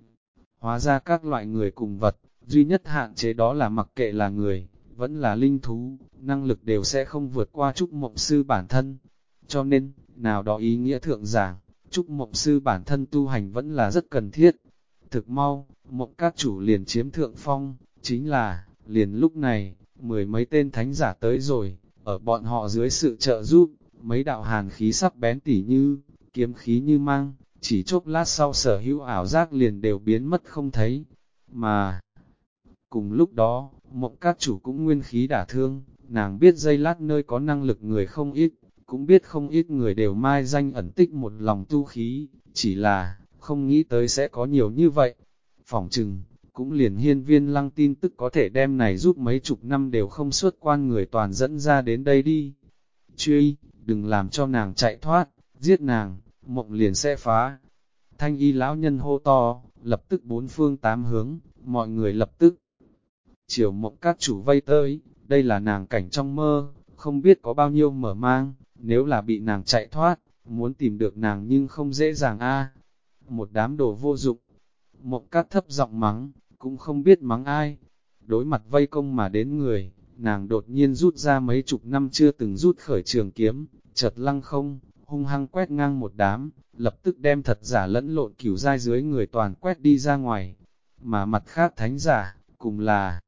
Hóa ra các loại người cùng vật, duy nhất hạn chế đó là mặc kệ là người, vẫn là linh thú, năng lực đều sẽ không vượt qua trúc mộng sư bản thân. Cho nên, nào đó ý nghĩa thượng giảng, trúc mộng sư bản thân tu hành vẫn là rất cần thiết. Thực mau, mộng các chủ liền chiếm thượng phong, chính là, liền lúc này, mười mấy tên thánh giả tới rồi, ở bọn họ dưới sự trợ giúp, mấy đạo hàn khí sắc bén tỉ như, kiếm khí như mang, chỉ chốc lát sau sở hữu ảo giác liền đều biến mất không thấy. Mà, cùng lúc đó, mộng các chủ cũng nguyên khí đả thương, nàng biết giây lát nơi có năng lực người không ít, cũng biết không ít người đều mai danh ẩn tích một lòng tu khí, chỉ là, không nghĩ tới sẽ có nhiều như vậy. Phỏng chừng, cũng liền hiên viên lăng tin tức có thể đem này giúp mấy chục năm đều không xuất quan người toàn dẫn ra đến đây đi. Truy, đừng làm cho nàng chạy thoát, giết nàng, mộng liền sẽ phá. Thanh y lão nhân hô to, lập tức bốn phương tám hướng, mọi người lập tức chiều mộng các chủ vây tới, đây là nàng cảnh trong mơ, không biết có bao nhiêu mở mang, nếu là bị nàng chạy thoát, muốn tìm được nàng nhưng không dễ dàng a. Một đám đồ vô dụng, mộng các thấp giọng mắng, cũng không biết mắng ai. Đối mặt vây công mà đến người, nàng đột nhiên rút ra mấy chục năm chưa từng rút khởi trường kiếm, chợt lăng không, hung hăng quét ngang một đám, lập tức đem thật giả lẫn lộn cửu giai dưới người toàn quét đi ra ngoài. Mà mặt khác thánh giả, cùng là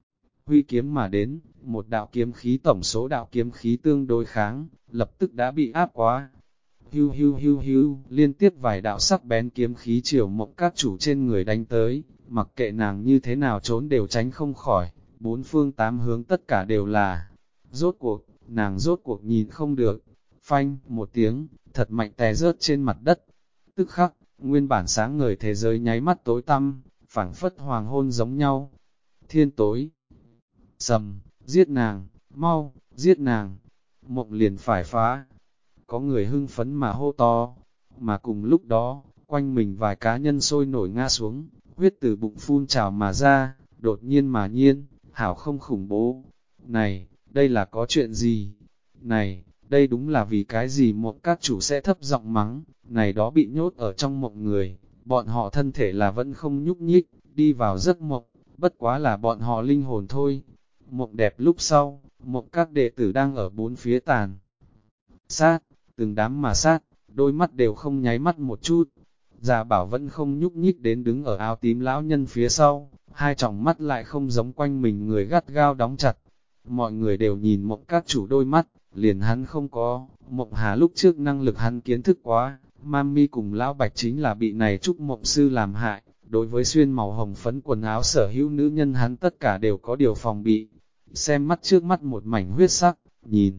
huy kiếm mà đến, một đạo kiếm khí tổng số đạo kiếm khí tương đối kháng, lập tức đã bị áp quá. Hưu hưu hưu hưu, liên tiếp vài đạo sắc bén kiếm khí chiều mộng các chủ trên người đánh tới, mặc kệ nàng như thế nào trốn đều tránh không khỏi, bốn phương tám hướng tất cả đều là. Rốt cuộc, nàng rốt cuộc nhìn không được, phanh, một tiếng, thật mạnh tè rớt trên mặt đất. Tức khắc, nguyên bản sáng ngời thế giới nháy mắt tối tăm, phảng phất hoàng hôn giống nhau. Thiên tối, sầm, giết nàng, mau, giết nàng, mộng liền phải phá. Có người hưng phấn mà hô to, mà cùng lúc đó, quanh mình vài cá nhân sôi nổi ngã xuống, huyết từ bụng phun trào mà ra, đột nhiên mà nhiên, hảo không khủng bố. Này, đây là có chuyện gì? Này, đây đúng là vì cái gì mộng các chủ sẽ thấp giọng mắng, này đó bị nhốt ở trong mộng người, bọn họ thân thể là vẫn không nhúc nhích, đi vào giấc mộng, bất quá là bọn họ linh hồn thôi. Mộng đẹp lúc sau, mộng các đệ tử đang ở bốn phía tàn sát, từng đám mà sát, đôi mắt đều không nháy mắt một chút. Già bảo vẫn không nhúc nhích đến đứng ở áo tím lão nhân phía sau, hai tròng mắt lại không giống quanh mình người gắt gao đóng chặt. Mọi người đều nhìn mộng các chủ đôi mắt, liền hắn không có, mộng hà lúc trước năng lực hắn kiến thức quá, Mami cùng lão bạch chính là bị này trúc mộng sư làm hại, đối với xuyên màu hồng phấn quần áo sở hữu nữ nhân hắn tất cả đều có điều phòng bị. Xem mắt trước mắt một mảnh huyết sắc, nhìn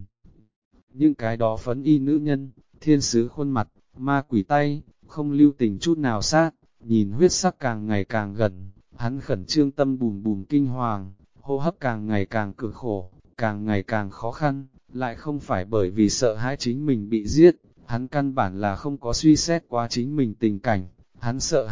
những cái đó phấn y nữ nhân, thiên sứ khuôn mặt, ma quỷ tay, không lưu tình chút nào sát, nhìn huyết sắc càng ngày càng gần, hắn khẩn trương tâm bùm bùm kinh hoàng, hô hấp càng ngày càng cực khổ, càng ngày càng khó khăn, lại không phải bởi vì sợ hãi chính mình bị giết, Hắn căn bản là không có suy xét quá chính mình tình cảnh, hắn sợ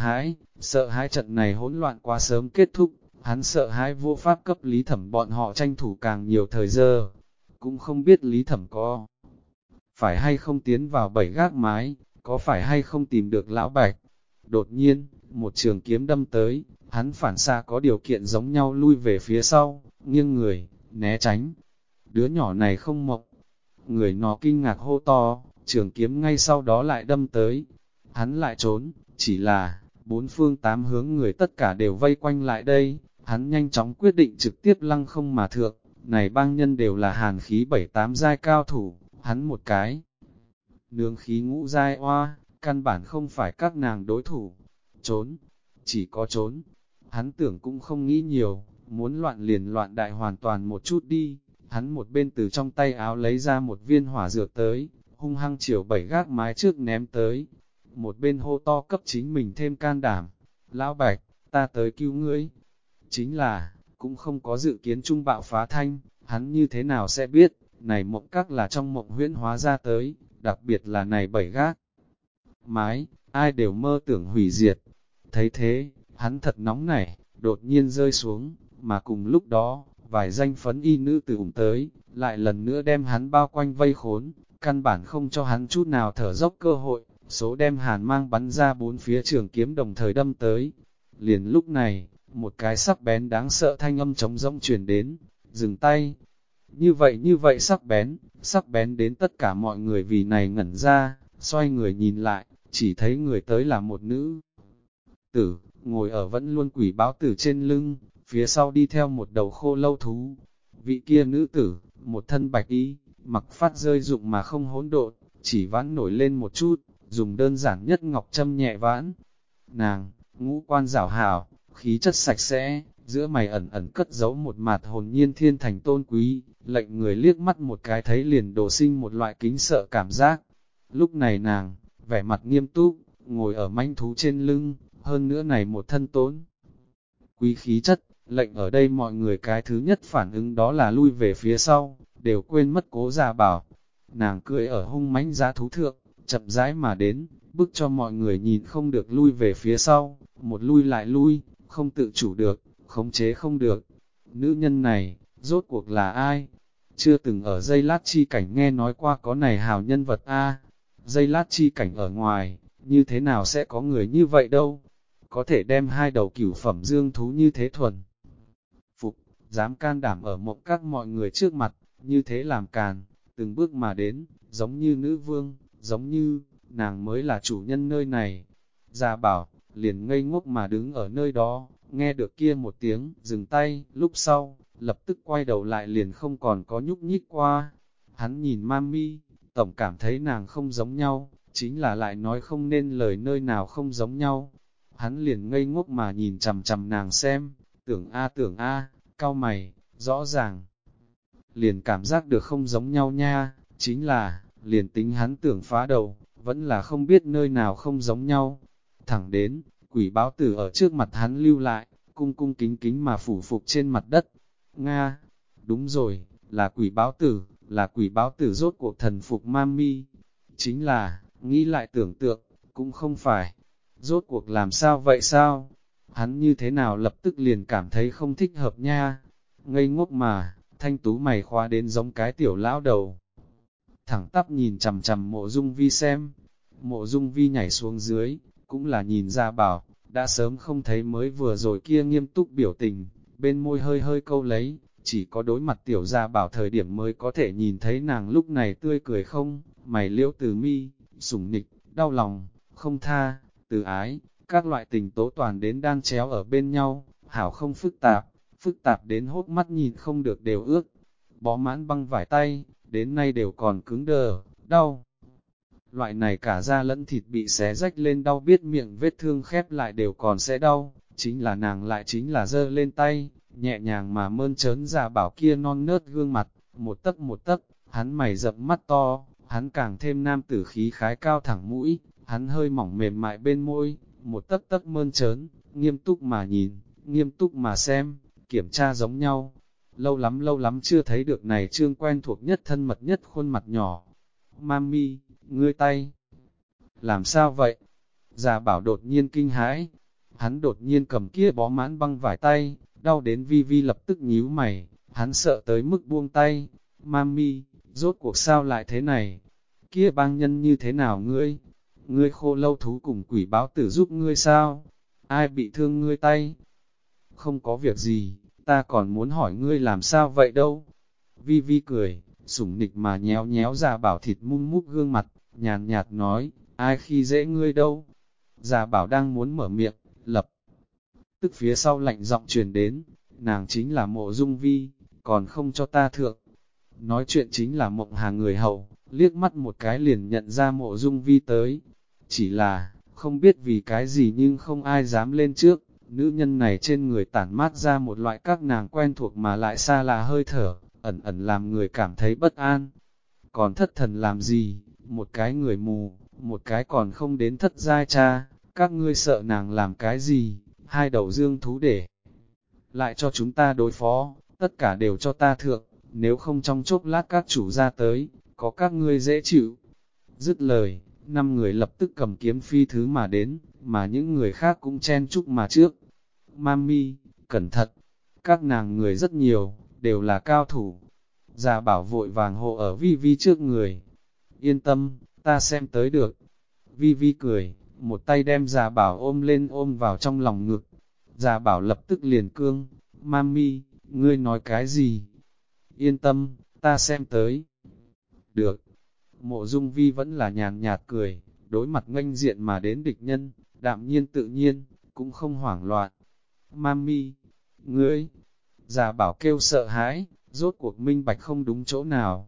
hãi trận này hỗn loạn quá sớm kết thúc, hắn sợ hãi vô pháp cấp Lý Thẩm bọn họ tranh thủ càng nhiều thời giờ. Cũng không biết Lý Thẩm có phải hay không tiến vào 7 gác mái, có phải hay không tìm được lão Bạch. Đột nhiên, một trường kiếm đâm tới, hắn phản xạ có điều kiện giống nhau lui về phía sau, nghiêng người, né tránh. Đứa nhỏ này không mộng. Người nó kinh ngạc hô to, trường kiếm ngay sau đó lại đâm tới. Hắn lại trốn, chỉ là, bốn phương tám hướng người tất cả đều vây quanh lại đây. Hắn nhanh chóng quyết định trực tiếp lăng không mà thượng. Này bang nhân đều là hàn khí 7-8 giai cao thủ, hắn một cái. Nương khí ngũ giai oa, căn bản không phải các nàng đối thủ. Trốn, chỉ có trốn. Hắn tưởng cũng không nghĩ nhiều, muốn loạn liền loạn đại hoàn toàn một chút đi. Hắn một bên từ trong tay áo lấy ra một viên hỏa dược tới, hung hăng chiều 7 gác mái trước ném tới. Một bên hô to cấp chính mình thêm can đảm. Lão Bạch, ta tới cứu ngươi. Chính là, cũng không có dự kiến trung bạo phá thanh, hắn như thế nào sẽ biết, này mộng các là trong mộng huyễn hóa ra tới, đặc biệt là này 7 gác mái, ai đều mơ tưởng hủy diệt. Thấy thế, hắn thật nóng nảy, đột nhiên rơi xuống, mà cùng lúc đó, vài danh phấn y nữ tử tới, lại lần nữa đem hắn bao quanh vây khốn, căn bản không cho hắn chút nào thở dốc cơ hội, số đem hàn mang bắn ra bốn phía trường kiếm đồng thời đâm tới. Liền lúc này, một cái sắc bén đáng sợ thanh âm trống rỗng truyền đến, dừng tay. Như vậy sắc bén đến tất cả mọi người vì này ngẩn ra, xoay người nhìn lại, chỉ thấy người tới là một nữ tử, ngồi ở vẫn luôn quỷ báo tử trên lưng, phía sau đi theo một đầu khô lâu thú. Vị kia nữ tử, một thân bạch y, mặc phát rơi dụng mà không hỗn độn, chỉ vãn nổi lên một chút, dùng đơn giản nhất ngọc châm nhẹ vãn. Nàng, ngũ quan rảo hảo, khí chất sạch sẽ, giữa mày ẩn ẩn cất giấu một mạt hồn nhiên thiên thành tôn quý, lệnh người liếc mắt một cái thấy liền đổ sinh một loại kính sợ cảm giác. Lúc này nàng, vẻ mặt nghiêm túc, ngồi ở manh thú trên lưng, hơn nữa này một thân tốn. Quý khí chất, lệnh ở đây mọi người cái thứ nhất phản ứng đó là lui về phía sau, đều quên mất Cố Gia Bảo. Nàng cưỡi ở hung mãnh giá thú thượng, chậm rãi mà đến, bức cho mọi người nhìn không được lui về phía sau, một lui lại lui, không tự chủ được, khống chế không được. Nữ nhân này, rốt cuộc là ai? Chưa từng ở dây lát chi cảnh nghe nói qua có này hào nhân vật a. Dây lát chi cảnh ở ngoài, như thế nào sẽ có người như vậy đâu? Có thể đem hai đầu cửu phẩm dương thú như thế thuần phục, dám can đảm ở mộng các mọi người trước mặt, như thế làm càn, từng bước mà đến, giống như nữ vương, giống như, nàng mới là chủ nhân nơi này. Gia Bảo, liền ngây ngốc mà đứng ở nơi đó, nghe được kia một tiếng, dừng tay, lúc sau, lập tức quay đầu lại liền không còn có nhúc nhích qua. Hắn nhìn Mami, tổng cảm thấy nàng không giống nhau, chính là lại nói không nên lời nơi nào không giống nhau. Hắn liền ngây ngốc mà nhìn chằm chằm nàng xem, tưởng a, cau mày, rõ ràng. Liền cảm giác được không giống nhau nha, chính là, liền tính hắn tưởng phá đầu, vẫn là không biết nơi nào không giống nhau. Thẳng đến, quỷ báo tử ở trước mặt hắn lưu lại, cung cung kính kính mà phủ phục trên mặt đất. Nga, đúng rồi, là quỷ báo tử rốt cuộc thần phục Mami. Chính là, nghĩ lại tưởng tượng, cũng không phải. Rốt cuộc làm sao vậy sao? Hắn như thế nào lập tức liền cảm thấy không thích hợp nha. Ngây ngốc mà, thanh tú mày khóa đến giống cái tiểu lão đầu. Thẳng tắp nhìn chằm chằm Mộ Dung Vi xem. Mộ Dung Vi nhảy xuống dưới, cũng là nhìn ra bảo, đã sớm không thấy mới vừa rồi kia nghiêm túc biểu tình, bên môi hơi hơi câu lấy, chỉ có đối mặt tiểu gia bảo thời điểm mới có thể nhìn thấy nàng lúc này tươi cười không, mày liễu từ mi, sủng nịch, đau lòng, không tha, từ ái, các loại tình tố toàn đến đan chéo ở bên nhau, hảo không phức tạp đến hốt mắt nhìn không được đều ước. Bó mãn băng vải tay, đến nay đều còn cứng đờ, đau. Loại này cả da lẫn thịt bị xé rách lên đau biết miệng vết thương khép lại đều còn sẽ đau, chính là nàng lại chính là giơ lên tay, nhẹ nhàng mà mơn trớn Gia Bảo kia non nớt gương mặt, một tấc, hắn mày rậm mắt to, hắn càng thêm nam tử khí khái cao thẳng mũi, hắn hơi mỏng mềm mại bên môi, một tấc mơn trớn, nghiêm túc mà nhìn, nghiêm túc mà xem, kiểm tra giống nhau. Lâu lắm chưa thấy được này trương quen thuộc nhất thân mật nhất khuôn mặt nhỏ. Mami, ngươi tay, làm sao vậy? Già bảo đột nhiên kinh hãi, hắn đột nhiên cầm kia bó mãn băng vải tay, đau đến Vi Vi lập tức nhíu mày, hắn sợ tới mức buông tay, Mami, rốt cuộc sao lại thế này? Kia bang nhân như thế nào ngươi? Ngươi khô lâu thú cùng quỷ báo tử giúp ngươi sao? Ai bị thương ngươi tay? Không có việc gì, ta còn muốn hỏi ngươi làm sao vậy đâu? Vi Vi cười, sủng nịch mà nhéo nhéo Già bảo thịt mum mút gương mặt, nhàn nhạt nói, ai khi dễ ngươi đâu? Già bảo đang muốn mở miệng, lập tức phía sau lạnh giọng truyền đến, nàng chính là Mộ Dung Vi, còn không cho ta thượng. Nói chuyện chính là Mộng Hà người hầu, liếc mắt một cái liền nhận ra Mộ Dung Vi tới. Chỉ là, không biết vì cái gì nhưng không ai dám lên trước, nữ nhân này trên người tản mát ra một loại các nàng quen thuộc mà lại xa lạ hơi thở, ẩn ẩn làm người cảm thấy bất an. Còn thất thần làm gì, một cái người mù, một cái còn không đến thất giai cha, các ngươi sợ nàng làm cái gì, hai đầu dương thú để lại cho chúng ta đối phó, tất cả đều cho ta thượng, nếu không trong chốc lát các chủ ra tới, có các ngươi dễ chịu. Dứt lời, 5 người lập tức cầm kiếm phi thứ mà đến, mà những người khác cũng chen chúc mà trước. Mami, cẩn thận, các nàng người rất nhiều, đều là cao thủ. Già bảo vội vàng hộ ở Vi Vi trước người. Yên tâm, ta xem tới được. Vi Vi cười, một tay đem già bảo ôm lên ôm vào trong lòng ngực. Già bảo lập tức liền cương, Mami, ngươi nói cái gì? Yên tâm, ta xem tới. Được. Mộ Dung Vi vẫn là nhàn nhạt cười, đối mặt nghênh diện mà đến địch nhân, đạm nhiên tự nhiên, cũng không hoảng loạn. Mami, ngươi, già bảo kêu sợ hãi, rốt cuộc minh bạch không đúng chỗ nào,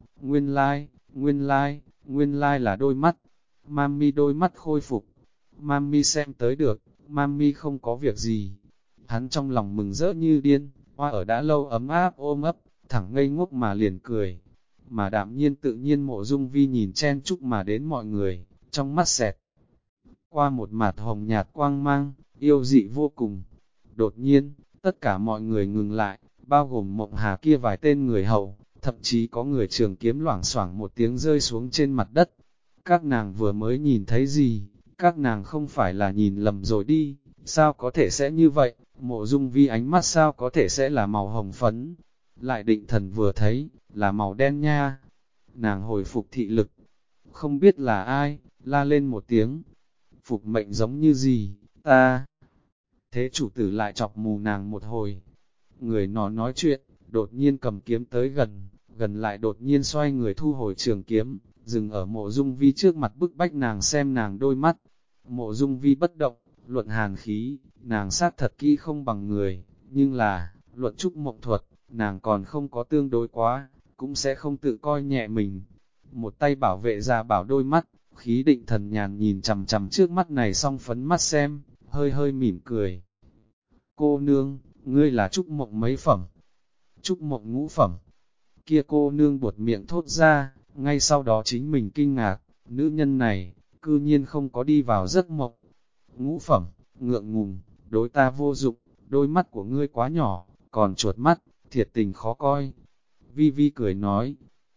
nguyên lai là đôi mắt. Mami đôi mắt khôi phục, Mami xem tới được, Mami không có việc gì. Hắn trong lòng mừng rỡ như điên, hoa ở đã lâu ấm áp ôm ấp, thẳng ngây ngốc mà liền cười. Mà đạm nhiên tự nhiên Mộ Dung Vi nhìn chen chúc mà đến mọi người, trong mắt xẹt qua một mạt hồng nhạt quang mang, yêu dị vô cùng. Đột nhiên, tất cả mọi người ngừng lại, bao gồm Mộng Hà kia vài tên người hầu, thậm chí có người trường kiếm loảng xoảng một tiếng rơi xuống trên mặt đất. Các nàng vừa mới nhìn thấy gì, các nàng không phải là nhìn lầm rồi đi, sao có thể sẽ như vậy, Mộ Dung Vi ánh mắt sao có thể sẽ là màu hồng phấn. Lại định thần vừa thấy, là màu đen nha. Nàng hồi phục thị lực, không biết là ai, la lên một tiếng. Phục mệnh giống như gì, ta. Thế chủ tử lại chọc mù nàng một hồi. Người nó nói chuyện, đột nhiên cầm kiếm tới gần lại đột nhiên xoay người thu hồi trường kiếm, dừng ở Mộ Dung Vi trước mặt bức bách nàng xem nàng đôi mắt. Mộ Dung Vi bất động, luận hàn khí, nàng sát thật kỹ không bằng người, nhưng là, luận trúc mộng thuật, nàng còn không có tương đối quá, cũng sẽ không tự coi nhẹ mình. Một tay bảo vệ già bảo đôi mắt, khí định thần nhàn nhìn chằm chằm trước mắt này song phấn mắt xem, hơi hơi mỉm cười. Cô nương, ngươi là trúc mộng mấy phẩm? Trúc mộng ngũ phẩm. Kia cô nương buột miệng thốt ra, ngay sau đó chính mình kinh ngạc, nữ nhân này, cư nhiên không có đi vào giấc mộng. Ngũ phẩm, ngượng ngùng, đối ta vô dụng, đôi mắt của ngươi quá nhỏ, còn chuột mắt, thiệt tình khó coi. Vi Vi cười nói,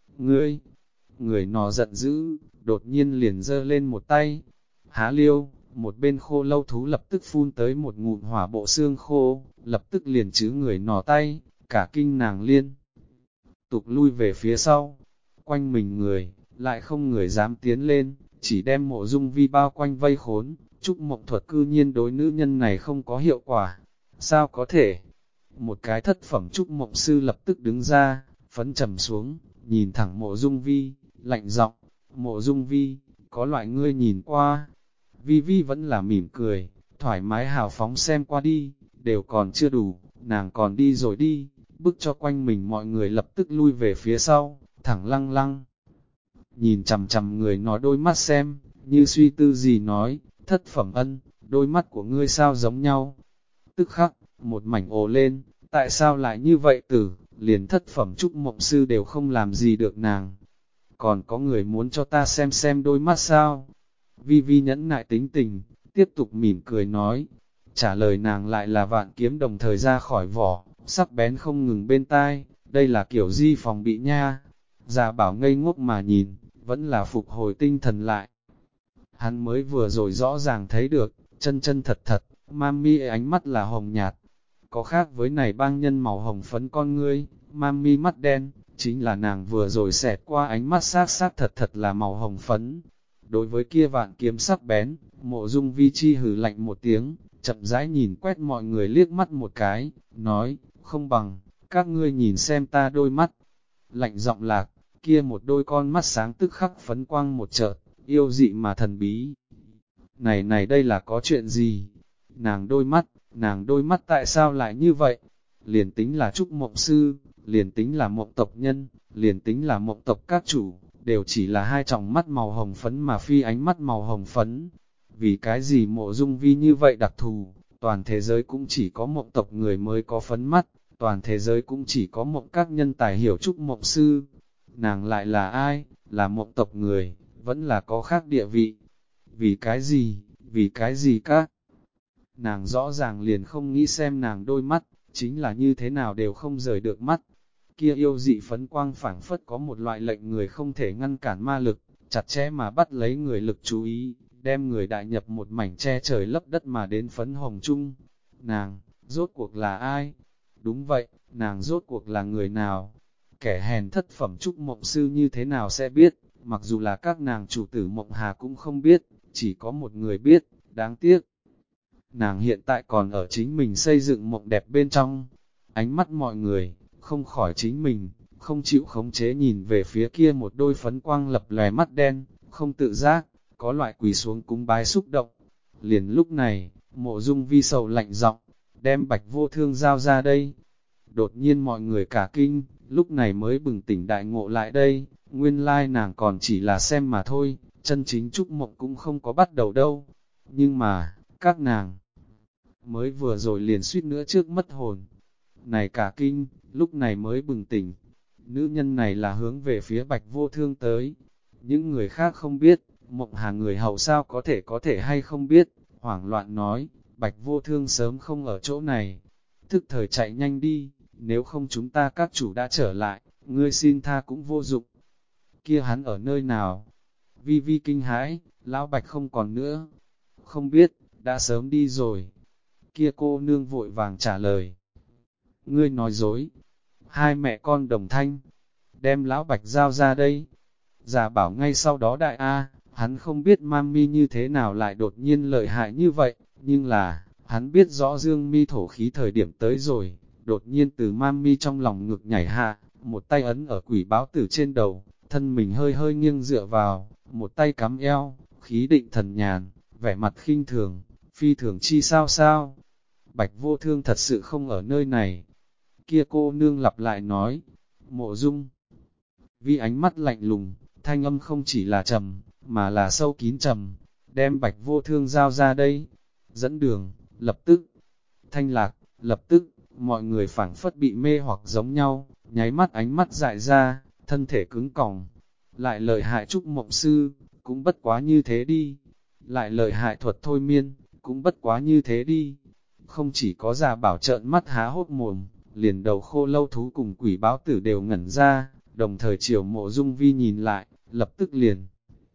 người nọ giận dữ, đột nhiên liền giơ lên một tay. Há liêu, một bên khô lâu thú lập tức phun tới một ngụm hỏa bộ xương khô, lập tức liền chứ người nọ tay, cả kinh nàng liên. Tục lui về phía sau, quanh mình người, lại không người dám tiến lên, chỉ đem Mộ Dung Vi bao quanh vây khốn. Trúc mộng thuật cư nhiên đối nữ nhân này không có hiệu quả. Sao có thể? Một cái thất phẩm trúc mộng sư lập tức đứng ra, phấn trầm xuống, nhìn thẳng Mộ Dung Vi, lạnh giọng, Mộ Dung Vi, có loại ngươi nhìn qua. Vi Vi vẫn là mỉm cười, thoải mái hào phóng xem qua đi, đều còn chưa đủ, nàng còn đi rồi đi, bức cho quanh mình mọi người lập tức lui về phía sau, thẳng lăng lăng. Nhìn chằm chằm người nói đôi mắt xem, như suy tư gì nói, thất phẩm ân, đôi mắt của ngươi sao giống nhau. Tức khắc, một mảnh ồ lên, tại sao lại như vậy tử, liền thất phẩm trúc mộng sư đều không làm gì được nàng. Còn có người muốn cho ta xem đôi mắt sao? Vi Vi nhẫn nại tính tình, tiếp tục mỉm cười nói. Trả lời nàng lại là vạn kiếm đồng thời ra khỏi vỏ, sắc bén không ngừng bên tai, đây là kiểu di phòng bị nha. Già bảo ngây ngốc mà nhìn, vẫn là phục hồi tinh thần lại. Hắn mới vừa rồi rõ ràng thấy được, chân chân thật thật, Mami ánh mắt là hồng nhạt. Có khác với này bang nhân màu hồng phấn con ngươi, Mami mắt đen, chính là nàng vừa rồi xẹt qua ánh mắt xác thật thật là màu hồng phấn. Đối với kia vạn kiếm sắc bén, Mộ Dung Vi Chi hừ lạnh một tiếng, chậm rãi nhìn quét mọi người liếc mắt một cái, nói, không bằng, các ngươi nhìn xem ta đôi mắt. Lạnh giọng lạc, kia một đôi con mắt sáng tức khắc phấn quang một chợt, yêu dị mà thần bí. Này đây là có chuyện gì? Nàng đôi mắt tại sao lại như vậy? Liền tính là Trúc Mộng Sư, liền tính là Mộng tộc nhân, liền tính là Mộng tộc các chủ, đều chỉ là hai tròng mắt màu hồng phấn mà phi ánh mắt màu hồng phấn. Vì cái gì Mộ Dung Vi như vậy đặc thù, toàn thế giới cũng chỉ có Mộng tộc người mới có phấn mắt, toàn thế giới cũng chỉ có Mộng các nhân tài hiểu Trúc Mộng Sư. Nàng lại là ai? Là Mộng tộc người, vẫn là có khác địa vị. Vì cái gì? Vì cái gì các? Nàng rõ ràng liền không nghĩ xem nàng đôi mắt, chính là như thế nào đều không rời được mắt. Kia yêu dị phấn quang phảng phất có một loại lệnh người không thể ngăn cản ma lực, chặt chẽ mà bắt lấy người lực chú ý, đem người đại nhập một mảnh che trời lấp đất mà đến phấn hồng chung. Nàng, rốt cuộc là ai? Đúng vậy, nàng rốt cuộc là người nào? Kẻ hèn thất phẩm Trúc Mộng Sư như thế nào sẽ biết, mặc dù là các nàng chủ tử Mộng Hà cũng không biết, chỉ có một người biết, đáng tiếc. Nàng hiện tại còn ở chính mình xây dựng mộng đẹp bên trong, ánh mắt mọi người, không khỏi chính mình, không chịu khống chế nhìn về phía kia một đôi phấn quang lập lòe mắt đen, không tự giác, có loại quỳ xuống cúng bái xúc động. Liền lúc này, Mộ Dung Vi sầu lạnh giọng, đem Bạch Vô Thương giao ra đây. Đột nhiên mọi người cả kinh, lúc này mới bừng tỉnh đại ngộ lại đây, nguyên lai nàng còn chỉ là xem mà thôi, chân chính Trúc Mộng cũng không có bắt đầu đâu. Nhưng mà, các nàng mới vừa rồi liền suýt nữa trước mất hồn. Này cả kinh, lúc này mới bừng tỉnh. Nữ nhân này là hướng về phía Bạch Vô Thương tới. Những người khác không biết, Mộng Hà người hậu sao có thể hay không biết. Hoảng loạn nói, Bạch Vô Thương sớm không ở chỗ này. Thức thời chạy nhanh đi, nếu không chúng ta các chủ đã trở lại, ngươi xin tha cũng vô dụng. Kia hắn ở nơi nào? Vi Vi kinh hãi, lão Bạch không còn nữa. Không biết, đã sớm đi rồi. Kia cô nương vội vàng trả lời. Ngươi nói dối. Hai mẹ con đồng thanh. Đem lão Bạch giao ra đây. Già bảo ngay sau đó đại A, hắn không biết Mami như thế nào lại đột nhiên lợi hại như vậy, nhưng là, hắn biết rõ Dương Mi thổ khí thời điểm tới rồi, đột nhiên từ Mami trong lòng ngực nhảy hạ, một tay ấn ở quỷ báo tử trên đầu, thân mình hơi hơi nghiêng dựa vào, một tay cắm eo, khí định thần nhàn, vẻ mặt khinh thường, phi thường chi sao sao. Bạch Vô Thương thật sự không ở nơi này. Kia cô nương lặp lại nói, Mộ Dung Vi ánh mắt lạnh lùng, thanh âm không chỉ là trầm, mà là sâu kín trầm, đem Bạch Vô Thương giao ra đây, dẫn đường, lập tức, thanh lạc, lập tức, mọi người phảng phất bị mê hoặc giống nhau, nháy mắt ánh mắt dại ra, thân thể cứng còng, lại lợi hại Trúc Mộng Sư, cũng bất quá như thế đi, lại lợi hại thuật thôi miên, cũng bất quá như thế đi, không chỉ có già bảo trợn mắt há hốt mồm, liền đầu khô lâu thú cùng quỷ báo tử đều ngẩn ra, đồng thời chiều Mộ Dung Vi nhìn lại, lập tức liền.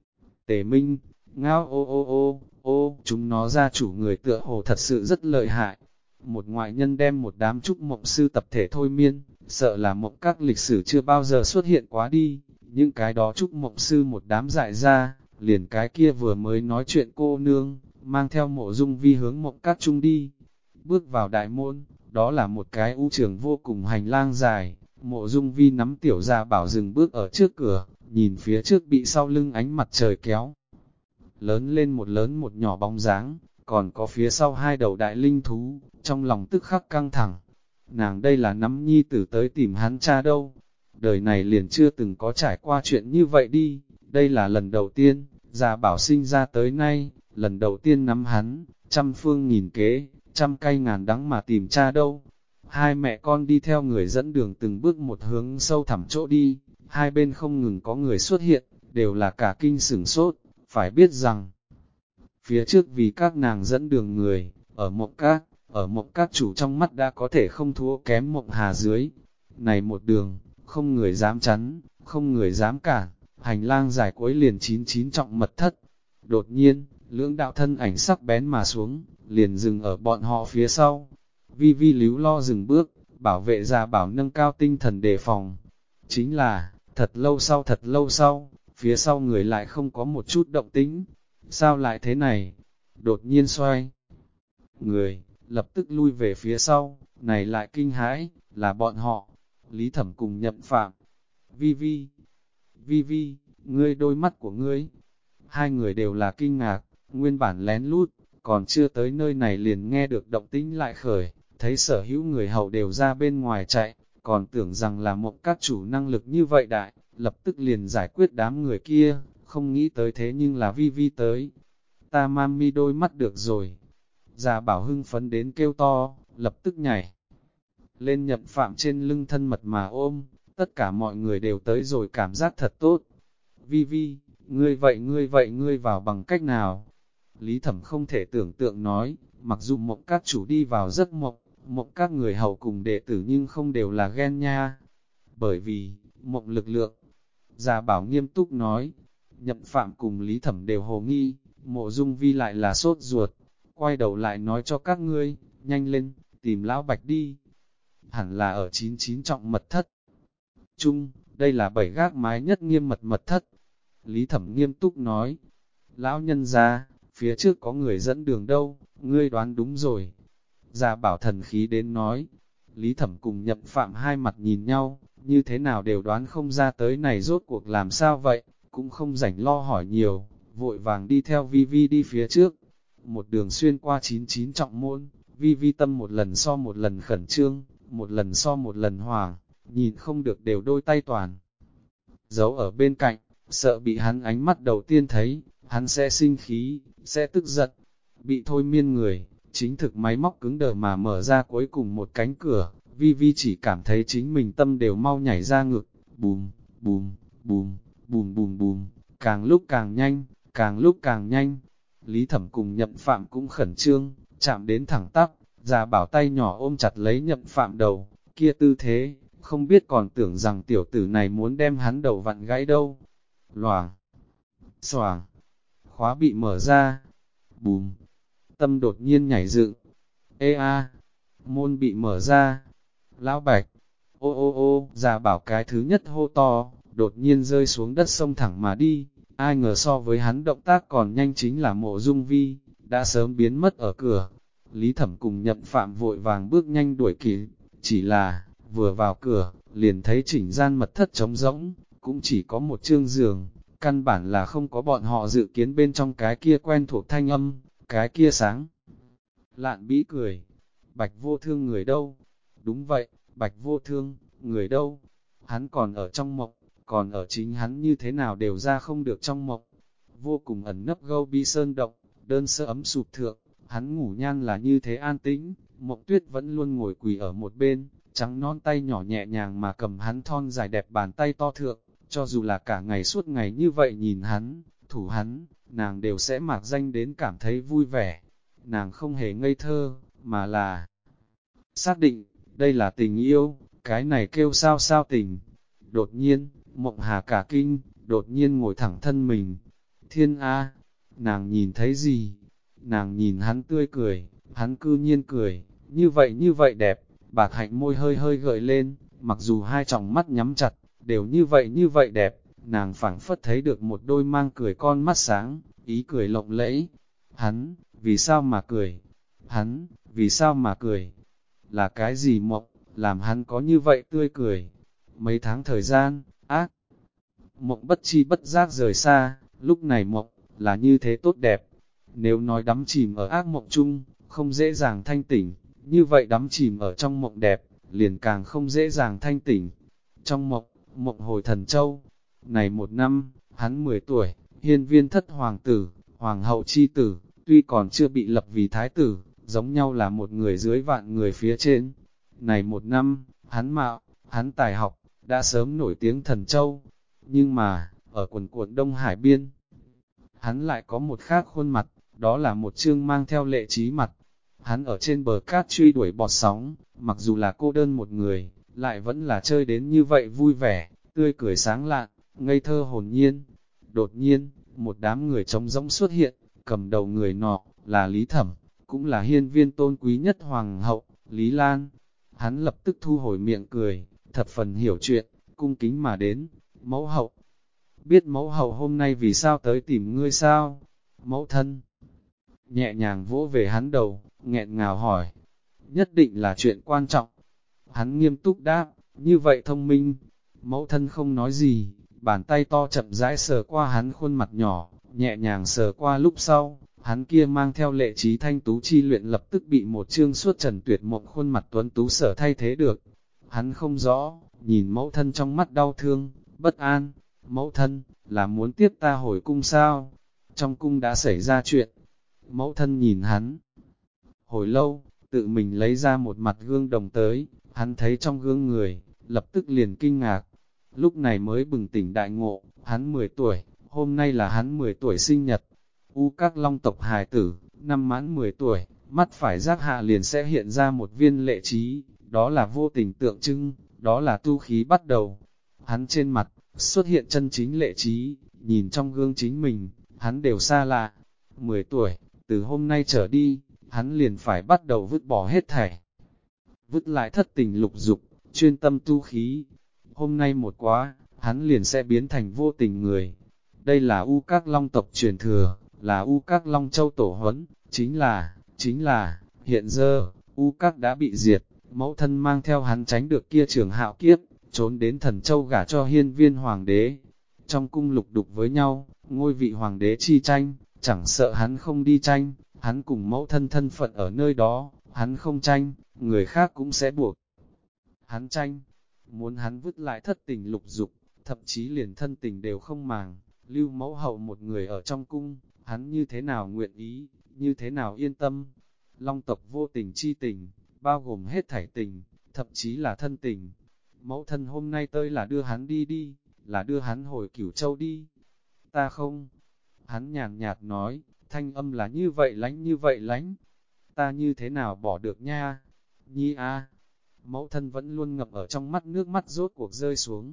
Tề Minh, ngao ô ô ô, ô, chúng nó gia chủ người tựa hồ thật sự rất lợi hại. Một ngoại nhân đem một đám Trúc Mộng Sư tập thể thôi miên, sợ là mộng các lịch sử chưa bao giờ xuất hiện quá đi, những cái đó Trúc Mộng Sư một đám dại ra, liền cái kia vừa mới nói chuyện cô nương, mang theo Mộ Dung Vi hướng mộng các chung đi. Bước vào đại môn, đó là một cái u trường vô cùng hành lang dài, Mộ Dung Vi nắm tiểu gia bảo dừng bước ở trước cửa, nhìn phía trước bị sau lưng ánh mặt trời kéo. Lớn lên một lớn một nhỏ bóng dáng, còn có phía sau hai đầu đại linh thú, trong lòng tức khắc căng thẳng. Nàng đây là nắm nhi tử tới tìm hắn cha đâu. Đời này liền chưa từng có trải qua chuyện như vậy đi, đây là lần đầu tiên, gia bảo sinh ra tới nay, lần đầu tiên nắm hắn, trăm phương nghìn kế, trăm cây ngàn đắng mà tìm cha đâu. Hai mẹ con đi theo người dẫn đường từng bước một hướng sâu thẳm chỗ đi, hai bên không ngừng có người xuất hiện, đều là cả kinh sửng sốt, phải biết rằng, phía trước vì các nàng dẫn đường người, ở mộng các chủ trong mắt đã có thể không thua kém Mộng Hà dưới. Này một đường, không người dám chắn, không người dám cản, hành lang dài cuối liền 99 trọng mật thất. Đột nhiên, lưỡng đạo thân ảnh sắc bén mà xuống, liền dừng ở bọn họ phía sau. Vi Vi líu lo dừng bước, bảo vệ Gia Bảo nâng cao tinh thần đề phòng. Chính là, thật lâu sau, phía sau người lại không có một chút động tĩnh. Sao lại thế này? Đột nhiên xoay người, lập tức lui về phía sau, này lại kinh hãi, là bọn họ, Lý Thẩm cùng Nhậm Phạm. Vi Vi, ngươi đôi mắt của ngươi. Hai người đều là kinh ngạc, nguyên bản lén lút, còn chưa tới nơi này liền nghe được động tĩnh lại khởi, thấy sở hữu người hầu đều ra bên ngoài chạy, còn tưởng rằng là một các chủ năng lực như vậy đại, lập tức liền giải quyết đám người kia, không nghĩ tới thế nhưng là Vi Vi tới. Ta mami đôi mắt được rồi. Gia Bảo hưng phấn đến kêu to, lập tức nhảy lên Nhậm Phạm trên lưng thân mật mà ôm, tất cả mọi người đều tới rồi cảm giác thật tốt. Vi Vi, ngươi vào bằng cách nào? Lý Thẩm không thể tưởng tượng nói, mặc dù mộng các chủ đi vào rất mộng các người hầu cùng đệ tử nhưng không đều là ghen nha. Bởi vì, mộng lực lượng. Gia Bảo nghiêm túc nói, Nhậm Phạm cùng Lý Thẩm đều hồ nghi, Mộ Dung Vi lại là sốt ruột, quay đầu lại nói cho các ngươi, nhanh lên, tìm Lão Bạch đi. Hẳn là ở 99 trọng mật thất. Chung, đây là 7 gác mái nhất nghiêm mật thất. Lý Thẩm nghiêm túc nói, lão nhân ra, phía trước có người dẫn đường đâu, ngươi đoán đúng rồi. Gia Bảo thần khí đến nói, Lý Thẩm cùng Nhậm Phạm hai mặt nhìn nhau, như thế nào đều đoán không ra tới này rốt cuộc làm sao vậy, cũng không rảnh lo hỏi nhiều, vội vàng đi theo Vi Vi đi phía trước. Một đường xuyên qua 99 trọng môn, Vi Vi tâm một lần so một lần khẩn trương, một lần so một lần hoảng, nhìn không được đều đôi tay toàn. Giấu ở bên cạnh, sợ bị hắn ánh mắt đầu tiên thấy, hắn sẽ sinh khí, sẽ tức giận, bị thôi miên người, chính thực máy móc cứng đờ mà mở ra cuối cùng một cánh cửa, Vi Vi chỉ cảm thấy chính mình tâm đều mau nhảy ra ngực, bùm, bùm, bùm, bùm bùm bùm, càng lúc càng nhanh, càng lúc càng nhanh. Lý Thẩm cùng Nhậm Phạm cũng khẩn trương, chạm đến thẳng tắp, Gia Bảo tay nhỏ ôm chặt lấy Nhậm Phạm đầu, kia tư thế, không biết còn tưởng rằng tiểu tử này muốn đem hắn đầu vặn gãy đâu. Loảng, xoảng, khóa bị mở ra, bùm, tâm đột nhiên nhảy dựng, ê a, môn bị mở ra, Lão Bạch, ô ô ô, Gia Bảo cái thứ nhất hô to, đột nhiên rơi xuống đất sông thẳng mà đi, ai ngờ so với hắn động tác còn nhanh chính là Mộ Dung Vi, đã sớm biến mất ở cửa. Lý Thẩm cùng Nhậm Phạm vội vàng bước nhanh đuổi kịp, chỉ là, vừa vào cửa, liền thấy chỉnh gian mật thất trống rỗng, cũng chỉ có một chương giường, căn bản là không có bọn họ dự kiến bên trong cái kia quen thuộc thanh âm, cái kia sáng. Lạn bĩ cười, Bạch Vô Thương người đâu? Đúng vậy, Bạch Vô Thương, người đâu? Hắn còn ở trong mộng, còn ở chính hắn như thế nào đều ra không được trong mộng. Vô cùng ẩn nấp Gâu Bi Sơn động, đơn sơ ấm sụp thượng, hắn ngủ nhan là như thế an tĩnh, Mộng Tuyết vẫn luôn ngồi quỳ ở một bên, trắng non tay nhỏ nhẹ nhàng mà cầm hắn thon dài đẹp bàn tay to thượng, cho dù là cả ngày suốt ngày như vậy nhìn hắn, thủ hắn, nàng đều sẽ mạc danh đến cảm thấy vui vẻ. Nàng không hề ngây thơ, mà là xác định, đây là tình yêu, cái này kêu sao sao tình. Đột nhiên, Mộng Hà cả kinh, đột nhiên ngồi thẳng thân mình. Thiên A, nàng nhìn thấy gì? Nàng nhìn hắn tươi cười, hắn cư nhiên cười, như vậy đẹp, bạc hạnh môi hơi hơi gợi lên, mặc dù hai tròng mắt nhắm chặt, đều như vậy đẹp, nàng phảng phất thấy được một đôi mang cười con mắt sáng, ý cười lộng lẫy. Hắn, vì sao mà cười? Hắn, vì sao mà cười? Là cái gì mộng, làm hắn có như vậy tươi cười? Mấy tháng thời gian, ác mộng bất chi bất giác rời xa, lúc này mộng, là như thế tốt đẹp. Nếu nói đắm chìm ở ác mộng chung, không dễ dàng thanh tỉnh, như vậy đắm chìm ở trong mộng đẹp, liền càng không dễ dàng thanh tỉnh. Trong mộng, mộng hồi thần châu, này một năm, hắn 10 tuổi, hiên viên thất hoàng tử, hoàng hậu chi tử, tuy còn chưa bị lập vì thái tử, giống nhau là một người dưới vạn người phía trên. Này một năm, hắn mạo, hắn tài học, đã sớm nổi tiếng thần châu, nhưng mà, ở quần cuộn Đông Hải biên, hắn lại có một khác khuôn mặt, đó là một chương mang theo lệ trí mặt. Hắn ở trên bờ cát truy đuổi bọt sóng, mặc dù là cô đơn một người, lại vẫn là chơi đến như vậy vui vẻ, tươi cười sáng lạn, ngây thơ hồn nhiên. Đột nhiên, một đám người trống rỗng xuất hiện, cầm đầu người nọ, là Lý Thẩm, cũng là hiên viên tôn quý nhất hoàng hậu, Lý Lan. Hắn lập tức thu hồi miệng cười, thập phần hiểu chuyện, cung kính mà đến, mẫu hậu. Biết mẫu hậu hôm nay vì sao tới tìm ngươi sao? Mẫu thân nhẹ nhàng vỗ về hắn đầu, nghẹn ngào hỏi. Nhất định là chuyện quan trọng. Hắn nghiêm túc đáp, như vậy thông minh. Mẫu thân không nói gì, bàn tay to chậm rãi sờ qua hắn khuôn mặt nhỏ, nhẹ nhàng sờ qua lúc sau, hắn kia mang theo lệ trí thanh tú chi luyện lập tức bị một chương suốt trần tuyệt mộng khuôn mặt tuấn tú sở thay thế được. Hắn không rõ, nhìn mẫu thân trong mắt đau thương, bất an. Mẫu thân, là muốn tiếp ta hồi cung sao? Trong cung đã xảy ra chuyện. Mẫu thân nhìn hắn. Hồi lâu, tự mình lấy ra một mặt gương đồng tới, hắn thấy trong gương người, lập tức liền kinh ngạc. Lúc này mới bừng tỉnh đại ngộ, hắn 10 tuổi, hôm nay là hắn 10 tuổi sinh nhật. U Các Long tộc hài tử, năm mãn 10 tuổi, mắt phải giác hạ liền sẽ hiện ra một viên lệ trí, đó là vô tình tượng trưng, đó là tu khí bắt đầu. Hắn trên mặt, xuất hiện chân chính lệ trí, nhìn trong gương chính mình, hắn đều xa lạ. 10 tuổi, từ hôm nay trở đi, hắn liền phải bắt đầu vứt bỏ hết thảy. Vứt lại thất tình lục dục, chuyên tâm tu khí. Hôm nay một quá, hắn liền sẽ biến thành vô tình người. Đây là U Các Long tộc truyền thừa, là U Các Long Châu tổ huấn, chính là, hiện giờ, U Các đã bị diệt, mẫu thân mang theo hắn tránh được kia trường hạo kiếp, trốn đến Thần Châu gả cho hiên viên hoàng đế. Trong cung lục đục với nhau, ngôi vị hoàng đế chi tranh, chẳng sợ hắn không đi tranh, hắn cùng mẫu thân thân phận ở nơi đó, hắn không tranh, người khác cũng sẽ buộc. Hắn tranh, muốn hắn vứt lại thất tình lục dục, thậm chí liền thân tình đều không màng, lưu mẫu hậu một người ở trong cung, hắn như thế nào nguyện ý, như thế nào yên tâm. Long tộc vô tình chi tình, bao gồm hết thảy tình, thậm chí là thân tình. Mẫu thân hôm nay tới là đưa hắn đi, là đưa hắn hồi Cửu Châu đi. Ta không. Hắn nhàn nhạt nói, thanh âm là như vậy lánh. Ta như thế nào bỏ được nha? Nhi a. Mẫu thân vẫn luôn ngập ở trong mắt, nước mắt rốt cuộc rơi xuống.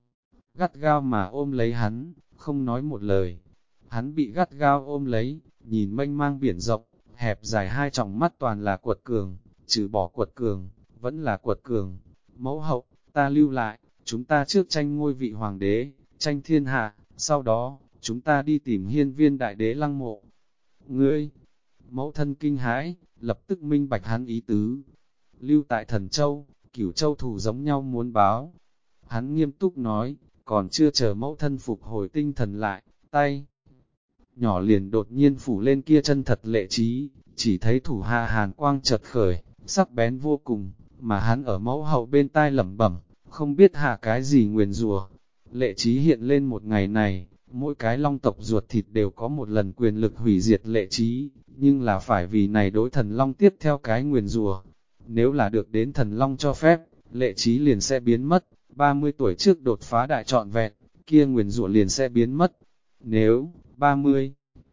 Gắt gao mà ôm lấy hắn, không nói một lời. Hắn bị gắt gao ôm lấy, nhìn mênh mang biển rộng, hẹp dài hai tròng mắt toàn là Quật Cường, trừ bỏ Quật Cường, vẫn là Quật Cường. Mẫu hậu, ta lưu lại, chúng ta trước tranh ngôi vị hoàng đế, tranh thiên hạ, sau đó, chúng ta đi tìm hiên viên đại đế lăng mộ. Ngươi, mẫu thân kinh hãi, lập tức minh bạch hắn ý tứ. Lưu tại Thần Châu, Cửu Châu thù giống nhau muốn báo. Hắn nghiêm túc nói, còn chưa chờ mẫu thân phục hồi tinh thần lại, tay nhỏ liền đột nhiên phủ lên kia chân thật lệ trí, chỉ thấy thủ hạ hàn quang chợt khởi, sắc bén vô cùng, mà hắn ở mẫu hậu bên tai lẩm bẩm, không biết hạ cái gì nguyền rủa. Lệ trí hiện lên một ngày này, mỗi cái long tộc ruột thịt đều có một lần quyền lực hủy diệt lệ trí, nhưng là phải vì này đối thần long tiếp theo cái nguyền rủa. Nếu là được đến thần long cho phép, lệ trí liền sẽ biến mất, 30 tuổi trước đột phá đại trọn vẹn, kia nguyền rủa liền sẽ biến mất. Nếu 30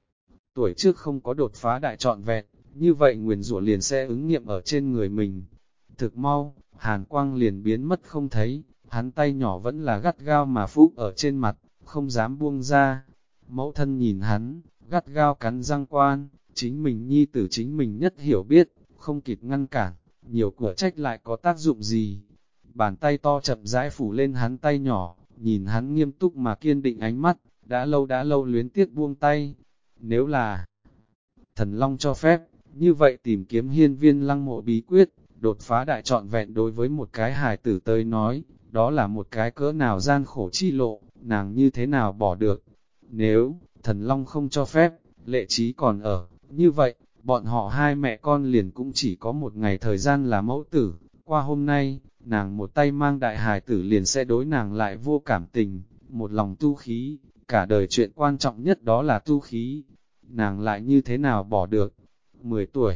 tuổi trước không có đột phá đại trọn vẹn, như vậy nguyền rủa liền sẽ ứng nghiệm ở trên người mình. Thực mau, hàn quang liền biến mất không thấy, hắn tay nhỏ vẫn là gắt gao mà phúc ở trên mặt, không dám buông ra. Mẫu thân nhìn hắn, gắt gao cắn răng quan, chính mình nhi tử chính mình nhất hiểu biết, không kịp ngăn cản, nhiều của trách lại có tác dụng gì. Bàn tay to chậm rãi phủ lên hắn tay nhỏ, nhìn hắn nghiêm túc mà kiên định ánh mắt, đã lâu luyến tiếc buông tay. Nếu là thần long cho phép, như vậy tìm kiếm hiên viên lăng mộ bí quyết, đột phá đại trọn vẹn đối với một cái hài tử tới nói, đó là một cái cỡ nào gian khổ chi lộ, nàng như thế nào bỏ được. Nếu thần long không cho phép, lệ trí còn ở, như vậy, bọn họ hai mẹ con liền cũng chỉ có một ngày thời gian là mẫu tử. Qua hôm nay, nàng một tay mang đại hài tử liền sẽ đối nàng lại vô cảm tình, một lòng tu khí, cả đời chuyện quan trọng nhất đó là tu khí. Nàng lại như thế nào bỏ được? 10 tuổi.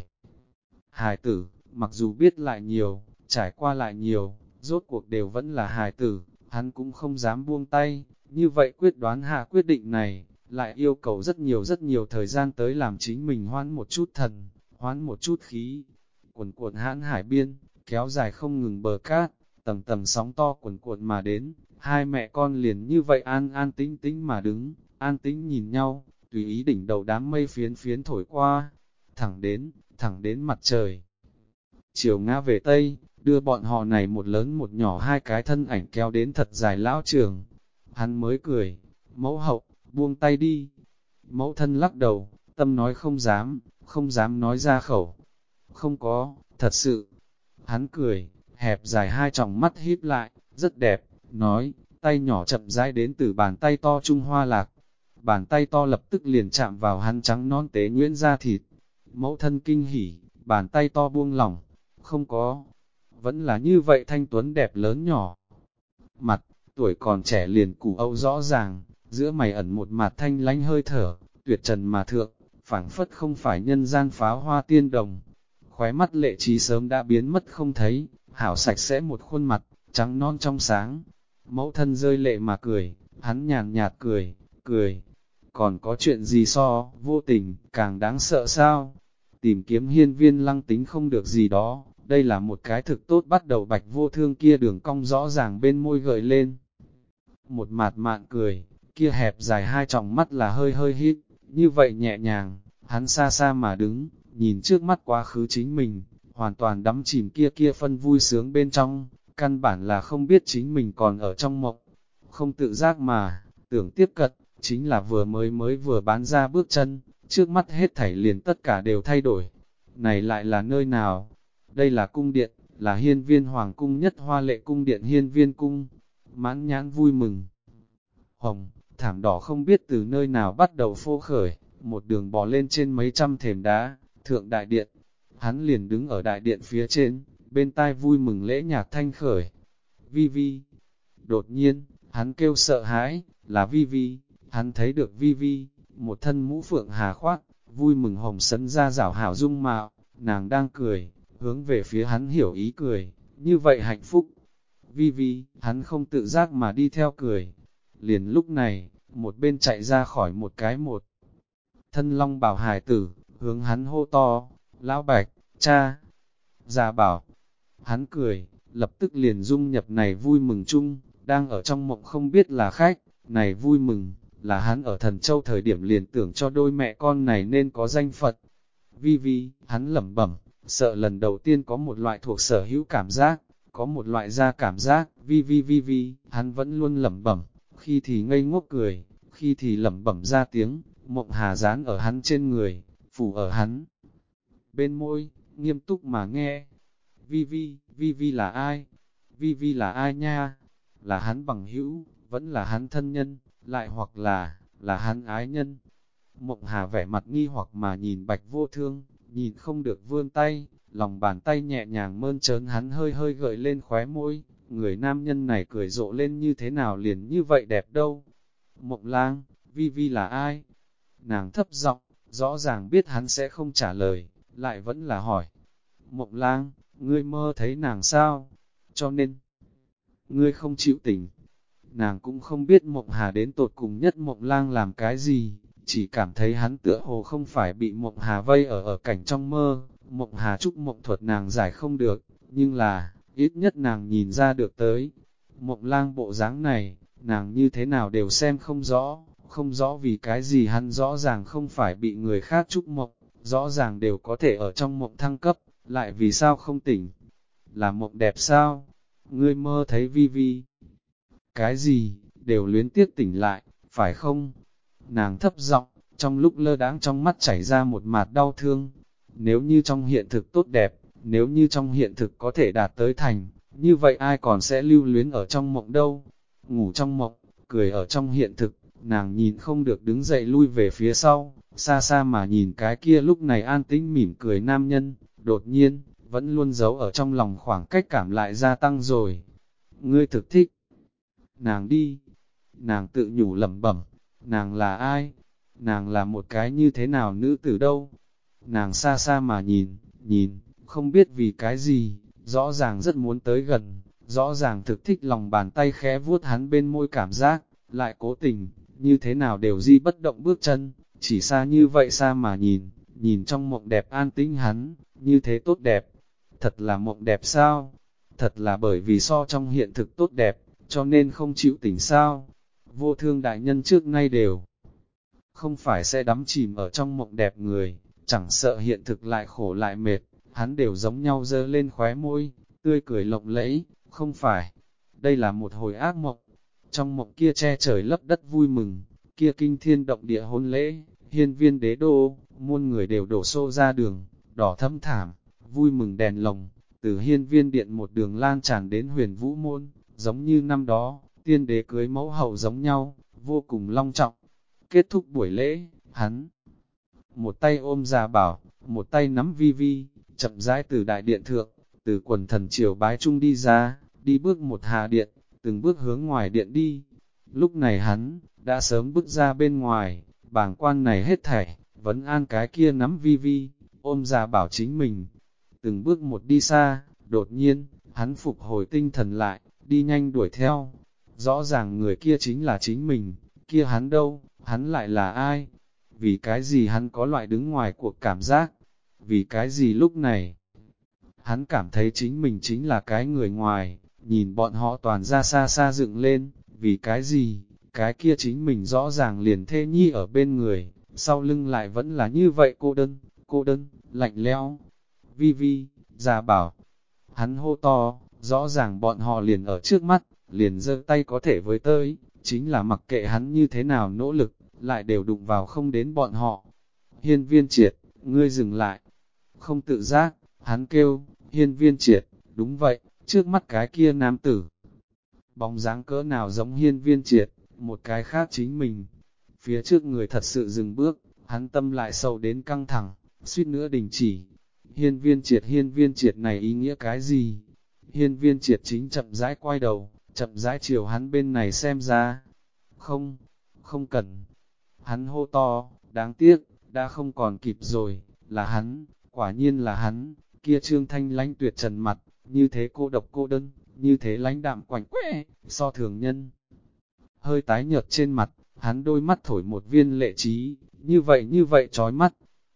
Hài tử, mặc dù biết lại nhiều, trải qua lại nhiều, rốt cuộc đều vẫn là hài tử, hắn cũng không dám buông tay, như vậy quyết đoán hạ quyết định này, lại yêu cầu rất nhiều thời gian tới làm chính mình hoán một chút thần, hoán một chút khí. Cuồn cuộn hãn hải biên, kéo dài không ngừng bờ cát, tầng tầng sóng to cuồn cuộn mà đến, hai mẹ con liền như vậy an an tĩnh tĩnh mà đứng, an tĩnh nhìn nhau, tùy ý đỉnh đầu đám mây phiến phiến thổi qua, thẳng đến mặt trời. Chiều ngã về Tây, đưa bọn họ này một lớn một nhỏ hai cái thân ảnh kéo đến thật dài lão trường. Hắn mới cười, mẫu hậu, buông tay đi. Mẫu thân lắc đầu, tâm nói không dám nói ra khẩu. Không có, thật sự. Hắn cười, hẹp dài hai tròng mắt híp lại, rất đẹp, nói, tay nhỏ chậm rãi đến từ bàn tay to Trung Hoa Lạc. Bàn tay to lập tức liền chạm vào hắn trắng non tế nhuyễn da thịt. Mẫu thân kinh hỉ, bàn tay to buông lỏng, không có, vẫn là như vậy thanh tuấn đẹp lớn nhỏ. Mặt, tuổi còn trẻ liền củ âu rõ ràng, giữa mày ẩn một mặt thanh lánh hơi thở, tuyệt trần mà thượng, phảng phất không phải nhân gian pháo hoa tiên đồng. Khóe mắt lệ trí sớm đã biến mất không thấy, hảo sạch sẽ một khuôn mặt, trắng non trong sáng. Mẫu thân rơi lệ mà cười, hắn nhàn nhạt cười. Còn có chuyện gì so, vô tình, càng đáng sợ sao? Tìm kiếm hiên viên lăng tính không được gì đó, đây là một cái thực tốt bắt đầu bạch vô thương kia đường cong rõ ràng bên môi gợi lên. Một mạt mạn cười, kia hẹp dài hai tròng mắt là hơi hơi hít, như vậy nhẹ nhàng, hắn xa xa mà đứng, nhìn trước mắt quá khứ chính mình, hoàn toàn đắm chìm kia phân vui sướng bên trong, căn bản là không biết chính mình còn ở trong mộng, không tự giác mà, tưởng tiếp cận, chính là mới vừa bán ra bước chân, trước mắt hết thảy liền tất cả đều thay đổi. Này lại là nơi nào? Đây là cung điện, là hiên viên hoàng cung nhất hoa lệ cung điện hiên viên cung. Mãn nhãn vui mừng. Hồng, thảm đỏ không biết từ nơi nào bắt đầu phô khởi, một đường bò lên trên mấy trăm thềm đá, thượng đại điện. Hắn liền đứng ở đại điện phía trên, bên tai vui mừng lễ nhạc thanh khởi. Vi Vi. Đột nhiên, hắn kêu sợ hãi, là Vi Vi. Hắn thấy được Vi Vi, một thân mũ phượng hà khoác, vui mừng hồng sấn ra rảo hảo dung mạo, nàng đang cười, hướng về phía hắn hiểu ý cười, như vậy hạnh phúc. Vi Vi, hắn không tự giác mà đi theo cười. Liền lúc này, một bên chạy ra khỏi một thân long bảo hài tử, hướng hắn hô to, lão bạch, cha, già bảo. Hắn cười, lập tức liền dung nhập này vui mừng chung, đang ở trong mộng không biết là khách, này vui mừng, là hắn ở Thần Châu thời điểm liền tưởng cho đôi mẹ con này nên có danh Phật. Vi Vi, hắn lẩm bẩm, sợ lần đầu tiên có một loại thuộc sở hữu cảm giác, có một loại ra cảm giác, Vi Vi, hắn vẫn luôn lẩm bẩm, khi thì ngây ngốc cười, khi thì lẩm bẩm ra tiếng, Mộng Hà dán ở hắn trên người, phủ ở hắn bên môi, nghiêm túc mà nghe. Vi Vi là ai? Vi Vi là ai nha? Là hắn bằng hữu, vẫn là hắn thân nhân, lại hoặc là hắn ái nhân. Mộng Hà vẻ mặt nghi hoặc mà nhìn Bạch Vô Thương, nhìn không được vươn tay, lòng bàn tay nhẹ nhàng mơn trớn hắn hơi hơi gợi lên khóe môi, người nam nhân này cười rộ lên như thế nào liền như vậy đẹp đâu. Mộng Lang, Vi Vi là ai? Nàng thấp giọng, rõ ràng biết hắn sẽ không trả lời, lại vẫn là hỏi. Mộng Lang, ngươi mơ thấy nàng sao? Cho nên, ngươi không chịu tỉnh. Nàng cũng không biết Mộng Hà đến tột cùng nhất Mộng Lang làm cái gì, chỉ cảm thấy hắn tựa hồ không phải bị Mộng Hà vây ở cảnh trong mơ. Mộng Hà trúc mộng thuật nàng giải không được, nhưng là, ít nhất nàng nhìn ra được tới. Mộng Lang bộ dáng này, nàng như thế nào đều xem không rõ vì cái gì hắn rõ ràng không phải bị người khác trúc mộng, rõ ràng đều có thể ở trong mộng thăng cấp, lại vì sao không tỉnh? Là mộng đẹp sao? Ngươi mơ thấy Vi Vi. Cái gì, đều luyến tiếc tỉnh lại, phải không? Nàng thấp giọng, trong lúc lơ đãng trong mắt chảy ra một mạt đau thương. Nếu như trong hiện thực tốt đẹp, nếu như trong hiện thực có thể đạt tới thành, như vậy ai còn sẽ lưu luyến ở trong mộng đâu? Ngủ trong mộng, cười ở trong hiện thực, nàng nhìn không được đứng dậy lui về phía sau, xa xa mà nhìn cái kia lúc này an tĩnh mỉm cười nam nhân, đột nhiên, vẫn luôn giấu ở trong lòng khoảng cách cảm lại gia tăng rồi. Ngươi thực thích. Nàng đi. Nàng tự nhủ lẩm bẩm. Nàng là ai? Nàng là một cái như thế nào nữ tử đâu? Nàng xa xa mà nhìn, không biết vì cái gì, rõ ràng rất muốn tới gần, rõ ràng thực thích lòng bàn tay khẽ vuốt hắn bên môi cảm giác, lại cố tình, như thế nào đều di bất động bước chân, chỉ xa như vậy xa mà nhìn trong mộng đẹp an tĩnh hắn, như thế tốt đẹp. Thật là mộng đẹp sao? Thật là bởi vì so trong hiện thực tốt đẹp, cho nên không chịu tỉnh sao? Vô Thương đại nhân trước nay đều không phải sẽ đắm chìm ở trong mộng đẹp người, chẳng sợ hiện thực lại khổ lại mệt, hắn đều giống nhau dơ lên khóe môi, tươi cười lộng lẫy, không phải, đây là một hồi ác mộng. Trong mộng kia che trời lấp đất vui mừng, kia kinh thiên động địa hôn lễ, hiên viên đế đô, muôn người đều đổ xô ra đường, đỏ thẫm thảm, vui mừng đèn lồng, từ hiên viên điện một đường lan tràn đến huyền vũ môn, giống như năm đó, tiên đế cưới mẫu hậu giống nhau, vô cùng long trọng. Kết thúc buổi lễ, hắn một tay ôm Gia Bảo, một tay nắm Vi Vi, chậm rãi từ đại điện thượng, từ quần thần triều bái trung đi ra, đi bước một hà điện, từng bước hướng ngoài điện đi. Lúc này hắn, đã sớm bước ra bên ngoài, bàng quan này hết thảy, vẫn an cái kia nắm Vi Vi, ôm Gia Bảo chính mình. Từng bước một đi xa, đột nhiên, hắn phục hồi tinh thần lại, đi nhanh đuổi theo. Rõ ràng người kia chính là chính mình, kia hắn đâu, hắn lại là ai? Vì cái gì hắn có loại đứng ngoài cuộc cảm giác? Vì cái gì lúc này? Hắn cảm thấy chính mình chính là cái người ngoài, nhìn bọn họ toàn ra xa xa dựng lên, vì cái gì? Cái kia chính mình rõ ràng liền thê nhi ở bên người, sau lưng lại vẫn là như vậy cô đơn, lạnh lẽo. Vi Vi, Gia Bảo, hắn hô to, rõ ràng bọn họ liền ở trước mắt, liền giơ tay có thể với tới, chính là mặc kệ hắn như thế nào nỗ lực, lại đều đụng vào không đến bọn họ. Hiên viên triệt, ngươi dừng lại. Không tự giác, hắn kêu, hiên viên triệt, đúng vậy, trước mắt cái kia nam tử. Bóng dáng cỡ nào giống hiên viên triệt, một cái khác chính mình. Phía trước người thật sự dừng bước, hắn tâm lại sầu đến căng thẳng, suýt nữa đình chỉ. Hiên viên triệt này ý nghĩa cái gì? Hiên viên triệt chính chậm rãi quay đầu, chậm rãi chiều hắn bên này xem ra. Không, không cần. Hắn hô to, đáng tiếc, đã không còn kịp rồi, là hắn, quả nhiên là hắn, kia trương thanh lãnh tuyệt trần mặt, như thế cô độc cô đơn, như thế lãnh đạm quạnh quẽ, so thường nhân. Hơi tái nhợt trên mặt, hắn đôi mắt thổi một viên lệ trí, như vậy trói mắt.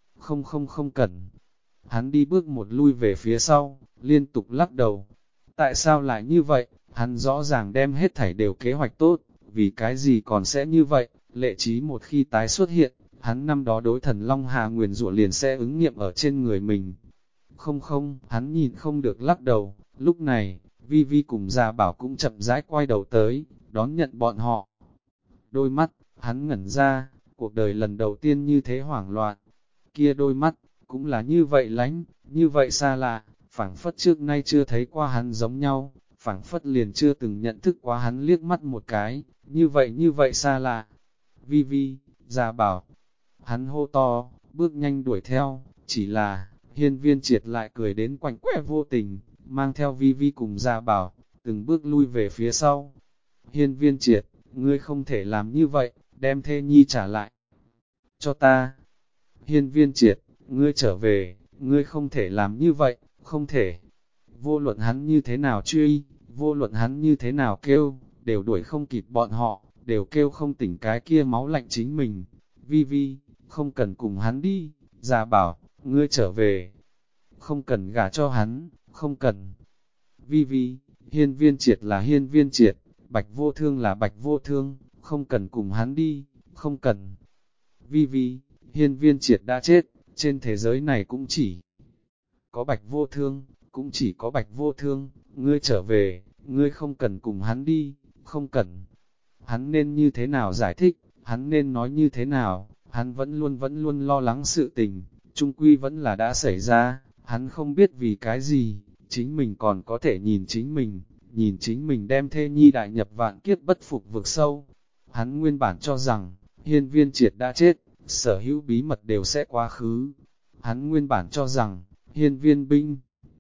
Không cần. Hắn đi bước một lui về phía sau, liên tục lắc đầu. Tại sao lại như vậy? Hắn rõ ràng đem hết thảy đều kế hoạch tốt, vì cái gì còn sẽ như vậy? Lệ trí một khi tái xuất hiện, hắn năm đó đối thần Long Hà nguyền rủa liền sẽ ứng nghiệm ở trên người mình. Không, hắn nhìn không được lắc đầu, lúc này, Vi Vi cùng Gia Bảo cũng chậm rãi quay đầu tới, đón nhận bọn họ. Đôi mắt, hắn ngẩn ra, cuộc đời lần đầu tiên như thế hoảng loạn. Kia đôi mắt, cũng là như vậy lánh, như vậy xa lạ, phảng phất trước nay chưa thấy qua hắn giống nhau, phảng phất liền chưa từng nhận thức quá hắn liếc mắt một cái, như vậy xa lạ. Vi Vi, Gia Bảo, hắn hô to, bước nhanh đuổi theo, chỉ là, hiên viên triệt lại cười đến quạnh quẽ vô tình, mang theo Vi Vi cùng Gia Bảo, từng bước lui về phía sau. Hiên viên triệt, ngươi không thể làm như vậy, đem thê nhi trả lại cho ta. Hiên viên triệt, ngươi trở về, ngươi không thể làm như vậy, không thể. Vô luận hắn như thế nào truy, vô luận hắn như thế nào kêu, đều đuổi không kịp bọn họ, đều kêu không tỉnh cái kia máu lạnh chính mình. Vi Vi, không cần cùng hắn đi, Gia Bảo, ngươi trở về. Không cần gả cho hắn, không cần. Vi Vi, hiên viên triệt là hiên viên triệt, Bạch Vô Thương là Bạch Vô Thương, không cần cùng hắn đi, không cần. Vi Vi, hiên viên triệt đã chết, trên thế giới này cũng chỉ có Bạch Vô Thương, cũng chỉ có Bạch Vô Thương, ngươi trở về, ngươi không cần cùng hắn đi, không cần. Hắn nên như thế nào giải thích, hắn nên nói như thế nào, hắn vẫn luôn lo lắng sự tình, chung quy vẫn là đã xảy ra, hắn không biết vì cái gì, chính mình còn có thể nhìn chính mình đem thê nhi đại nhập vạn kiếp bất phục vực sâu. Hắn nguyên bản cho rằng, hiên viên triệt đã chết, sở hữu bí mật đều sẽ quá khứ. Hắn nguyên bản cho rằng, hiên viên binh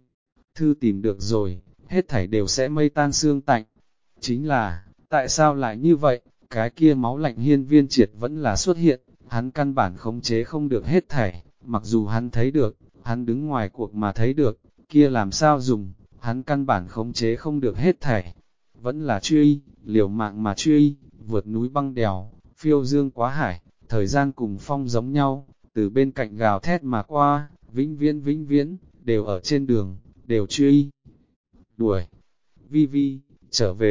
thư tìm được rồi, hết thảy đều sẽ mây tan xương tạnh. Chính là, tại sao lại như vậy, cái kia máu lạnh hiên viên triệt vẫn là xuất hiện, hắn căn bản khống chế không được hết thảy, mặc dù hắn thấy được, hắn đứng ngoài cuộc mà thấy được, kia làm sao dùng, hắn căn bản khống chế không được hết thảy, vẫn là truy, liều mạng mà truy, vượt núi băng đèo, phiêu dương quá hải, thời gian cùng phong giống nhau, từ bên cạnh gào thét mà qua, vĩnh viễn, đều ở trên đường, đều truy, đuổi. Vi Vi, trở về,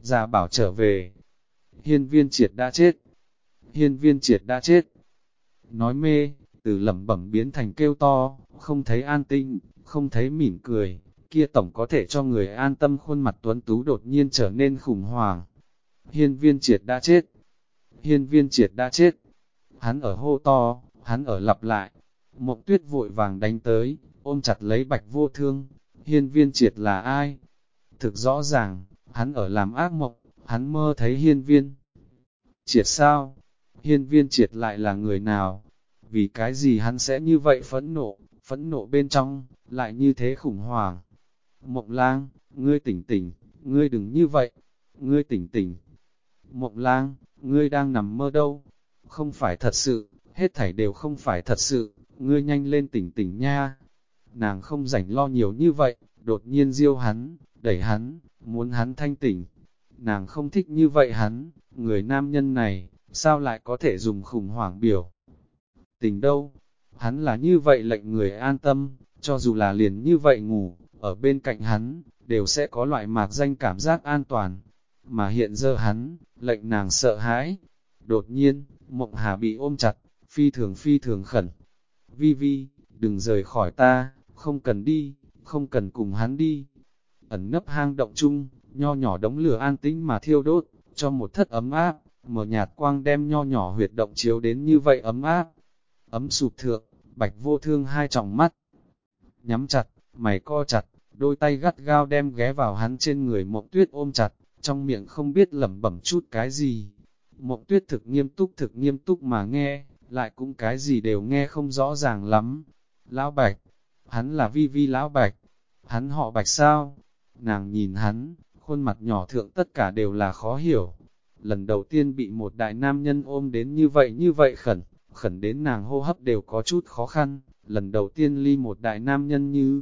Gia Bảo trở về. Hiên Viên Triệt đã chết. Hiên Viên Triệt đã chết. Nói mê, từ lẩm bẩm biến thành kêu to, không thấy an tĩnh, không thấy mỉm cười, kia tổng có thể cho người an tâm khuôn mặt tuấn tú đột nhiên trở nên khủng hoảng. Hiên Viên Triệt đã chết. Hiên Viên Triệt đã chết. Hắn ở hô to, hắn ở lặp lại. Mộng Tuyết vội vàng đánh tới, ôm chặt lấy Bạch Vô Thương. Hiên Viên Triệt là ai? Thực rõ ràng, hắn ở làm ác mộng, hắn mơ thấy Hiên Viên Triệt sao? Hiên Viên Triệt lại là người nào? Vì cái gì hắn sẽ như vậy phẫn nộ bên trong, lại như thế khủng hoảng? Mộng Lang, ngươi tỉnh tỉnh, ngươi đừng như vậy, ngươi tỉnh tỉnh. Mộng Lang, ngươi đang nằm mơ đâu? Không phải thật sự, hết thảy đều không phải thật sự, ngươi nhanh lên tỉnh tỉnh nha. Nàng không rảnh lo nhiều như vậy, đột nhiên diêu hắn, đẩy hắn, muốn hắn thanh tỉnh. Nàng không thích như vậy hắn, người nam nhân này, sao lại có thể dùng khủng hoảng biểu tình đâu? Hắn là như vậy lệnh người an tâm, cho dù là liền như vậy ngủ, ở bên cạnh hắn, đều sẽ có loại mạc danh cảm giác an toàn. Mà hiện giờ hắn, lệnh nàng sợ hãi. Đột nhiên, Mộng Hà bị ôm chặt, phi thường khẩn. Vi Vi, đừng rời khỏi ta, không cần đi, không cần cùng hắn đi. Ẩn nấp hang động chung, nho nhỏ đống lửa an tĩnh mà thiêu đốt, cho một thất ấm áp, mở nhạt quang đem nho nhỏ huyệt động chiếu đến như vậy ấm áp. Ấm sụp thượng, Bạch Vô Thương hai tròng mắt, nhắm chặt, mày co chặt, đôi tay gắt gao đem ghé vào hắn trên người Mộng Tuyết ôm chặt, trong miệng không biết lẩm bẩm chút cái gì. Mộng Tuyết thực nghiêm túc mà nghe, lại cũng cái gì đều nghe không rõ ràng lắm. Lão Bạch, hắn là Vi Vi Lão Bạch, hắn họ Bạch sao? Nàng nhìn hắn, khuôn mặt nhỏ thượng tất cả đều là khó hiểu. Lần đầu tiên bị một đại nam nhân ôm đến như vậy khẩn đến nàng hô hấp đều có chút khó khăn. Lần đầu tiên ly một đại nam nhân như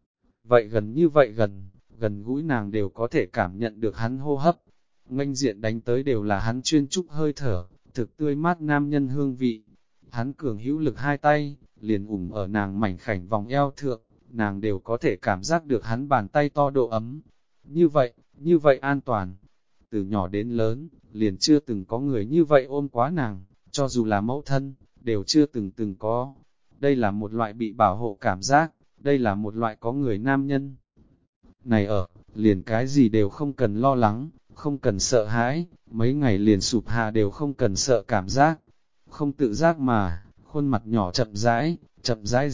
vậy gần gũi nàng đều có thể cảm nhận được hắn hô hấp. Nghênh diện đánh tới đều là hắn chuyên trúc hơi thở, thực tươi mát nam nhân hương vị. Hắn cường hữu lực hai tay, liền ở nàng mảnh khảnh vòng eo thượng, nàng đều có thể cảm giác được hắn bàn tay to độ ấm. Như vậy an toàn. Từ nhỏ đến lớn, liền chưa từng có người như vậy ôm quá nàng, cho dù là mẫu thân, đều chưa từng có. Đây là một loại bị bảo hộ cảm giác, đây là một loại có người nam nhân. Này ở, liền cái gì đều không cần lo lắng, không cần sợ hãi, mấy ngày liền sụp hạ đều không cần sợ cảm giác. Không tự giác mà, khuôn mặt nhỏ chậm rãi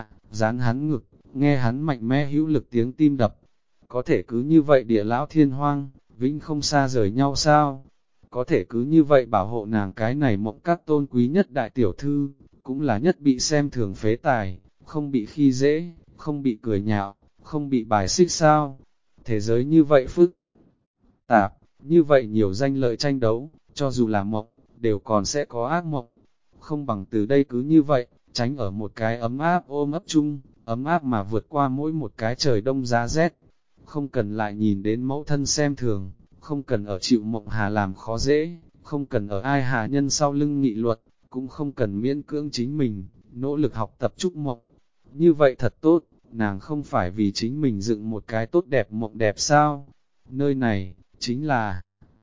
dán hắn ngực, nghe hắn mạnh mẽ hữu lực tiếng tim đập. Có thể cứ như vậy địa lão thiên hoang, vĩnh không xa rời nhau sao? Có thể cứ như vậy bảo hộ nàng cái này Mộng Các tôn quý nhất đại tiểu thư, cũng là nhất bị xem thường phế tài, không bị khi dễ, không bị cười nhạo, không bị bài xích sao? Thế giới như vậy phức tạp, như vậy nhiều danh lợi tranh đấu, cho dù là mộng, đều còn sẽ có ác mộng. Không bằng từ đây cứ như vậy, tránh ở một cái ấm áp ôm ấp chung, ấm áp mà vượt qua mỗi một cái trời đông giá rét. Không cần lại nhìn đến mẫu thân xem thường, không cần ở chịu Mộng Hà làm khó dễ, không cần ở ai hạ nhân sau lưng nghị luật, cũng không cần miễn cưỡng chính mình, nỗ lực học tập chúc mộng. Như vậy thật tốt, nàng không phải vì chính mình dựng một cái tốt đẹp mộng đẹp sao? Nơi này, chính là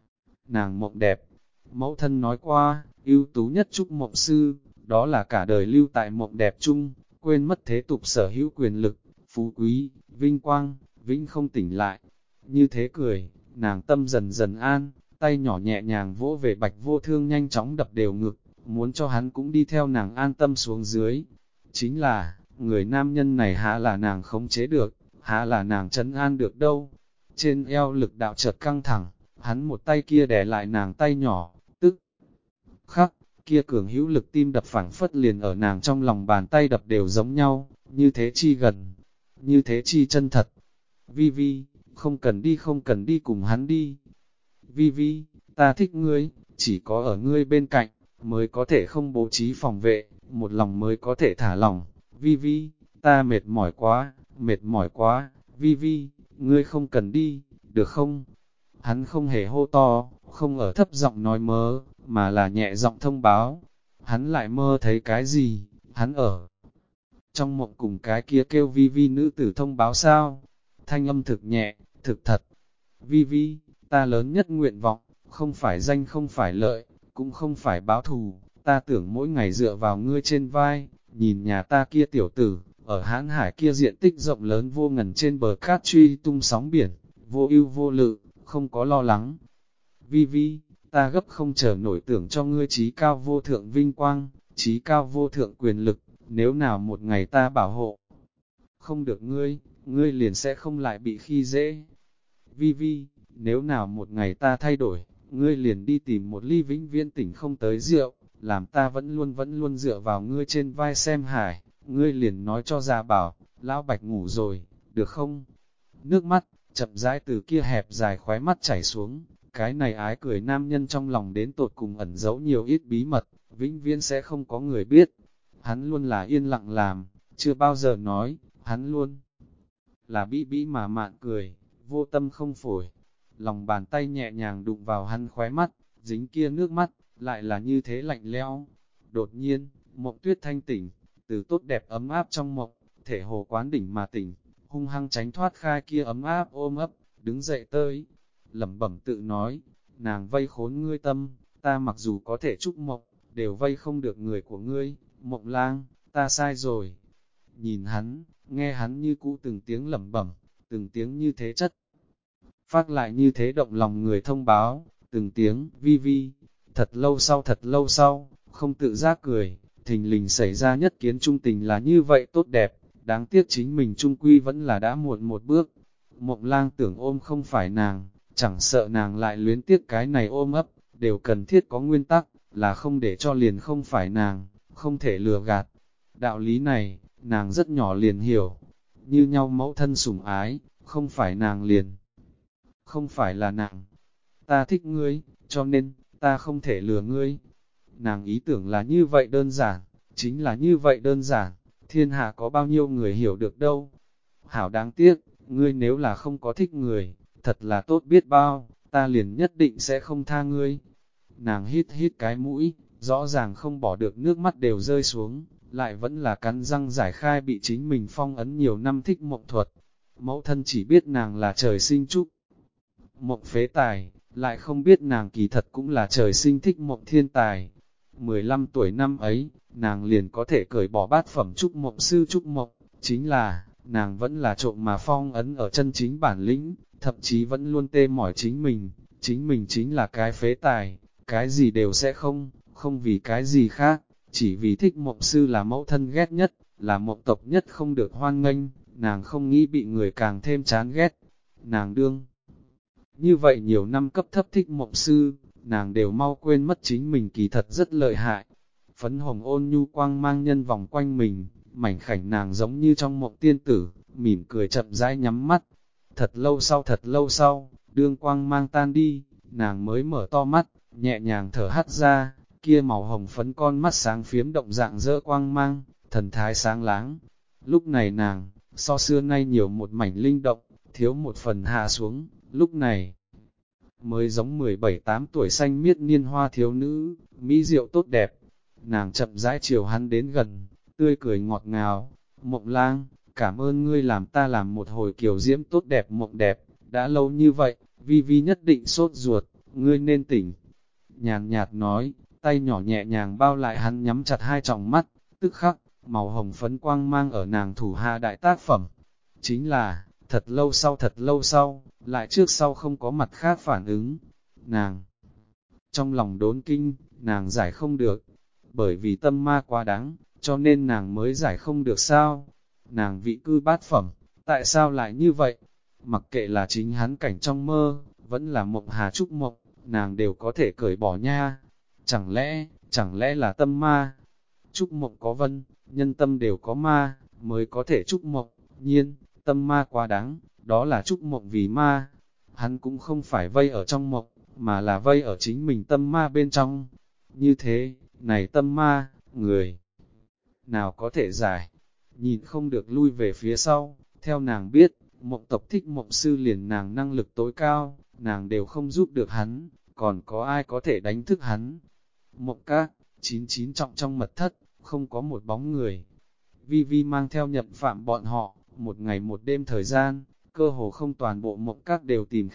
nàng mộng đẹp. Mẫu thân nói qua, ưu tú nhất chúc mộng sư, đó là cả đời lưu tại mộng đẹp chung, quên mất thế tục sở hữu quyền lực, phú quý, vinh quang, vĩnh không tỉnh lại. Như thế cười, nàng tâm dần dần an, tay nhỏ nhẹ nhàng vỗ về Bạch Vô Thương nhanh chóng đập đều ngực, muốn cho hắn cũng đi theo nàng an tâm xuống dưới. Chính là, người nam nhân này há là nàng khống chế được, há là nàng trấn an được đâu. Trên eo lực đạo chợt căng thẳng, hắn một tay kia đè lại nàng tay nhỏ, tức khắc, kia cường hữu lực tim đập phảng phất liền ở nàng trong lòng bàn tay đập đều giống nhau, như thế chi gần, như thế chi chân thật. Vi Vi, không cần đi cùng hắn đi. Vi Vi, ta thích ngươi, chỉ có ở ngươi bên cạnh, mới có thể không bố trí phòng vệ, một lòng mới có thể thả lỏng. Vi Vi, ta mệt mỏi quá, Vi Vi, ngươi không cần đi, được không? Hắn không hề hô to, không ở thấp giọng nói mớ, mà là nhẹ giọng thông báo. Hắn lại mơ thấy cái gì? Hắn ở trong mộng cùng cái kia kêu Vi Vi nữ tử thông báo sao? Thanh âm thực nhẹ, thực thật. Vi Vi, ta lớn nhất nguyện vọng, không phải danh không phải lợi, cũng không phải báo thù, ta tưởng mỗi ngày dựa vào ngươi trên vai, nhìn nhà ta kia tiểu tử, ở hãn hải kia diện tích rộng lớn vô ngần trên bờ cát truy tung sóng biển, vô ưu vô lự, không có lo lắng. Vi Vi, ta gấp không chờ nổi tưởng cho ngươi trí cao vô thượng vinh quang, trí cao vô thượng quyền lực, nếu nào một ngày ta bảo hộ không được ngươi, ngươi liền sẽ không lại bị khi dễ. Vi Vi, nếu nào một ngày ta thay đổi, ngươi liền đi tìm một ly vĩnh viễn tỉnh không tới rượu, làm ta vẫn luôn dựa vào ngươi trên vai xem hải, ngươi liền nói cho Gia Bảo, lão Bạch ngủ rồi, được không? Nước mắt, chậm rãi từ kia hẹp dài khóe mắt chảy xuống, cái này ái cười nam nhân trong lòng đến tột cùng ẩn giấu nhiều ít bí mật, vĩnh viễn sẽ không có người biết. Hắn luôn là yên lặng làm, chưa bao giờ nói, hắn luôn là bĩ bĩ mà mạn cười, vô tâm không phổi. Lòng bàn tay nhẹ nhàng đụng vào hắn khóe mắt, dính kia nước mắt, lại là như thế lạnh lẽo. Đột nhiên, Mộng Tuyết thanh tỉnh, từ tốt đẹp ấm áp trong mộng, thể hồ quán đỉnh mà tỉnh, hung hăng tránh thoát khai kia ấm áp ôm ấp, đứng dậy tới, lẩm bẩm tự nói, nàng vây khốn ngươi tâm, ta mặc dù có thể chúc mộng, đều vây không được người của ngươi, Mộng Lang, ta sai rồi. Nhìn hắn, nghe hắn như cũ từng tiếng lẩm bẩm, từng tiếng như thế chất phát lại như thế động lòng người thông báo, từng tiếng, Vi Vi, thật lâu sau, không tự giác cười, thình lình xảy ra nhất kiến trung tình là như vậy tốt đẹp, đáng tiếc chính mình trung quy vẫn là đã muộn một bước. Mộng Lang tưởng ôm không phải nàng, chẳng sợ nàng lại luyến tiếc cái này ôm ấp, đều cần thiết có nguyên tắc, là không để cho liền không phải nàng, không thể lừa gạt. Đạo lý này, nàng rất nhỏ liền hiểu, như nhau mẫu thân sủng ái, không phải nàng liền. Không phải là nàng, ta thích ngươi, cho nên, ta không thể lừa ngươi. Nàng ý tưởng là như vậy đơn giản, chính là như vậy đơn giản, thiên hạ có bao nhiêu người hiểu được đâu. Hảo đáng tiếc, ngươi nếu là không có thích người, thật là tốt biết bao, ta liền nhất định sẽ không tha ngươi. Nàng hít hít cái mũi, rõ ràng không bỏ được nước mắt đều rơi xuống, lại vẫn là cắn răng giải khai bị chính mình phong ấn nhiều năm thích mộng thuật. Mẫu thân chỉ biết nàng là trời sinh trúc mộng phế tài, lại không biết nàng kỳ thật cũng là trời sinh thích mộng thiên tài. 15 tuổi năm ấy, nàng liền có thể cởi bỏ bát phẩm trúc mộng sư trúc mộng, chính là, nàng vẫn là trộm mà phong ấn ở chân chính bản lĩnh, thậm chí vẫn luôn tê mỏi chính mình chính là cái phế tài, cái gì đều sẽ không vì cái gì khác, chỉ vì thích mộng sư là mẫu thân ghét nhất, là mộng tộc nhất không được hoan nghênh, nàng không nghĩ bị người càng thêm chán ghét, nàng đương. Như vậy nhiều năm cấp thấp thích mộng sư, nàng đều mau quên mất chính mình kỳ thật rất lợi hại. Phấn hồng ôn nhu quang mang nhân vòng quanh mình, mảnh khảnh nàng giống như trong mộng tiên tử, mỉm cười chậm rãi nhắm mắt. Thật lâu sau, đương quang mang tan đi, nàng mới mở to mắt, nhẹ nhàng thở hắt ra, kia màu hồng phấn con mắt sáng phiếm động dạng dỡ quang mang, thần thái sáng láng. Lúc này nàng, so xưa nay nhiều một mảnh linh động, thiếu một phần hạ xuống, lúc này mới giống 17-8 tuổi xanh miết niên hoa thiếu nữ, mỹ diệu tốt đẹp. Nàng chậm rãi chiều hắn đến gần, tươi cười ngọt ngào. Mộng Lang, cảm ơn ngươi làm ta làm một hồi kiều diễm tốt đẹp mộng đẹp, đã lâu như vậy, Vi Vi nhất định sốt ruột, ngươi nên tỉnh. Nhàn nhạt nói, tay nhỏ nhẹ nhàng bao lại hắn nhắm chặt hai tròng mắt, tức khắc, màu hồng phấn quang mang ở nàng thủ hạ đại tác phẩm. Chính là, thật lâu sau, lại trước sau không có mặt khác phản ứng. Nàng, trong lòng đốn kinh, nàng giải không được, bởi vì tâm ma quá đáng, cho nên nàng mới giải không được sao. Nàng vị cư bát phẩm, tại sao lại như vậy? Mặc kệ là chính hắn cảnh trong mơ, vẫn là mộng hà trúc mộng, nàng đều có thể cởi bỏ nha. Chẳng lẽ là tâm ma? Trúc mộng có vân, nhân tâm đều có ma, mới có thể trúc mộng, nhiên, tâm ma quá đáng, đó là trúc mộng vì ma. Hắn cũng không phải vây ở trong mộng, mà là vây ở chính mình tâm ma bên trong. Như thế, này tâm ma, người nào có thể giải? Nhìn không được lui về phía sau, theo nàng biết, mộng tộc thích mộng sư liền nàng năng lực tối cao, nàng đều không giúp được hắn, còn có ai có thể đánh thức hắn? Mộng các, 99 trọng trong mật thất, không có một bóng người. Vi Vi mang theo Nhậm Phạm bọn họ, một ngày một đêm thời gian, cơ hồ không toàn bộ mộng các đều tìm khắp,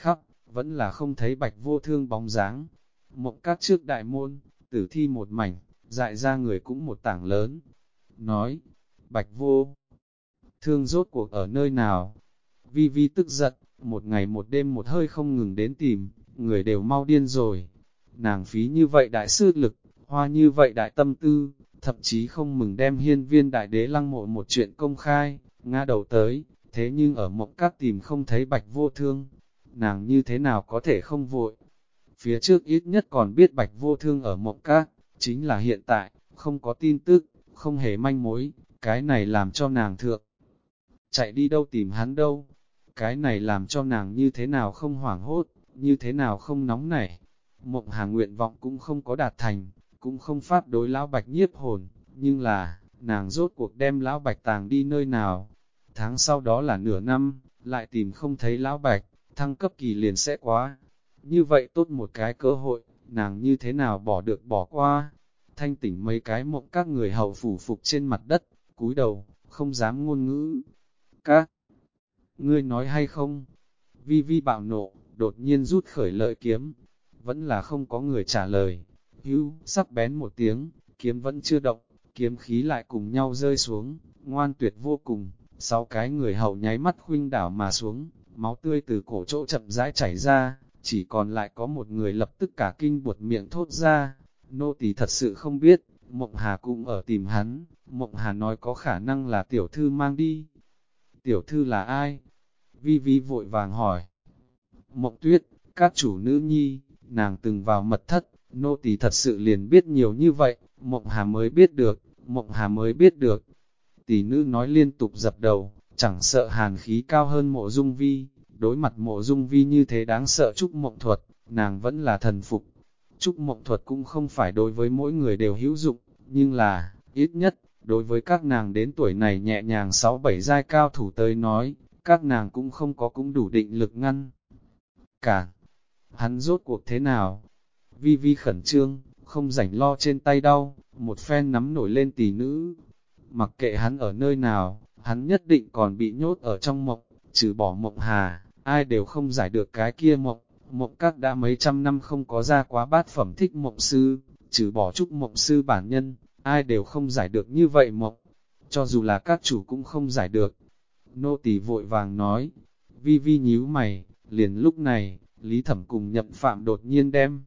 vẫn là không thấy Bạch Vô Thương bóng dáng. Mộng các trước đại môn, tử thi một mảnh, dại ra người cũng một tảng lớn. Nói, Bạch Vô Thương rốt cuộc ở nơi nào? Vi Vi tức giận, một ngày một đêm một hơi không ngừng đến tìm, người đều mau điên rồi. Nàng phí như vậy đại sư lực, hoa như vậy đại tâm tư, thậm chí không mừng đem hiên viên đại đế lăng mộ một chuyện công khai, ngã đầu tới, thế nhưng ở mộng các tìm không thấy Bạch Vô Thương. Nàng như thế nào có thể không vội? Phía trước ít nhất còn biết Bạch Vô Thương ở mộng các, chính là hiện tại, không có tin tức, không hề manh mối, cái này làm cho nàng thượng. Chạy đi đâu tìm hắn đâu? Cái này làm cho nàng như thế nào không hoảng hốt, như thế nào không nóng nảy. Mộng Hà nguyện vọng cũng không có đạt thành, cũng không pháp đối lão Bạch nhiếp hồn, nhưng là, nàng rốt cuộc đem lão Bạch tàng đi nơi nào. Tháng sau đó là nửa năm, lại tìm không thấy lão Bạch, thăng cấp kỳ liền sẽ quá. Như vậy tốt một cái cơ hội, nàng như thế nào bỏ được bỏ qua. Thanh tỉnh mấy cái mộng các người hầu phủ phục trên mặt đất, cúi đầu, không dám ngôn ngữ. Các ngươi nói hay không? Vi Vi bạo nộ, đột nhiên rút khởi lợi kiếm. Vẫn là không có người trả lời. Hưu, sắc bén một tiếng, kiếm vẫn chưa động, kiếm khí lại cùng nhau rơi xuống, ngoan tuyệt vô cùng. 6 cái người hầu nháy mắt khuynh đảo mà xuống, máu tươi từ cổ chỗ chậm rãi chảy ra, chỉ còn lại có một người lập tức cả kinh buột miệng thốt ra. Nô tỳ thật sự không biết, Mộng Hà cũng ở tìm hắn. Mộng Hà nói có khả năng là tiểu thư mang đi. Tiểu thư là ai? Vi Vi vội vàng hỏi. Mộng Tuyết, các chủ nữ nhi, nàng từng vào mật thất, nô tỳ thật sự liền biết nhiều như vậy, Mộng Hà mới biết được, Mộng Hà mới biết được. Tỷ nữ nói liên tục dập đầu, chẳng sợ hàn khí cao hơn Mộ Dung Vi, đối mặt Mộ Dung Vi như thế đáng sợ Trúc Mộng Thuật, nàng vẫn là thần phục. Trúc Mộng Thuật cũng không phải đối với mỗi người đều hữu dụng, nhưng là, ít nhất, đối với các nàng đến tuổi này nhẹ nhàng 6-7 giai cao thủ tới nói, các nàng cũng không có cũng đủ định lực ngăn cản. Hắn rốt cuộc thế nào? Vi Vi khẩn trương, không rảnh lo trên tay đau, một phen nắm nổi lên tỷ nữ. Mặc kệ hắn ở nơi nào, hắn nhất định còn bị nhốt ở trong mộng, trừ bỏ Mộng Hà, ai đều không giải được cái kia mộng. Mộng các đã mấy trăm năm không có ra quá bát phẩm thích mộng sư, trừ bỏ Trúc Mộng sư bản nhân, ai đều không giải được như vậy mộng. Cho dù là các chủ cũng không giải được. Nô tỳ vội vàng nói, Vi Vi nhíu mày, liền lúc này, Lý Thẩm cùng Nhậm Phạm đột nhiên đem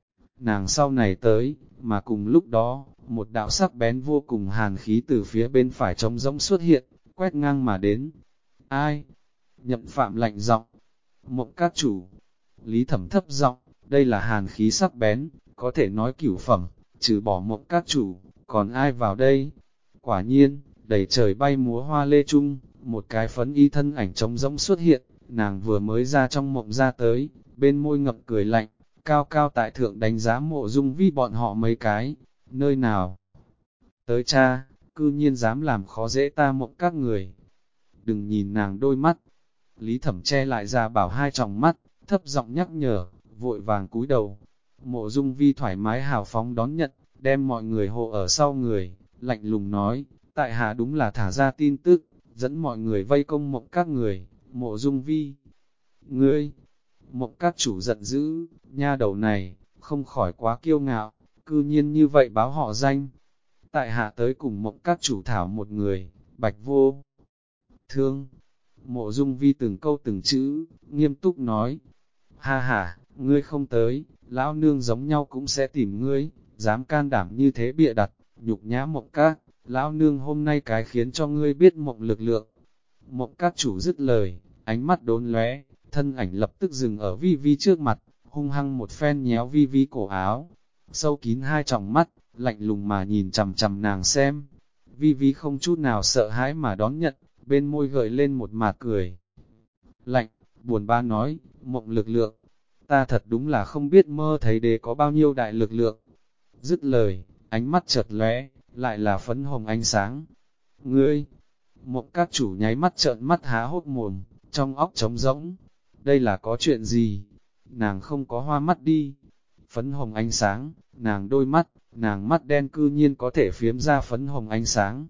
nàng sau này tới, mà cùng lúc đó, một đạo sắc bén vô cùng hàn khí từ phía bên phải trống rỗng xuất hiện, quét ngang mà đến. Ai? Nhậm Phạm lạnh giọng. Mộng các chủ. Lý Thẩm thấp giọng, đây là hàn khí sắc bén, có thể nói cửu phẩm, trừ bỏ Mộng các chủ, còn ai vào đây? Quả nhiên, đầy trời bay múa hoa lê chung, một cái phấn y thân ảnh trống rỗng xuất hiện, nàng vừa mới ra trong mộng ra tới, bên môi ngậm cười lạnh, cao cao tại thượng đánh giá Mộ Dung Vi bọn họ mấy cái, nơi nào? Tới cha, cư nhiên dám làm khó dễ ta Mộng các người. Đừng nhìn nàng đôi mắt. Lý Thẩm che lại ra bảo hai tròng mắt, thấp giọng nhắc nhở, vội vàng cúi đầu. Mộ Dung Vi thoải mái hào phóng đón nhận, đem mọi người hộ ở sau người, lạnh lùng nói, tại hạ đúng là thả ra tin tức, dẫn mọi người vây công Mộng các người. Mộ Dung Vi, ngươi, Mộng các chủ giận dữ, nha đầu này, không khỏi quá kiêu ngạo, cư nhiên như vậy báo họ danh. Tại hạ tới cùng Mộng các chủ thảo một người, Bạch Vô Thương. Mộ Dung Vi từng câu từng chữ, nghiêm túc nói, ha ha, ngươi không tới, lão nương giống nhau cũng sẽ tìm ngươi, dám can đảm như thế bịa đặt, nhục nhã Mộng các, lão nương hôm nay cái khiến cho ngươi biết Mộng lực lượng. Mộng các chủ dứt lời, ánh mắt đốn lóe, thân ảnh lập tức dừng ở Vi Vi trước mặt, hung hăng một phen nhéo Vi Vi cổ áo, sâu kín hai tròng mắt, lạnh lùng mà nhìn chằm chằm nàng xem. Vi Vi không chút nào sợ hãi mà đón nhận, bên môi gợi lên một mạt cười. Lạnh, buồn bã nói, Mộng lực lượng, ta thật đúng là không biết mơ thấy đế có bao nhiêu đại lực lượng. Dứt lời, ánh mắt chợt lóe, lại là phấn hồng ánh sáng. Ngươi! Mộng các chủ nháy mắt trợn mắt há hốt mồm, trong óc trống rỗng. Đây là có chuyện gì? Nàng không có hoa mắt đi. Phấn hồng ánh sáng, nàng đôi mắt, nàng mắt đen cư nhiên có thể phiếm ra phấn hồng ánh sáng.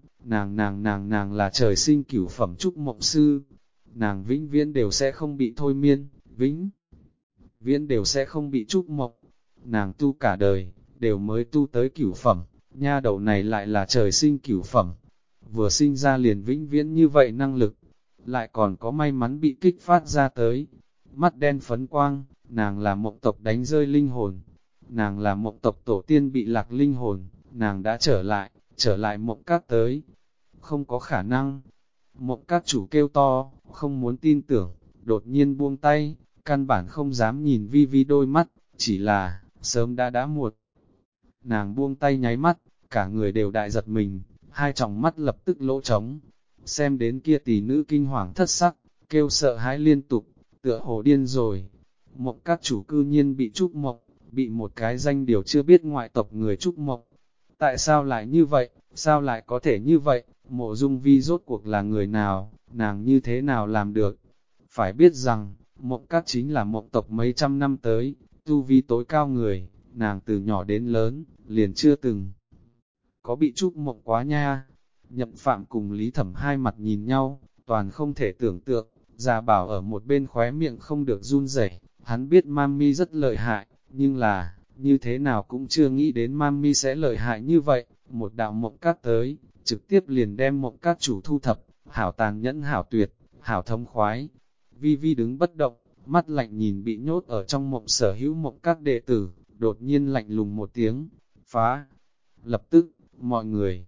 Nàng là trời sinh cửu phẩm Trúc Mộng sư. Nàng vĩnh viễn đều sẽ không bị thôi miên, vĩnh viễn đều sẽ không bị trúc mộng. Nàng tu cả đời, đều mới tu tới cửu phẩm, nha đầu này lại là trời sinh cửu phẩm. Vừa sinh ra liền vĩnh viễn như vậy năng lực, lại còn có may mắn bị kích phát ra tới. Mắt đen phấn quang, nàng là mộng tộc đánh rơi linh hồn. Nàng là mộng tộc tổ tiên bị lạc linh hồn, nàng đã trở lại mộng các tới. Không có khả năng. Mộng các chủ kêu to, không muốn tin tưởng, đột nhiên buông tay, căn bản không dám nhìn Vi Vi đôi mắt, chỉ là, sớm đã muộn. Nàng buông tay nháy mắt, cả người đều đại giật mình, hai tròng mắt lập tức lỗ trống. Xem đến kia tỷ nữ kinh hoàng thất sắc, kêu sợ hãi liên tục, tựa hồ điên rồi. Mộng các chủ cư nhiên bị trúc mộng, bị một cái danh điều chưa biết ngoại tộc người trúc mộng. Tại sao lại như vậy, sao lại có thể như vậy, Mộ Dung Vi rốt cuộc là người nào, nàng như thế nào làm được? Phải biết rằng, mộng các chính là mộng tộc mấy trăm năm tới, tu vi tối cao người, nàng từ nhỏ đến lớn, liền chưa từng có bị trúc mộng quá nha. Nhậm Phạm cùng Lý Thẩm hai mặt nhìn nhau, toàn không thể tưởng tượng, Già Bảo ở một bên khóe miệng không được run rẩy. Hắn biết Mami rất lợi hại, nhưng là, như thế nào cũng chưa nghĩ đến Mami sẽ lợi hại như vậy. Một đạo mộng các tới, trực tiếp liền đem mộng các chủ thu thập, hảo tàn nhẫn hảo tuyệt, hảo thông khoái. Vi Vi đứng bất động, mắt lạnh nhìn bị nhốt ở trong mộng sở hữu mộng các đệ tử, đột nhiên lạnh lùng một tiếng, phá. Lập tức, mọi người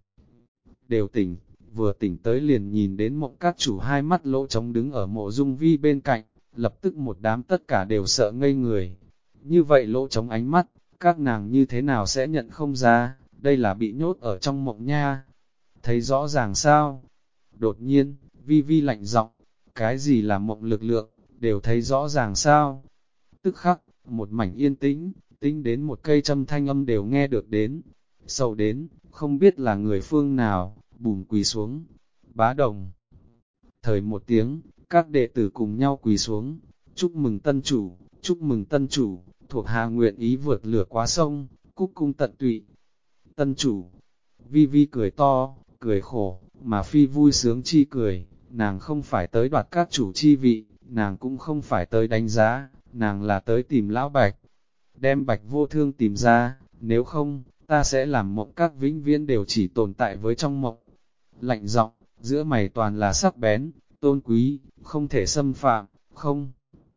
đều tỉnh, vừa tỉnh tới liền nhìn đến mộng các chủ hai mắt lỗ trống đứng ở Mộ Dung Vi bên cạnh, lập tức một đám tất cả đều sợ ngây người. Như vậy lỗ trống ánh mắt, các nàng như thế nào sẽ nhận không ra, đây là bị nhốt ở trong mộng nha. Thấy rõ ràng sao? Đột nhiên, Vi Vi lạnh giọng, cái gì là mộng lực lượng, đều thấy rõ ràng sao? Tức khắc, một mảnh yên tĩnh, tĩnh đến một cây châm thanh âm đều nghe được đến. Sầu đến, không biết là người phương nào, bùm quỳ xuống. Bá đồng. Thời một tiếng, các đệ tử cùng nhau quỳ xuống. Chúc mừng tân chủ, chúc mừng tân chủ, thuộc hạ nguyện ý vượt lửa qua sông, cúc cung tận tụy. Tân chủ, Vi Vi cười to, cười khổ, mà phi vui sướng chi cười, nàng không phải tới đoạt các chủ chi vị, nàng cũng không phải tới đánh giá, nàng là tới tìm lão Bạch. Đem Bạch Vô Thương tìm ra, nếu không, ta sẽ làm mộng các vĩnh viễn đều chỉ tồn tại với trong mộng. Lạnh giọng, giữa mày toàn là sắc bén, tôn quý, không thể xâm phạm, không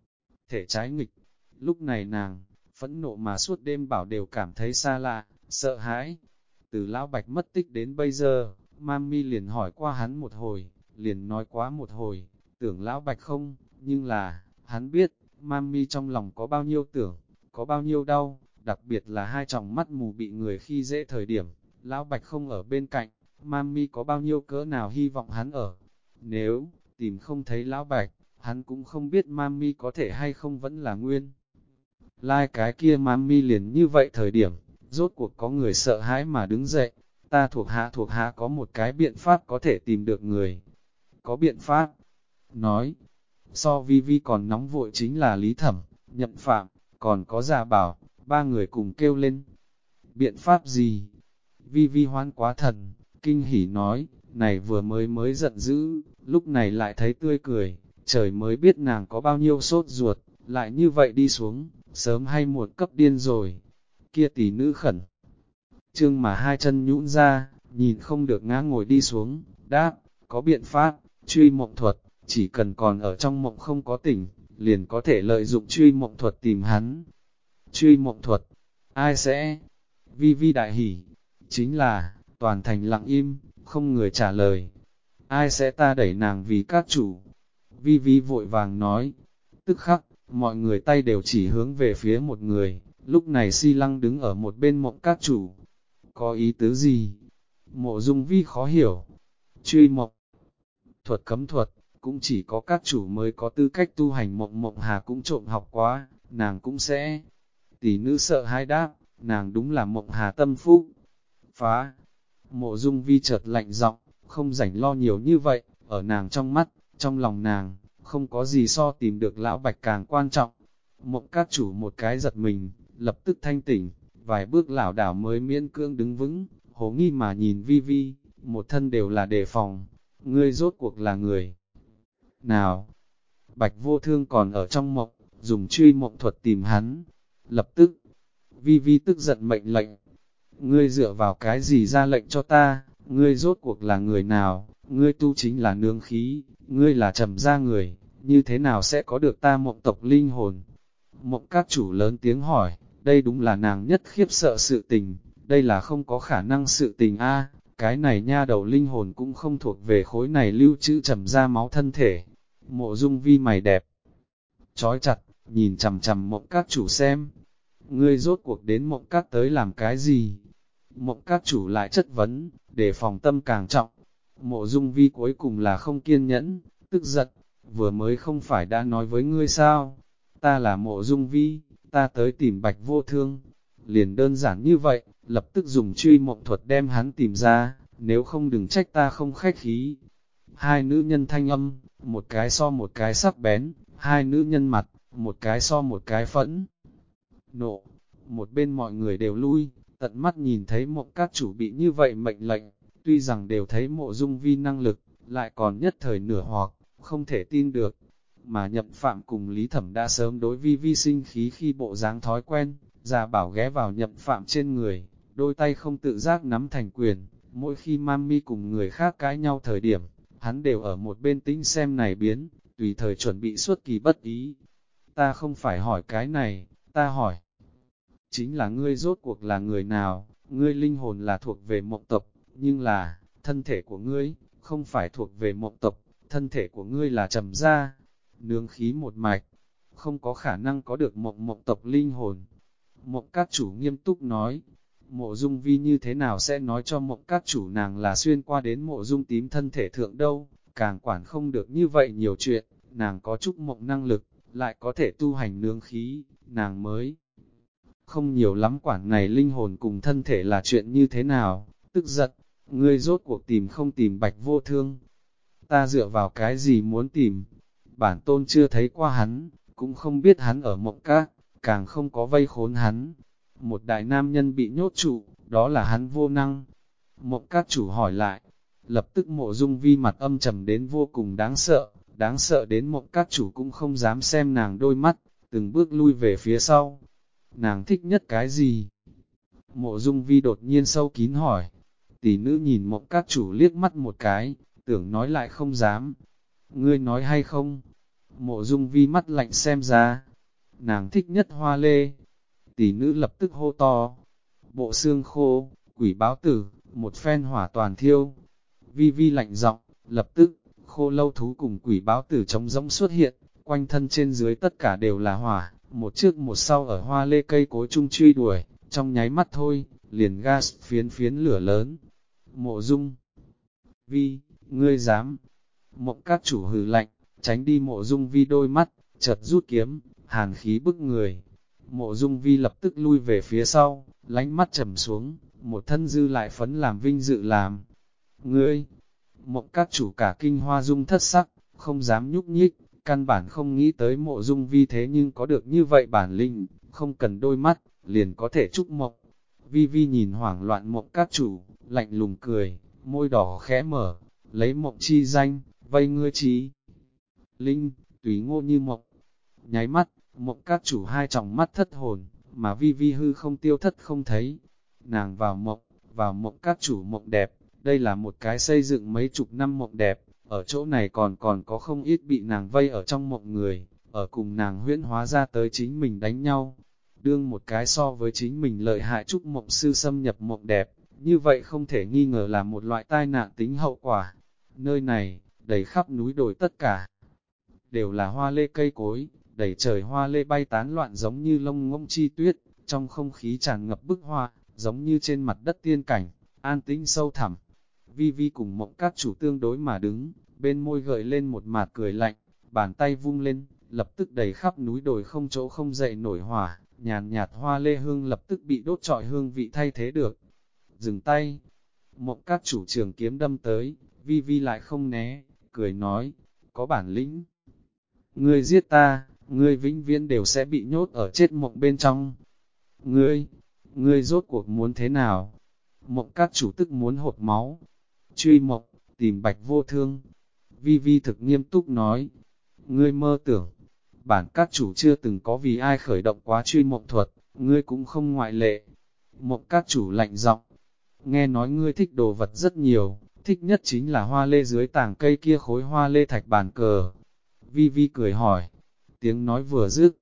thể trái nghịch. Lúc này nàng, phẫn nộ mà suốt đêm bảo đều cảm thấy xa lạ, sợ hãi. Từ lão Bạch mất tích đến bây giờ, Mami liền hỏi qua hắn một hồi, liền nói quá một hồi, tưởng lão Bạch không, nhưng là, hắn biết, Mami trong lòng có bao nhiêu tưởng, có bao nhiêu đau, đặc biệt là hai tròng mắt mù bị người khi dễ thời điểm, lão Bạch không ở bên cạnh, Mami có bao nhiêu cỡ nào hy vọng hắn ở. Nếu, tìm không thấy lão Bạch, hắn cũng không biết Mami có thể hay không vẫn là nguyên. Lai cái kia Mami liền như vậy thời điểm, rốt cuộc có người sợ hãi mà đứng dậy, ta thuộc hạ có một cái biện pháp có thể tìm được người. Có biện pháp? Nói, so Vi Vi còn nóng vội chính là Lý Thẩm, Nhậm Phạm, còn có Già Bảo, ba người cùng kêu lên. Biện pháp gì? Vi Vi hoan quá thần, kinh hỉ nói, này vừa mới giận dữ, lúc này lại thấy tươi cười, trời mới biết nàng có bao nhiêu sốt ruột, lại như vậy đi xuống, sớm hay muộn cấp điên rồi. Kia tỷ nữ khẩn trương mà hai chân nhũn ra, nhìn không được ngã ngồi đi xuống, đáp, có biện pháp, truy mộng thuật, chỉ cần còn ở trong mộng không có tỉnh, liền có thể lợi dụng truy mộng thuật tìm hắn. Truy mộng thuật, ai sẽ? Vi Vi đại hỉ, chính là, toàn thành lặng im, không người trả lời. Ai sẽ ta đẩy nàng vì các chủ? Vi Vi vội vàng nói, tức khắc, mọi người tay đều chỉ hướng về phía một người, lúc này Si Lăng đứng ở một bên mộng các chủ. Có ý tứ gì? Mộ Dung Vi khó hiểu. Truy mộng thuật cấm thuật, cũng chỉ có các chủ mới có tư cách tu hành. Mộng Mộng Hà cũng trộm học quá, nàng cũng sẽ. Tỷ nữ sợ hai đáp, nàng đúng là Mộng Hà tâm phúc. Phá! Mộ Dung Vi chợt lạnh giọng, không rảnh lo nhiều như vậy, ở nàng trong mắt, trong lòng nàng, không có gì so tìm được lão Bạch càng quan trọng. Mộng các chủ một cái giật mình, lập tức thanh tỉnh, vài bước lảo đảo mới miễn cưỡng đứng vững, hồ nghi mà nhìn Vi Vi, một thân đều là đề phòng. Ngươi rốt cuộc là người nào? Bạch Vô Thương còn ở trong mộng, dùng truy mộng thuật tìm hắn. Lập tức, Vi Vi tức giận mệnh lệnh, ngươi dựa vào cái gì ra lệnh cho ta, ngươi rốt cuộc là người nào, ngươi tu chính là nương khí, ngươi là Trầm gia người, như thế nào sẽ có được ta mộng tộc linh hồn? Mộng các chủ lớn tiếng hỏi, đây đúng là nàng nhất khiếp sợ sự tình, đây là không có khả năng sự tình a. Cái này nha đầu linh hồn cũng không thuộc về khối này lưu trữ Trầm gia máu thân thể. Mộ Dung Vi mày đẹp, trói chặt, nhìn chằm chằm mộng các chủ xem, ngươi rốt cuộc đến mộng các tới làm cái gì? Mộng các chủ lại chất vấn, để phòng tâm càng trọng. Mộ Dung Vi cuối cùng là không kiên nhẫn, tức giận, vừa mới không phải đã nói với ngươi sao? Ta là Mộ Dung Vi, ta tới tìm Bạch Vô Thương. Liền đơn giản như vậy, lập tức dùng truy mộng thuật đem hắn tìm ra, nếu không đừng trách ta không khách khí. Hai nữ nhân thanh âm, một cái so một cái sắc bén, hai nữ nhân mặt, một cái so một cái phẫn nộ. Một bên mọi người đều lui, tận mắt nhìn thấy mộng các chủ bị như vậy mệnh lệnh, tuy rằng đều thấy Mộ Dung Vi năng lực, lại còn nhất thời nửa hoặc, không thể tin được. Mà Nhậm Phạm cùng Lý Thẩm đã sớm đối Vi Vi sinh khí khi bộ dáng thói quen, già bảo ghé vào Nhậm Phạm trên người, đôi tay không tự giác nắm thành quyền, mỗi khi Mami cùng người khác cãi nhau thời điểm, hắn đều ở một bên tĩnh xem này biến, tùy thời chuẩn bị xuất kỳ bất ý. Ta không phải hỏi cái này, ta hỏi, chính là ngươi rốt cuộc là người nào, ngươi linh hồn là thuộc về mộng tộc, nhưng là, thân thể của ngươi, không phải thuộc về mộng tộc, thân thể của ngươi là Trầm gia, nương khí một mạch, không có khả năng có được mộng tộc linh hồn. Mộng các chủ nghiêm túc nói, Mộ Dung Vi như thế nào sẽ nói cho mộng các chủ nàng là xuyên qua đến Mộ Dung tím thân thể thượng đâu, càng quản không được như vậy nhiều chuyện, nàng có chút mộng năng lực, lại có thể tu hành nương khí, nàng mới không nhiều lắm quản này linh hồn cùng thân thể là chuyện như thế nào, tức giận, ngươi rốt cuộc tìm không tìm Bạch Vô Thương. Ta dựa vào cái gì muốn tìm, bản tôn chưa thấy qua hắn, cũng không biết hắn ở mộng các, càng không có vây khốn hắn. Một đại nam nhân bị nhốt trụ, đó là hắn vô năng. Mộng các chủ hỏi lại, lập tức Mộ Dung Vi mặt âm trầm đến vô cùng đáng sợ đến mộng các chủ cũng không dám xem nàng đôi mắt, từng bước lui về phía sau. Nàng thích nhất cái gì? Mộ Dung Vi đột nhiên sâu kín hỏi. Tỷ nữ nhìn mộng các chủ liếc mắt một cái, tưởng nói lại không dám. Ngươi nói hay không? Mộ Dung Vi mắt lạnh xem ra. Nàng thích nhất hoa lê. Tỷ nữ lập tức hô to. Bộ xương khô, quỷ báo tử, một phen hỏa toàn thiêu. Vi Vi lạnh giọng, lập tức, khô lâu thú cùng quỷ báo tử trống rỗng xuất hiện, quanh thân trên dưới tất cả đều là hỏa, một trước một sau ở hoa lê cây cối chung truy đuổi, trong nháy mắt thôi, liền gas phiến phiến lửa lớn. Mộ Dung Vi, ngươi dám? Mộng các chủ hừ lạnh, tránh đi Mộ Dung Vi đôi mắt, chợt rút kiếm, hàn khí bức người. Mộ Dung Vi lập tức lui về phía sau, lánh mắt trầm xuống, một thân dư lại phấn làm vinh dự làm. Ngươi, mộng các chủ cả kinh hoa dung thất sắc, không dám nhúc nhích, căn bản không nghĩ tới Mộ Dung Vi thế nhưng có được như vậy bản lĩnh, không cần đôi mắt, liền có thể chúc mộng. Vi Vi nhìn hoảng loạn mộng các chủ, lạnh lùng cười, môi đỏ khẽ mở, lấy mộng chi danh, vây ngươi trí. Linh, tùy ngô như mộng. Nháy mắt, mộng các chủ hai tròng mắt thất hồn, mà Vi Vi hư không tiêu thất không thấy. Nàng vào mộng các chủ mộng đẹp, đây là một cái xây dựng mấy chục năm mộng đẹp, ở chỗ này còn có không ít bị nàng vây ở trong mộng người, ở cùng nàng huyễn hóa ra tới chính mình đánh nhau. Đương một cái so với chính mình lợi hại trúc mộng sư xâm nhập mộng đẹp, như vậy không thể nghi ngờ là một loại tai nạn tính hậu quả. Nơi này, đầy khắp núi đồi tất cả, đều là hoa lê cây cối, đầy trời hoa lê bay tán loạn giống như lông ngỗng chi tuyết, trong không khí tràn ngập bức hoa, giống như trên mặt đất tiên cảnh, an tĩnh sâu thẳm. Vi Vi cùng mộng các chủ tương đối mà đứng, bên môi gợi lên một mạt cười lạnh, bàn tay vung lên, lập tức đầy khắp núi đồi không chỗ không dậy nổi hỏa, nhàn nhạt hoa lê hương lập tức bị đốt trọi hương vị thay thế được. Dừng tay, mộng các chủ trường kiếm đâm tới, Vi Vi lại không né, cười nói, có bản lĩnh. Ngươi giết ta, ngươi vĩnh viễn đều sẽ bị nhốt ở chết mộng bên trong. Ngươi rốt cuộc muốn thế nào? Mộng các chủ tức muốn hột máu. Truy mộng, tìm Bạch Vô Thương. Vi Vi thực nghiêm túc nói. Ngươi mơ tưởng, bản các chủ chưa từng có vì ai khởi động quá truy mộng thuật, ngươi cũng không ngoại lệ. Mộng các chủ lạnh giọng, nghe nói ngươi thích đồ vật rất nhiều, thích nhất chính là hoa lê dưới tảng cây kia khối hoa lê thạch bàn cờ. Vi Vi cười hỏi, tiếng nói vừa dứt,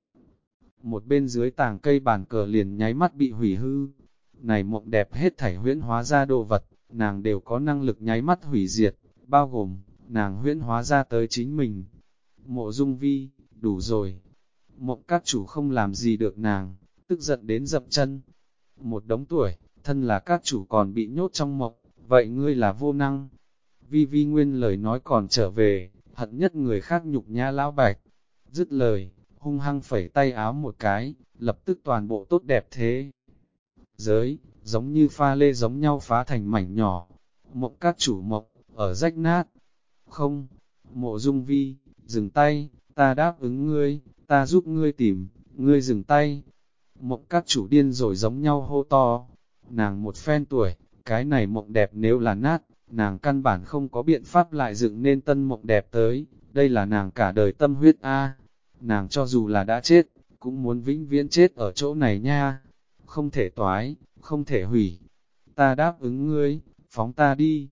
một bên dưới tảng cây bàn cờ liền nháy mắt bị hủy hư. Này mộng đẹp hết thảy huyễn hóa ra đồ vật, nàng đều có năng lực nháy mắt hủy diệt, bao gồm, nàng huyễn hóa ra tới chính mình. Mộ Dung Vi, đủ rồi. Mộng các chủ không làm gì được nàng, tức giận đến dậm chân. Một đống tuổi, thân là các chủ còn bị nhốt trong mộng, vậy ngươi là vô năng. Vi Vi nguyên lời nói còn trở về, hận nhất người khác nhục nhã lão bạch. Dứt lời, hung hăng phẩy tay áo một cái, lập tức toàn bộ tốt đẹp thế. Giới, giống như pha lê giống nhau phá thành mảnh nhỏ. Mộng các chủ mộng, ở rách nát. Không, Mộ Dung Vi, dừng tay, ta đáp ứng ngươi, ta giúp ngươi tìm, ngươi dừng tay. Mộng các chủ điên rồi giống nhau hô to. Nàng một phen tuổi, cái này mộng đẹp nếu là nát, nàng căn bản không có biện pháp lại dựng nên tân mộng đẹp tới, đây là nàng cả đời tâm huyết a. Nàng cho dù là đã chết, cũng muốn vĩnh viễn chết ở chỗ này nha. Không thể toái, không thể hủy. Ta đáp ứng ngươi, phóng ta đi.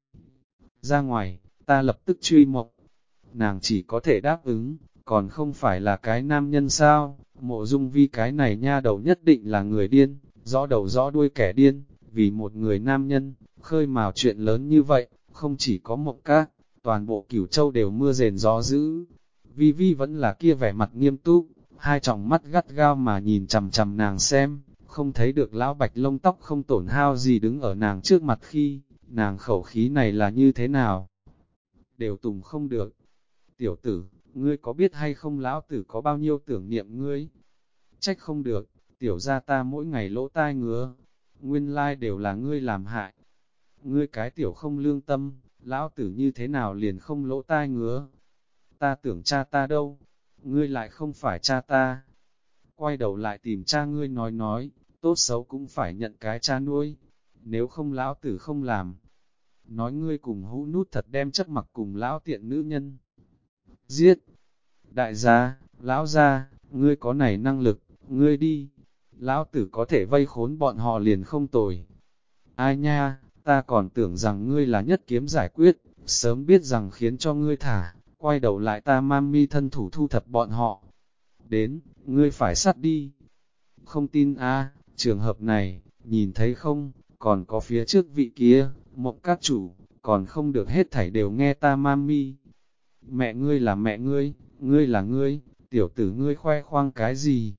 Ra ngoài, ta lập tức truy mộng. Nàng chỉ có thể đáp ứng, còn không phải là cái nam nhân sao. Mộ Dung Vi cái này nha đầu nhất định là người điên, rõ đầu rõ đuôi kẻ điên. Vì một người nam nhân, khơi mào chuyện lớn như vậy, không chỉ có mộng các, toàn bộ Cửu Châu đều mưa rền gió dữ. Vi Vi vẫn là kia vẻ mặt nghiêm túc, hai tròng mắt gắt gao mà nhìn chằm chằm nàng xem, không thấy được lão bạch lông tóc không tổn hao gì đứng ở nàng trước mặt khi, nàng khẩu khí này là như thế nào? Đều tùng không được. Tiểu tử, ngươi có biết hay không lão tử có bao nhiêu tưởng niệm ngươi? Trách không được, tiểu gia ta mỗi ngày lỗ tai ngứa, nguyên lai đều là ngươi làm hại. Ngươi cái tiểu không lương tâm, lão tử như thế nào liền không lỗ tai ngứa? Ta tưởng cha ta đâu? Ngươi lại không phải cha ta. Quay đầu lại tìm cha ngươi nói, tốt xấu cũng phải nhận cái cha nuôi. Nếu không lão tử không làm. Nói ngươi cùng hũ nút thật đem chất mặc cùng lão tiện nữ nhân. Giết! Đại gia, lão gia, ngươi có này năng lực, ngươi đi. Lão tử có thể vây khốn bọn họ liền không tồi. Ai nha, ta còn tưởng rằng ngươi là nhất kiếm giải quyết, sớm biết rằng khiến cho ngươi thả, quay đầu lại ta mami thân thủ thu thập bọn họ. Đến, ngươi phải sát đi. Không tin a, trường hợp này, nhìn thấy không, còn có phía trước vị kia, mộng các chủ, còn không được hết thảy đều nghe ta mami. Mẹ ngươi là mẹ ngươi là ngươi, tiểu tử ngươi khoe khoang cái gì?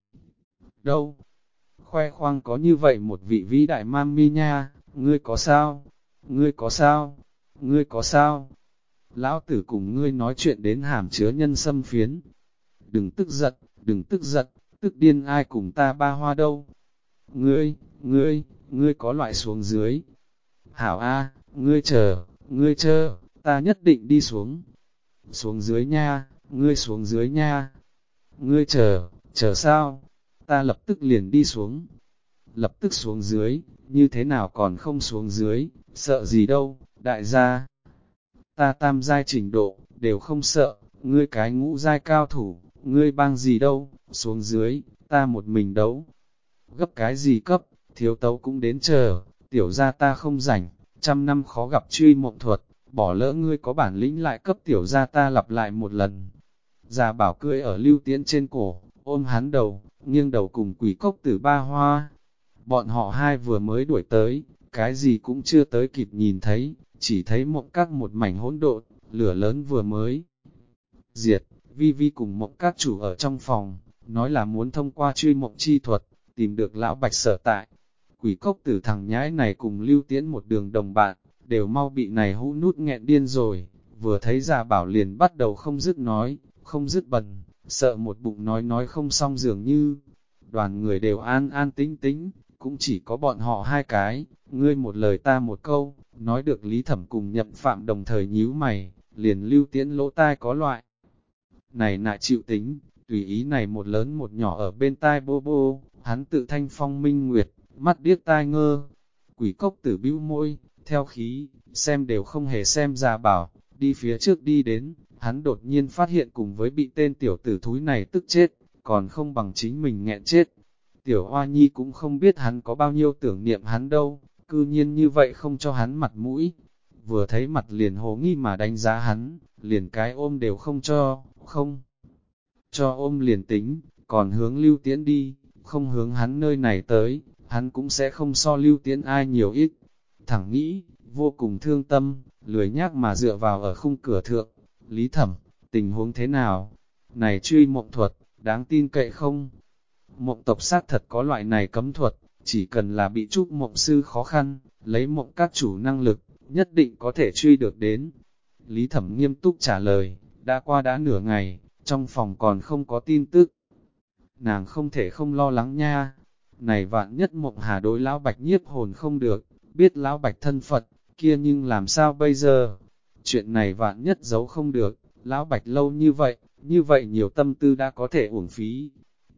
Đâu? Khoe khoang có như vậy một vị vĩ đại mami nha, ngươi có sao? Ngươi có sao? Ngươi có sao? Lão tử cùng ngươi nói chuyện đến hàm chứa nhân sâm phiến. Đừng tức giận, tức điên ai cùng ta ba hoa đâu. Ngươi có loại xuống dưới. Hảo A, ngươi chờ, ta nhất định đi xuống. Xuống dưới nha, ngươi xuống dưới nha. Ngươi chờ sao? Ta lập tức liền đi xuống. Lập tức xuống dưới, như thế nào còn không xuống dưới, sợ gì đâu, đại gia. Ta tam giai trình độ, đều không sợ, ngươi cái ngũ giai cao thủ, ngươi bang gì đâu, xuống dưới, ta một mình đấu. Gấp cái gì cấp, thiếu tấu cũng đến chờ, tiểu gia ta không rảnh, trăm năm khó gặp truy mộng thuật, bỏ lỡ ngươi có bản lĩnh lại cấp tiểu gia ta lặp lại một lần. Già bảo cưỡi ở Lưu Tiễn trên cổ, ôm hắn đầu, nghiêng đầu cùng quỷ cốc tử ba hoa. Bọn họ hai vừa mới đuổi tới, cái gì cũng chưa tới kịp nhìn thấy, chỉ thấy mộng các một mảnh hỗn độn, lửa lớn vừa mới diệt. Vi Vi cùng mộng các chủ ở trong phòng, nói là muốn thông qua truy mộng chi thuật, tìm được lão bạch sở tại. Quỷ cốc tử thằng nhãi này cùng Lưu Tiễn một đường đồng bạn, đều mau bị này hũ nút nghẹn điên rồi, vừa thấy già bảo liền bắt đầu không dứt nói, không dứt bần, sợ một bụng nói không xong dường như. Đoàn người đều an an tĩnh tĩnh, cũng chỉ có bọn họ hai cái, ngươi một lời ta một câu, nói được Lý Thẩm cùng Nhậm Phạm đồng thời nhíu mày, liền Lưu Tiễn lỗ tai có loại. Này nại chịu tính, tùy ý này một lớn một nhỏ ở bên tai bô bô, hắn tự thanh phong minh nguyệt, mắt điếc tai ngơ. Quỷ cốc tử bĩu môi, theo khí, xem đều không hề xem già bảo, đi phía trước đi đến, hắn đột nhiên phát hiện cùng với bị tên tiểu tử thúi này tức chết, còn không bằng chính mình nghẹn chết. Tiểu Hoa Nhi cũng không biết hắn có bao nhiêu tưởng niệm hắn đâu, cư nhiên như vậy không cho hắn mặt mũi. Vừa thấy mặt liền hồ nghi mà đánh giá hắn, liền cái ôm đều không cho, không cho ôm liền tính, còn hướng Lưu Tiễn đi, không hướng hắn nơi này tới, hắn cũng sẽ không so Lưu Tiễn ai nhiều ít. Thẳng nghĩ, vô cùng thương tâm, lười nhác mà dựa vào ở khung cửa thượng. Lý Thẩm, tình huống thế nào? Này truy mộng thuật, đáng tin cậy không? Mộng tộc xác thật có loại này cấm thuật, chỉ cần là bị trúc mộng sư khó khăn, lấy mộng các chủ năng lực, nhất định có thể truy được đến. Lý Thẩm nghiêm túc trả lời, đã nửa ngày, trong phòng còn không có tin tức. Nàng không thể không lo lắng nha. Này vạn nhất mộng hà đối lão bạch nhiếp hồn không được, biết lão bạch thân phận, kia nhưng làm sao bây giờ? Chuyện này vạn nhất giấu không được, lão bạch lâu như vậy nhiều tâm tư đã có thể uổng phí.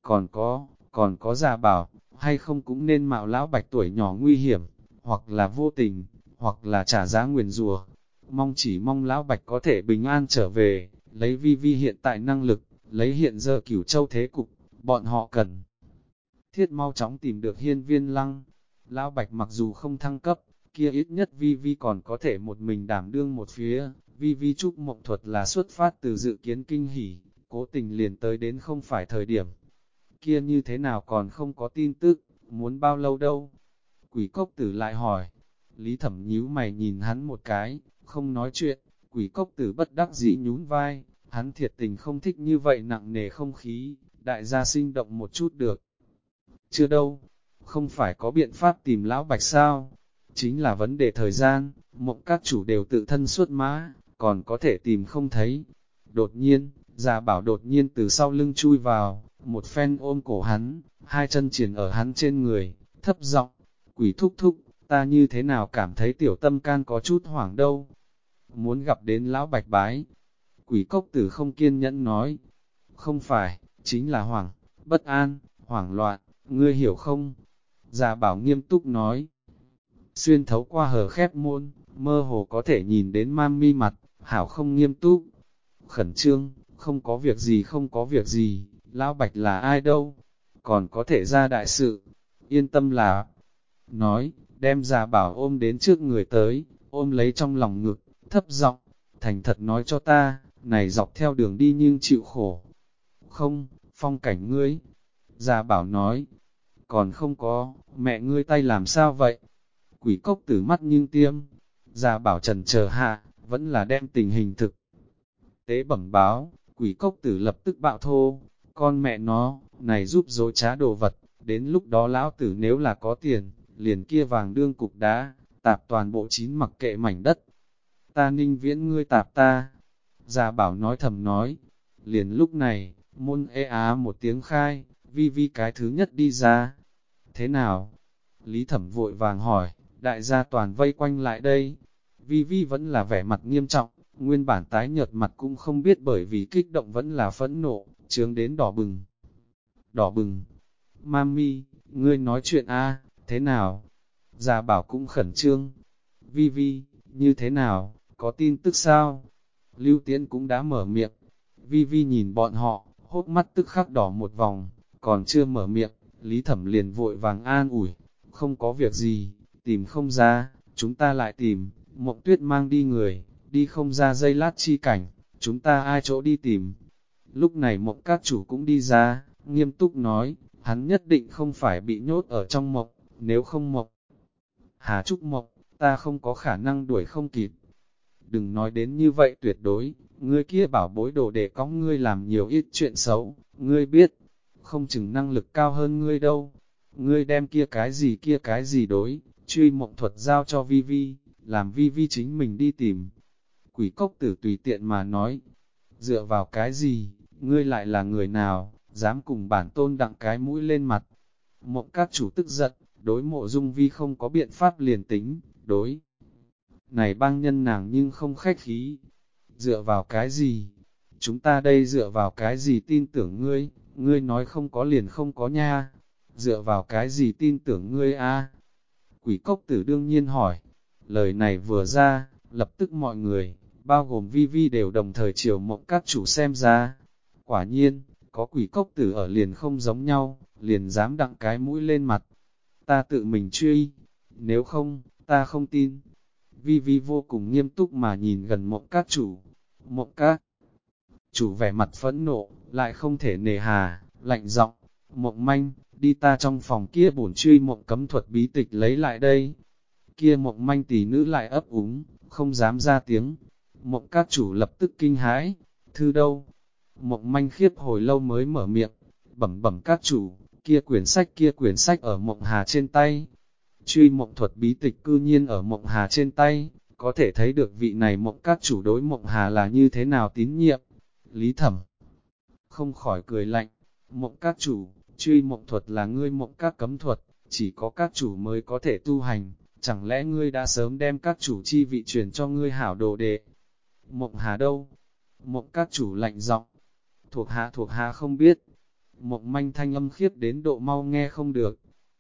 Còn có già bảo, hay không cũng nên mạo lão bạch tuổi nhỏ nguy hiểm, hoặc là vô tình, hoặc là trả giá nguyền rủa. Chỉ mong lão bạch có thể bình an trở về, lấy vi vi hiện tại năng lực, lấy hiện giờ cửu châu thế cục, bọn họ cần thiết mau chóng tìm được hiên viên lăng. Lão bạch mặc dù không thăng cấp, kia ít nhất vi vi còn có thể một mình đảm đương một phía. Vi vi trúc mộng thuật là xuất phát từ dự kiến kinh hỉ, cố tình liền tới đến không phải thời điểm. Kia như thế nào còn không có tin tức, muốn bao lâu đâu? Quỷ cốc tử lại hỏi. Lý Thẩm nhíu mày nhìn hắn một cái, không nói chuyện. Quỷ cốc tử bất đắc dĩ nhún vai, hắn thiệt tình không thích như vậy nặng nề không khí, đại gia sinh động một chút được. Chưa đâu, không phải có biện pháp tìm lão bạch sao? Chính là vấn đề thời gian, mộng các chủ đều tự thân xuất mã, còn có thể tìm không thấy. Đột nhiên, Già Bảo đột nhiên từ sau lưng chui vào, một phen ôm cổ hắn, hai chân triển ở hắn trên người, thấp giọng, quỷ thúc thúc, ta như thế nào cảm thấy tiểu tâm can có chút hoảng đâu. Muốn gặp đến lão bạch bái. Quỷ cốc tử không kiên nhẫn nói, không phải, chính là hoảng, bất an, hoảng loạn, ngươi hiểu không? Già Bảo nghiêm túc nói, xuyên thấu qua hờ khép môn, mơ hồ có thể nhìn đến mami mặt, hảo không nghiêm túc, khẩn trương, không có việc gì, lão bạch là ai đâu, còn có thể ra đại sự, yên tâm là, nói, đem Già Bảo ôm đến trước người tới, ôm lấy trong lòng ngực, thấp giọng, thành thật nói cho ta, này dọc theo đường đi nhưng chịu khổ. Không, phong cảnh ngươi. Già Bảo nói, còn không có, mẹ ngươi tay làm sao vậy? Quỷ cốc tử mắt nhưng tiêm. Già Bảo trần chờ hạ, vẫn là đem tình hình thực tế bẩm báo. Quỷ cốc tử lập tức bạo thô, con mẹ nó, này giúp dối trá đồ vật, đến lúc đó lão tử nếu là có tiền, liền kia vàng đương cục đá, tạp toàn bộ chín mặc kệ mảnh đất. Ta Ninh Viễn ngươi tạp ta. Già Bảo nói thầm nói. Liền lúc này, môn ê á một tiếng khai, vi vi cái thứ nhất đi ra. Thế nào? Lý Thẩm vội vàng hỏi, đại gia toàn vây quanh lại đây. Vi vi vẫn là vẻ mặt nghiêm trọng, nguyên bản tái nhợt mặt cũng không biết bởi vì kích động vẫn là phẫn nộ, chướng đến đỏ bừng. Đỏ bừng. Mami, ngươi nói chuyện a, thế nào? Già Bảo cũng khẩn trương. Vi vi, như thế nào, có tin tức sao? Lưu Tiễn cũng đã mở miệng. Vi vi nhìn bọn họ, hốc mắt tức khắc đỏ một vòng, còn chưa mở miệng, Lý Thẩm liền vội vàng an ủi, không có việc gì, tìm không ra, chúng ta lại tìm, Mộng Tuyết mang đi người, đi không ra giây lát chi cảnh, chúng ta ai chỗ đi tìm. Lúc này Mộng các chủ cũng đi ra, nghiêm túc nói, hắn nhất định không phải bị nhốt ở trong mộng, nếu không mộng. Hà Trúc Mộng, ta không có khả năng đuổi không kịp. Đừng nói đến như vậy tuyệt đối, ngươi kia bảo bối đồ để cõng ngươi làm nhiều ít chuyện xấu, ngươi biết, không chừng năng lực cao hơn ngươi đâu. Ngươi đem kia cái gì đối, truy mộng thuật giao cho Vi Vi, làm Vi Vi chính mình đi tìm. Quỷ cốc tử tùy tiện mà nói, dựa vào cái gì, ngươi lại là người nào, dám cùng bản tôn đặng cái mũi lên mặt. Mộng các chủ tức giận, đối Mộ Dung Vi không có biện pháp liền tính, đối. Này bang nhân nàng nhưng không khách khí. Dựa vào cái gì? Chúng ta đây dựa vào cái gì tin tưởng ngươi? Ngươi nói không có liền không có nha. Dựa vào cái gì tin tưởng ngươi a? Quỷ cốc tử đương nhiên hỏi. Lời này vừa ra, lập tức mọi người, bao gồm Vi Vi đều đồng thời chiều mộng các chủ xem ra. Quả nhiên, có quỷ cốc tử ở liền không giống nhau, liền dám đặng cái mũi lên mặt. Ta tự mình truy, nếu không, ta không tin. Vi Vi vô cùng nghiêm túc mà nhìn gần Mộng Các chủ. Mộng Các chủ vẻ mặt phẫn nộ, lại không thể nề hà, lạnh giọng, Mộng Manh, đi ta trong phòng kia bổn truy mộng cấm thuật bí tịch lấy lại đây. Kia Mộng Manh tỷ nữ lại ấp úng, không dám ra tiếng. Mộng Các chủ lập tức kinh hãi, thư đâu? Mộng Manh khiếp hồi lâu mới mở miệng, bẩm bẩm các chủ, kia quyển sách ở Mộng Hà trên tay. Truy mộng thuật bí tịch cư nhiên ở Mộng Hà trên tay, có thể thấy được vị này Mộng Các chủ đối Mộng Hà là như thế nào tín nhiệm. Lý Thẩm không khỏi cười lạnh, Mộng Các chủ, truy mộng thuật là ngươi Mộng Các cấm thuật, chỉ có các chủ mới có thể tu hành, chẳng lẽ ngươi đã sớm đem các chủ chi vị truyền cho ngươi hảo đồ đệ? Mộng Hà đâu? Mộng Các chủ lạnh giọng, thuộc hạ không biết. Mộng Manh thanh âm khiếp đến độ mau nghe không được.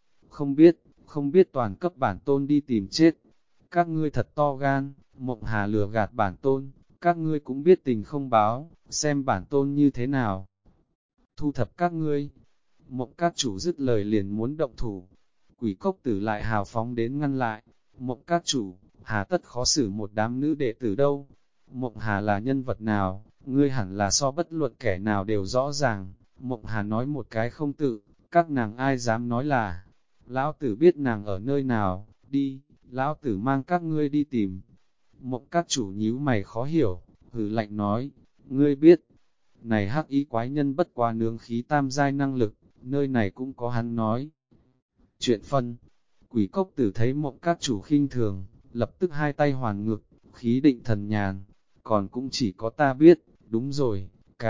Không biết toàn cấp bản tôn đi tìm chết. Các ngươi thật to gan, Mộng Hà lừa gạt bản tôn, các ngươi cũng biết tình không báo, xem bản tôn như thế nào. Thu thập các ngươi. Mộng Các chủ dứt lời liền muốn động thủ. Quỷ cốc tử lại hào phóng đến ngăn lại. Mộng Các chủ, hà tất khó xử một đám nữ đệ tử đâu. Mộng Hà là nhân vật nào, ngươi hẳn là so bất luận kẻ nào đều rõ ràng. Mộng Hà nói một cái không tự, các nàng ai dám nói là, lão tử biết nàng ở nơi nào, đi, lão tử mang các ngươi đi tìm. Mộng Các chủ nhíu mày khó hiểu, hừ lạnh nói, ngươi biết, này hắc ý quái nhân bất quá nướng khí tam giai năng lực, nơi này cũng có hắn nói. Chuyện phân, quỷ cốc tử thấy Mộng Các chủ khinh thường, lập tức hai tay hoàn ngực, khí định thần nhàn, còn cũng chỉ có ta biết, đúng rồi,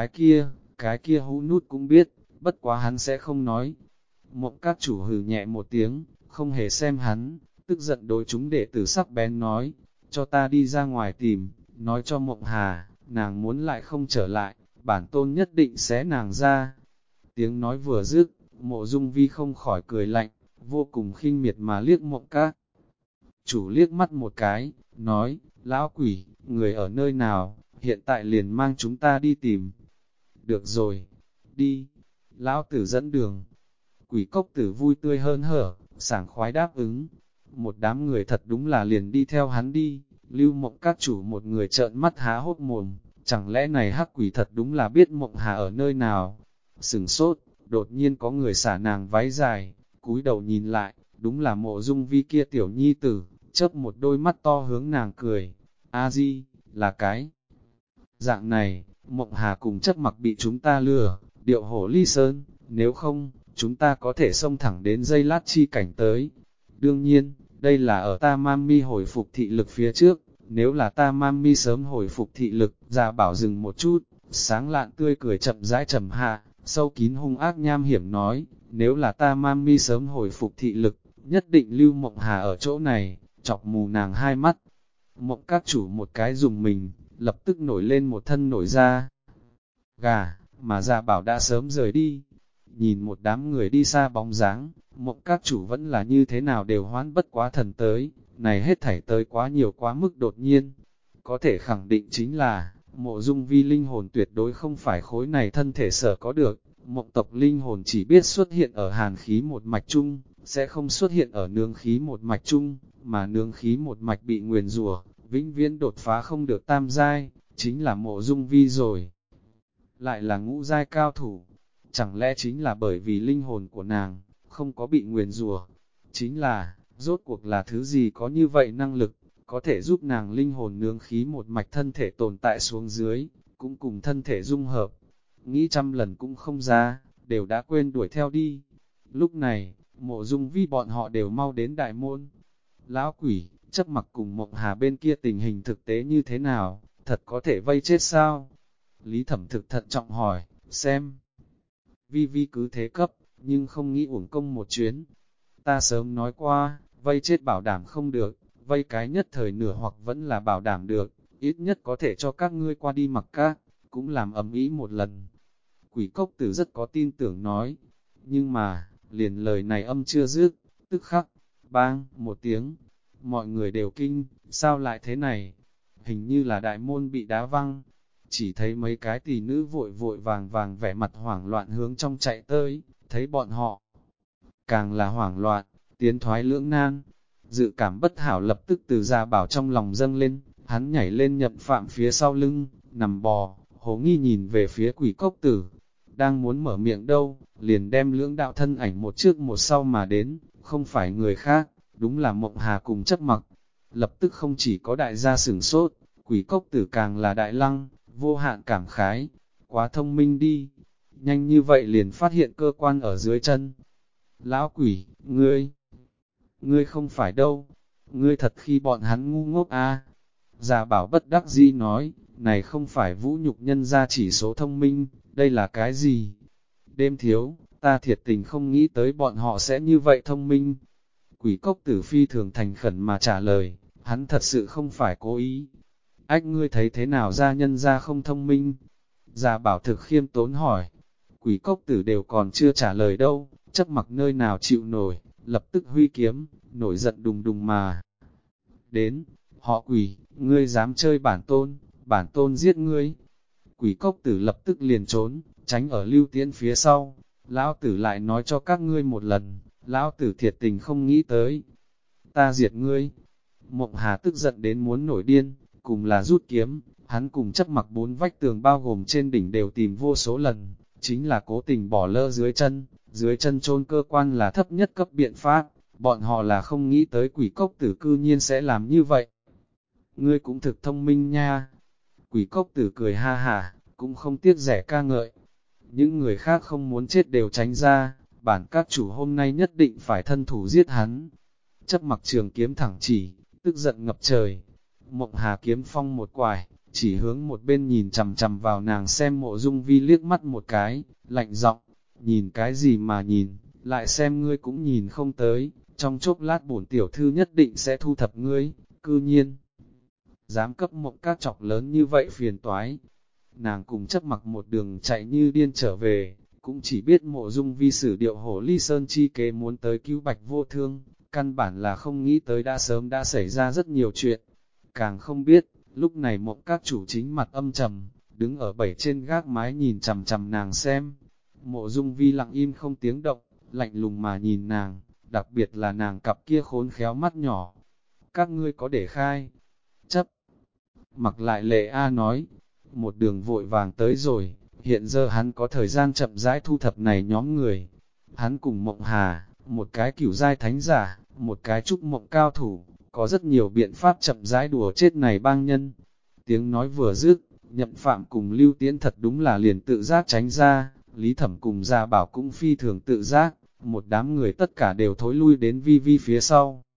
cái kia hũ nút cũng biết, bất quá hắn sẽ không nói. Mộng Các chủ hừ nhẹ một tiếng, không hề xem hắn, tức giận đối chúng đệ tử sắc bén nói, cho ta đi ra ngoài tìm, nói cho Mộng Hà, nàng muốn lại không trở lại, bản tôn nhất định xé nàng ra. Tiếng nói vừa dứt, Mộ Dung Vi không khỏi cười lạnh, vô cùng khinh miệt mà liếc Mộng Các chủ liếc mắt một cái, nói, lão quỷ, người ở nơi nào, hiện tại liền mang chúng ta đi tìm. Được rồi, đi, lão tử dẫn đường. Quỷ cốc tử vui tươi hơn hở, sảng khoái đáp ứng. Một đám người thật đúng là liền đi theo hắn đi, Lưu Mộng Các chủ một người trợn mắt há hốc mồm, chẳng lẽ này hắc quỷ thật đúng là biết Mộng Hà ở nơi nào. Sừng sốt, đột nhiên có người xả nàng váy dài, cúi đầu nhìn lại, đúng là Mộ Dung Vi kia tiểu nhi tử, chớp một đôi mắt to hướng nàng cười. A Di, là cái dạng này, Mộng Hà cùng chấp mặc bị chúng ta lừa, điệu hổ ly sơn, nếu không, chúng ta có thể xông thẳng đến dây lát chi cảnh tới. Đương nhiên, đây là ở ta mami hồi phục thị lực phía trước, nếu là ta mami sớm hồi phục thị lực, Gia Bảo dừng một chút, sáng lạn tươi cười chậm rãi trầm hạ, sâu kín hung ác nham hiểm nói, nếu là ta mami sớm hồi phục thị lực, nhất định lưu Mộng Hà ở chỗ này, chọc mù nàng hai mắt. Mộng Các chủ một cái dùng mình, lập tức nổi lên một thân nổi da gà, mà Gia Bảo đã sớm rời đi. Nhìn một đám người đi xa bóng dáng, Mộng Các chủ vẫn là như thế nào đều hoán bất quá thần tới, này hết thảy tới quá nhiều quá mức đột nhiên. Có thể khẳng định chính là, Mộ Dung Vi linh hồn tuyệt đối không phải khối này thân thể sở có được, Mộng tộc linh hồn chỉ biết xuất hiện ở hàn khí một mạch chung, sẽ không xuất hiện ở nương khí một mạch chung, mà nương khí một mạch bị nguyền rủa, vĩnh viễn đột phá không được tam giai, chính là Mộ Dung Vi rồi. Lại là ngũ giai cao thủ, chẳng lẽ chính là bởi vì linh hồn của nàng không có bị nguyền rủa? Chính là, rốt cuộc là thứ gì có như vậy năng lực, có thể giúp nàng linh hồn nương khí một mạch thân thể tồn tại xuống dưới, cũng cùng thân thể dung hợp. Nghĩ trăm lần cũng không ra, đều đã quên đuổi theo đi. Lúc này, Mộ Dung Vi bọn họ đều mau đến đại môn. Lão quỷ, chấp mặc cùng Mộng Hà bên kia tình hình thực tế như thế nào, thật có thể vây chết sao? Lý Thẩm thực thận trọng hỏi, xem. Vi Vi cứ thế cấp, nhưng không nghĩ uổng công một chuyến. Ta sớm nói qua, vây chết bảo đảm không được, vây cái nhất thời nửa hoặc vẫn là bảo đảm được, ít nhất có thể cho các ngươi qua đi mặc các, cũng làm ầm ĩ một lần. Quỷ cốc tử rất có tin tưởng nói, nhưng mà, liền lời này âm chưa dứt, tức khắc, bang, một tiếng, mọi người đều kinh, sao lại thế này? Hình như là đại môn bị đá văng, chỉ thấy mấy cái tỷ nữ vội vội vàng vàng vẻ mặt hoảng loạn hướng trong chạy tới, thấy bọn họ càng là hoảng loạn, tiến thoái lưỡng nan. Dự cảm bất hảo lập tức từ Gia Bảo trong lòng dâng lên, hắn nhảy lên Nhậm Phạm phía sau lưng, nằm bò, hồ nghi nhìn về phía Quỷ Cốc Tử. Đang muốn mở miệng đâu, liền đem lưỡng đạo thân ảnh một trước một sau mà đến, không phải người khác, đúng là Mộng Hà cùng Chấp Mặc. Lập tức không chỉ có đại gia sửng sốt, Quỷ Cốc Tử càng là đại lăng, vô hạn cảm khái, quá thông minh đi, nhanh như vậy liền phát hiện cơ quan ở dưới chân. Lão quỷ, ngươi không phải đâu, ngươi thật khi bọn hắn ngu ngốc à. Già Bảo bất đắc dĩ nói, này không phải vũ nhục nhân ra chỉ số thông minh, đây là cái gì? Đêm thiếu, ta thiệt tình không nghĩ tới bọn họ sẽ như vậy thông minh. Quỷ Cốc Tử phi thường thành khẩn mà trả lời, hắn thật sự không phải cố ý. Ách ngươi thấy thế nào ra nhân ra không thông minh? Già Bảo thực khiêm tốn hỏi. Quỷ Cốc Tử đều còn chưa trả lời đâu, Chấp Mặc nơi nào chịu nổi, lập tức huy kiếm, nổi giận đùng đùng mà. Đến, họ Quỷ, ngươi dám chơi bản tôn giết ngươi. Quỷ Cốc Tử lập tức liền trốn, tránh ở Lưu Tiễn phía sau. Lão Tử lại nói cho các ngươi một lần, Lão Tử thiệt tình không nghĩ tới. Ta diệt ngươi. Mộng Hà tức giận đến muốn nổi điên, cùng là rút kiếm, hắn cùng Chấp Mặc 4 vách tường bao gồm trên đỉnh đều tìm vô số lần, chính là cố tình bỏ lỡ dưới chân chôn cơ quan là thấp nhất cấp biện pháp, bọn họ là không nghĩ tới Quỷ Cốc Tử cư nhiên sẽ làm như vậy. Ngươi cũng thực thông minh nha. Quỷ Cốc Tử cười ha hả, cũng không tiếc rẻ ca ngợi. Những người khác không muốn chết đều tránh ra, bản các chủ hôm nay nhất định phải thân thủ giết hắn. Chấp Mặc trường kiếm thẳng chỉ, tức giận ngập trời. Mộng Hà kiếm phong một quải, chỉ hướng một bên nhìn chằm chằm vào nàng xem Mộ Dung Vi liếc mắt một cái, lạnh giọng, nhìn cái gì mà nhìn, lại xem ngươi cũng nhìn không tới, trong chốc lát bổn tiểu thư nhất định sẽ thu thập ngươi, cư nhiên. Dám cấp Mộng Các chọc lớn như vậy phiền toái. Nàng cùng Chấp Mặc một đường chạy như điên trở về, cũng chỉ biết Mộ Dung Vi sử điệu hổ ly sơn chi kế muốn tới cứu Bạch Vô Thương, căn bản là không nghĩ tới đã sớm đã xảy ra rất nhiều chuyện. Càng không biết, lúc này Mộng Các chủ chính mặt âm trầm, đứng ở bảy trên gác mái nhìn chằm chằm nàng xem. Mộ Dung Vi lặng im không tiếng động, lạnh lùng mà nhìn nàng, đặc biệt là nàng cặp kia khốn khéo mắt nhỏ. Các ngươi có để khai? Chấp Mặc lại Lệ A nói, một đường vội vàng tới rồi, hiện giờ hắn có thời gian chậm rãi thu thập này nhóm người. Hắn cùng Mộng Hà, một cái cửu giai thánh giả, một cái trúc mộng cao thủ, có rất nhiều biện pháp chậm rãi đùa chết này bang nhân. Tiếng nói vừa dứt, Nhậm Phạm cùng Lưu Tiễn thật đúng là liền tự giác tránh ra, Lý Thẩm cùng Gia Bảo cũng phi thường tự giác, một đám người tất cả đều thối lui đến Vi Vi phía sau.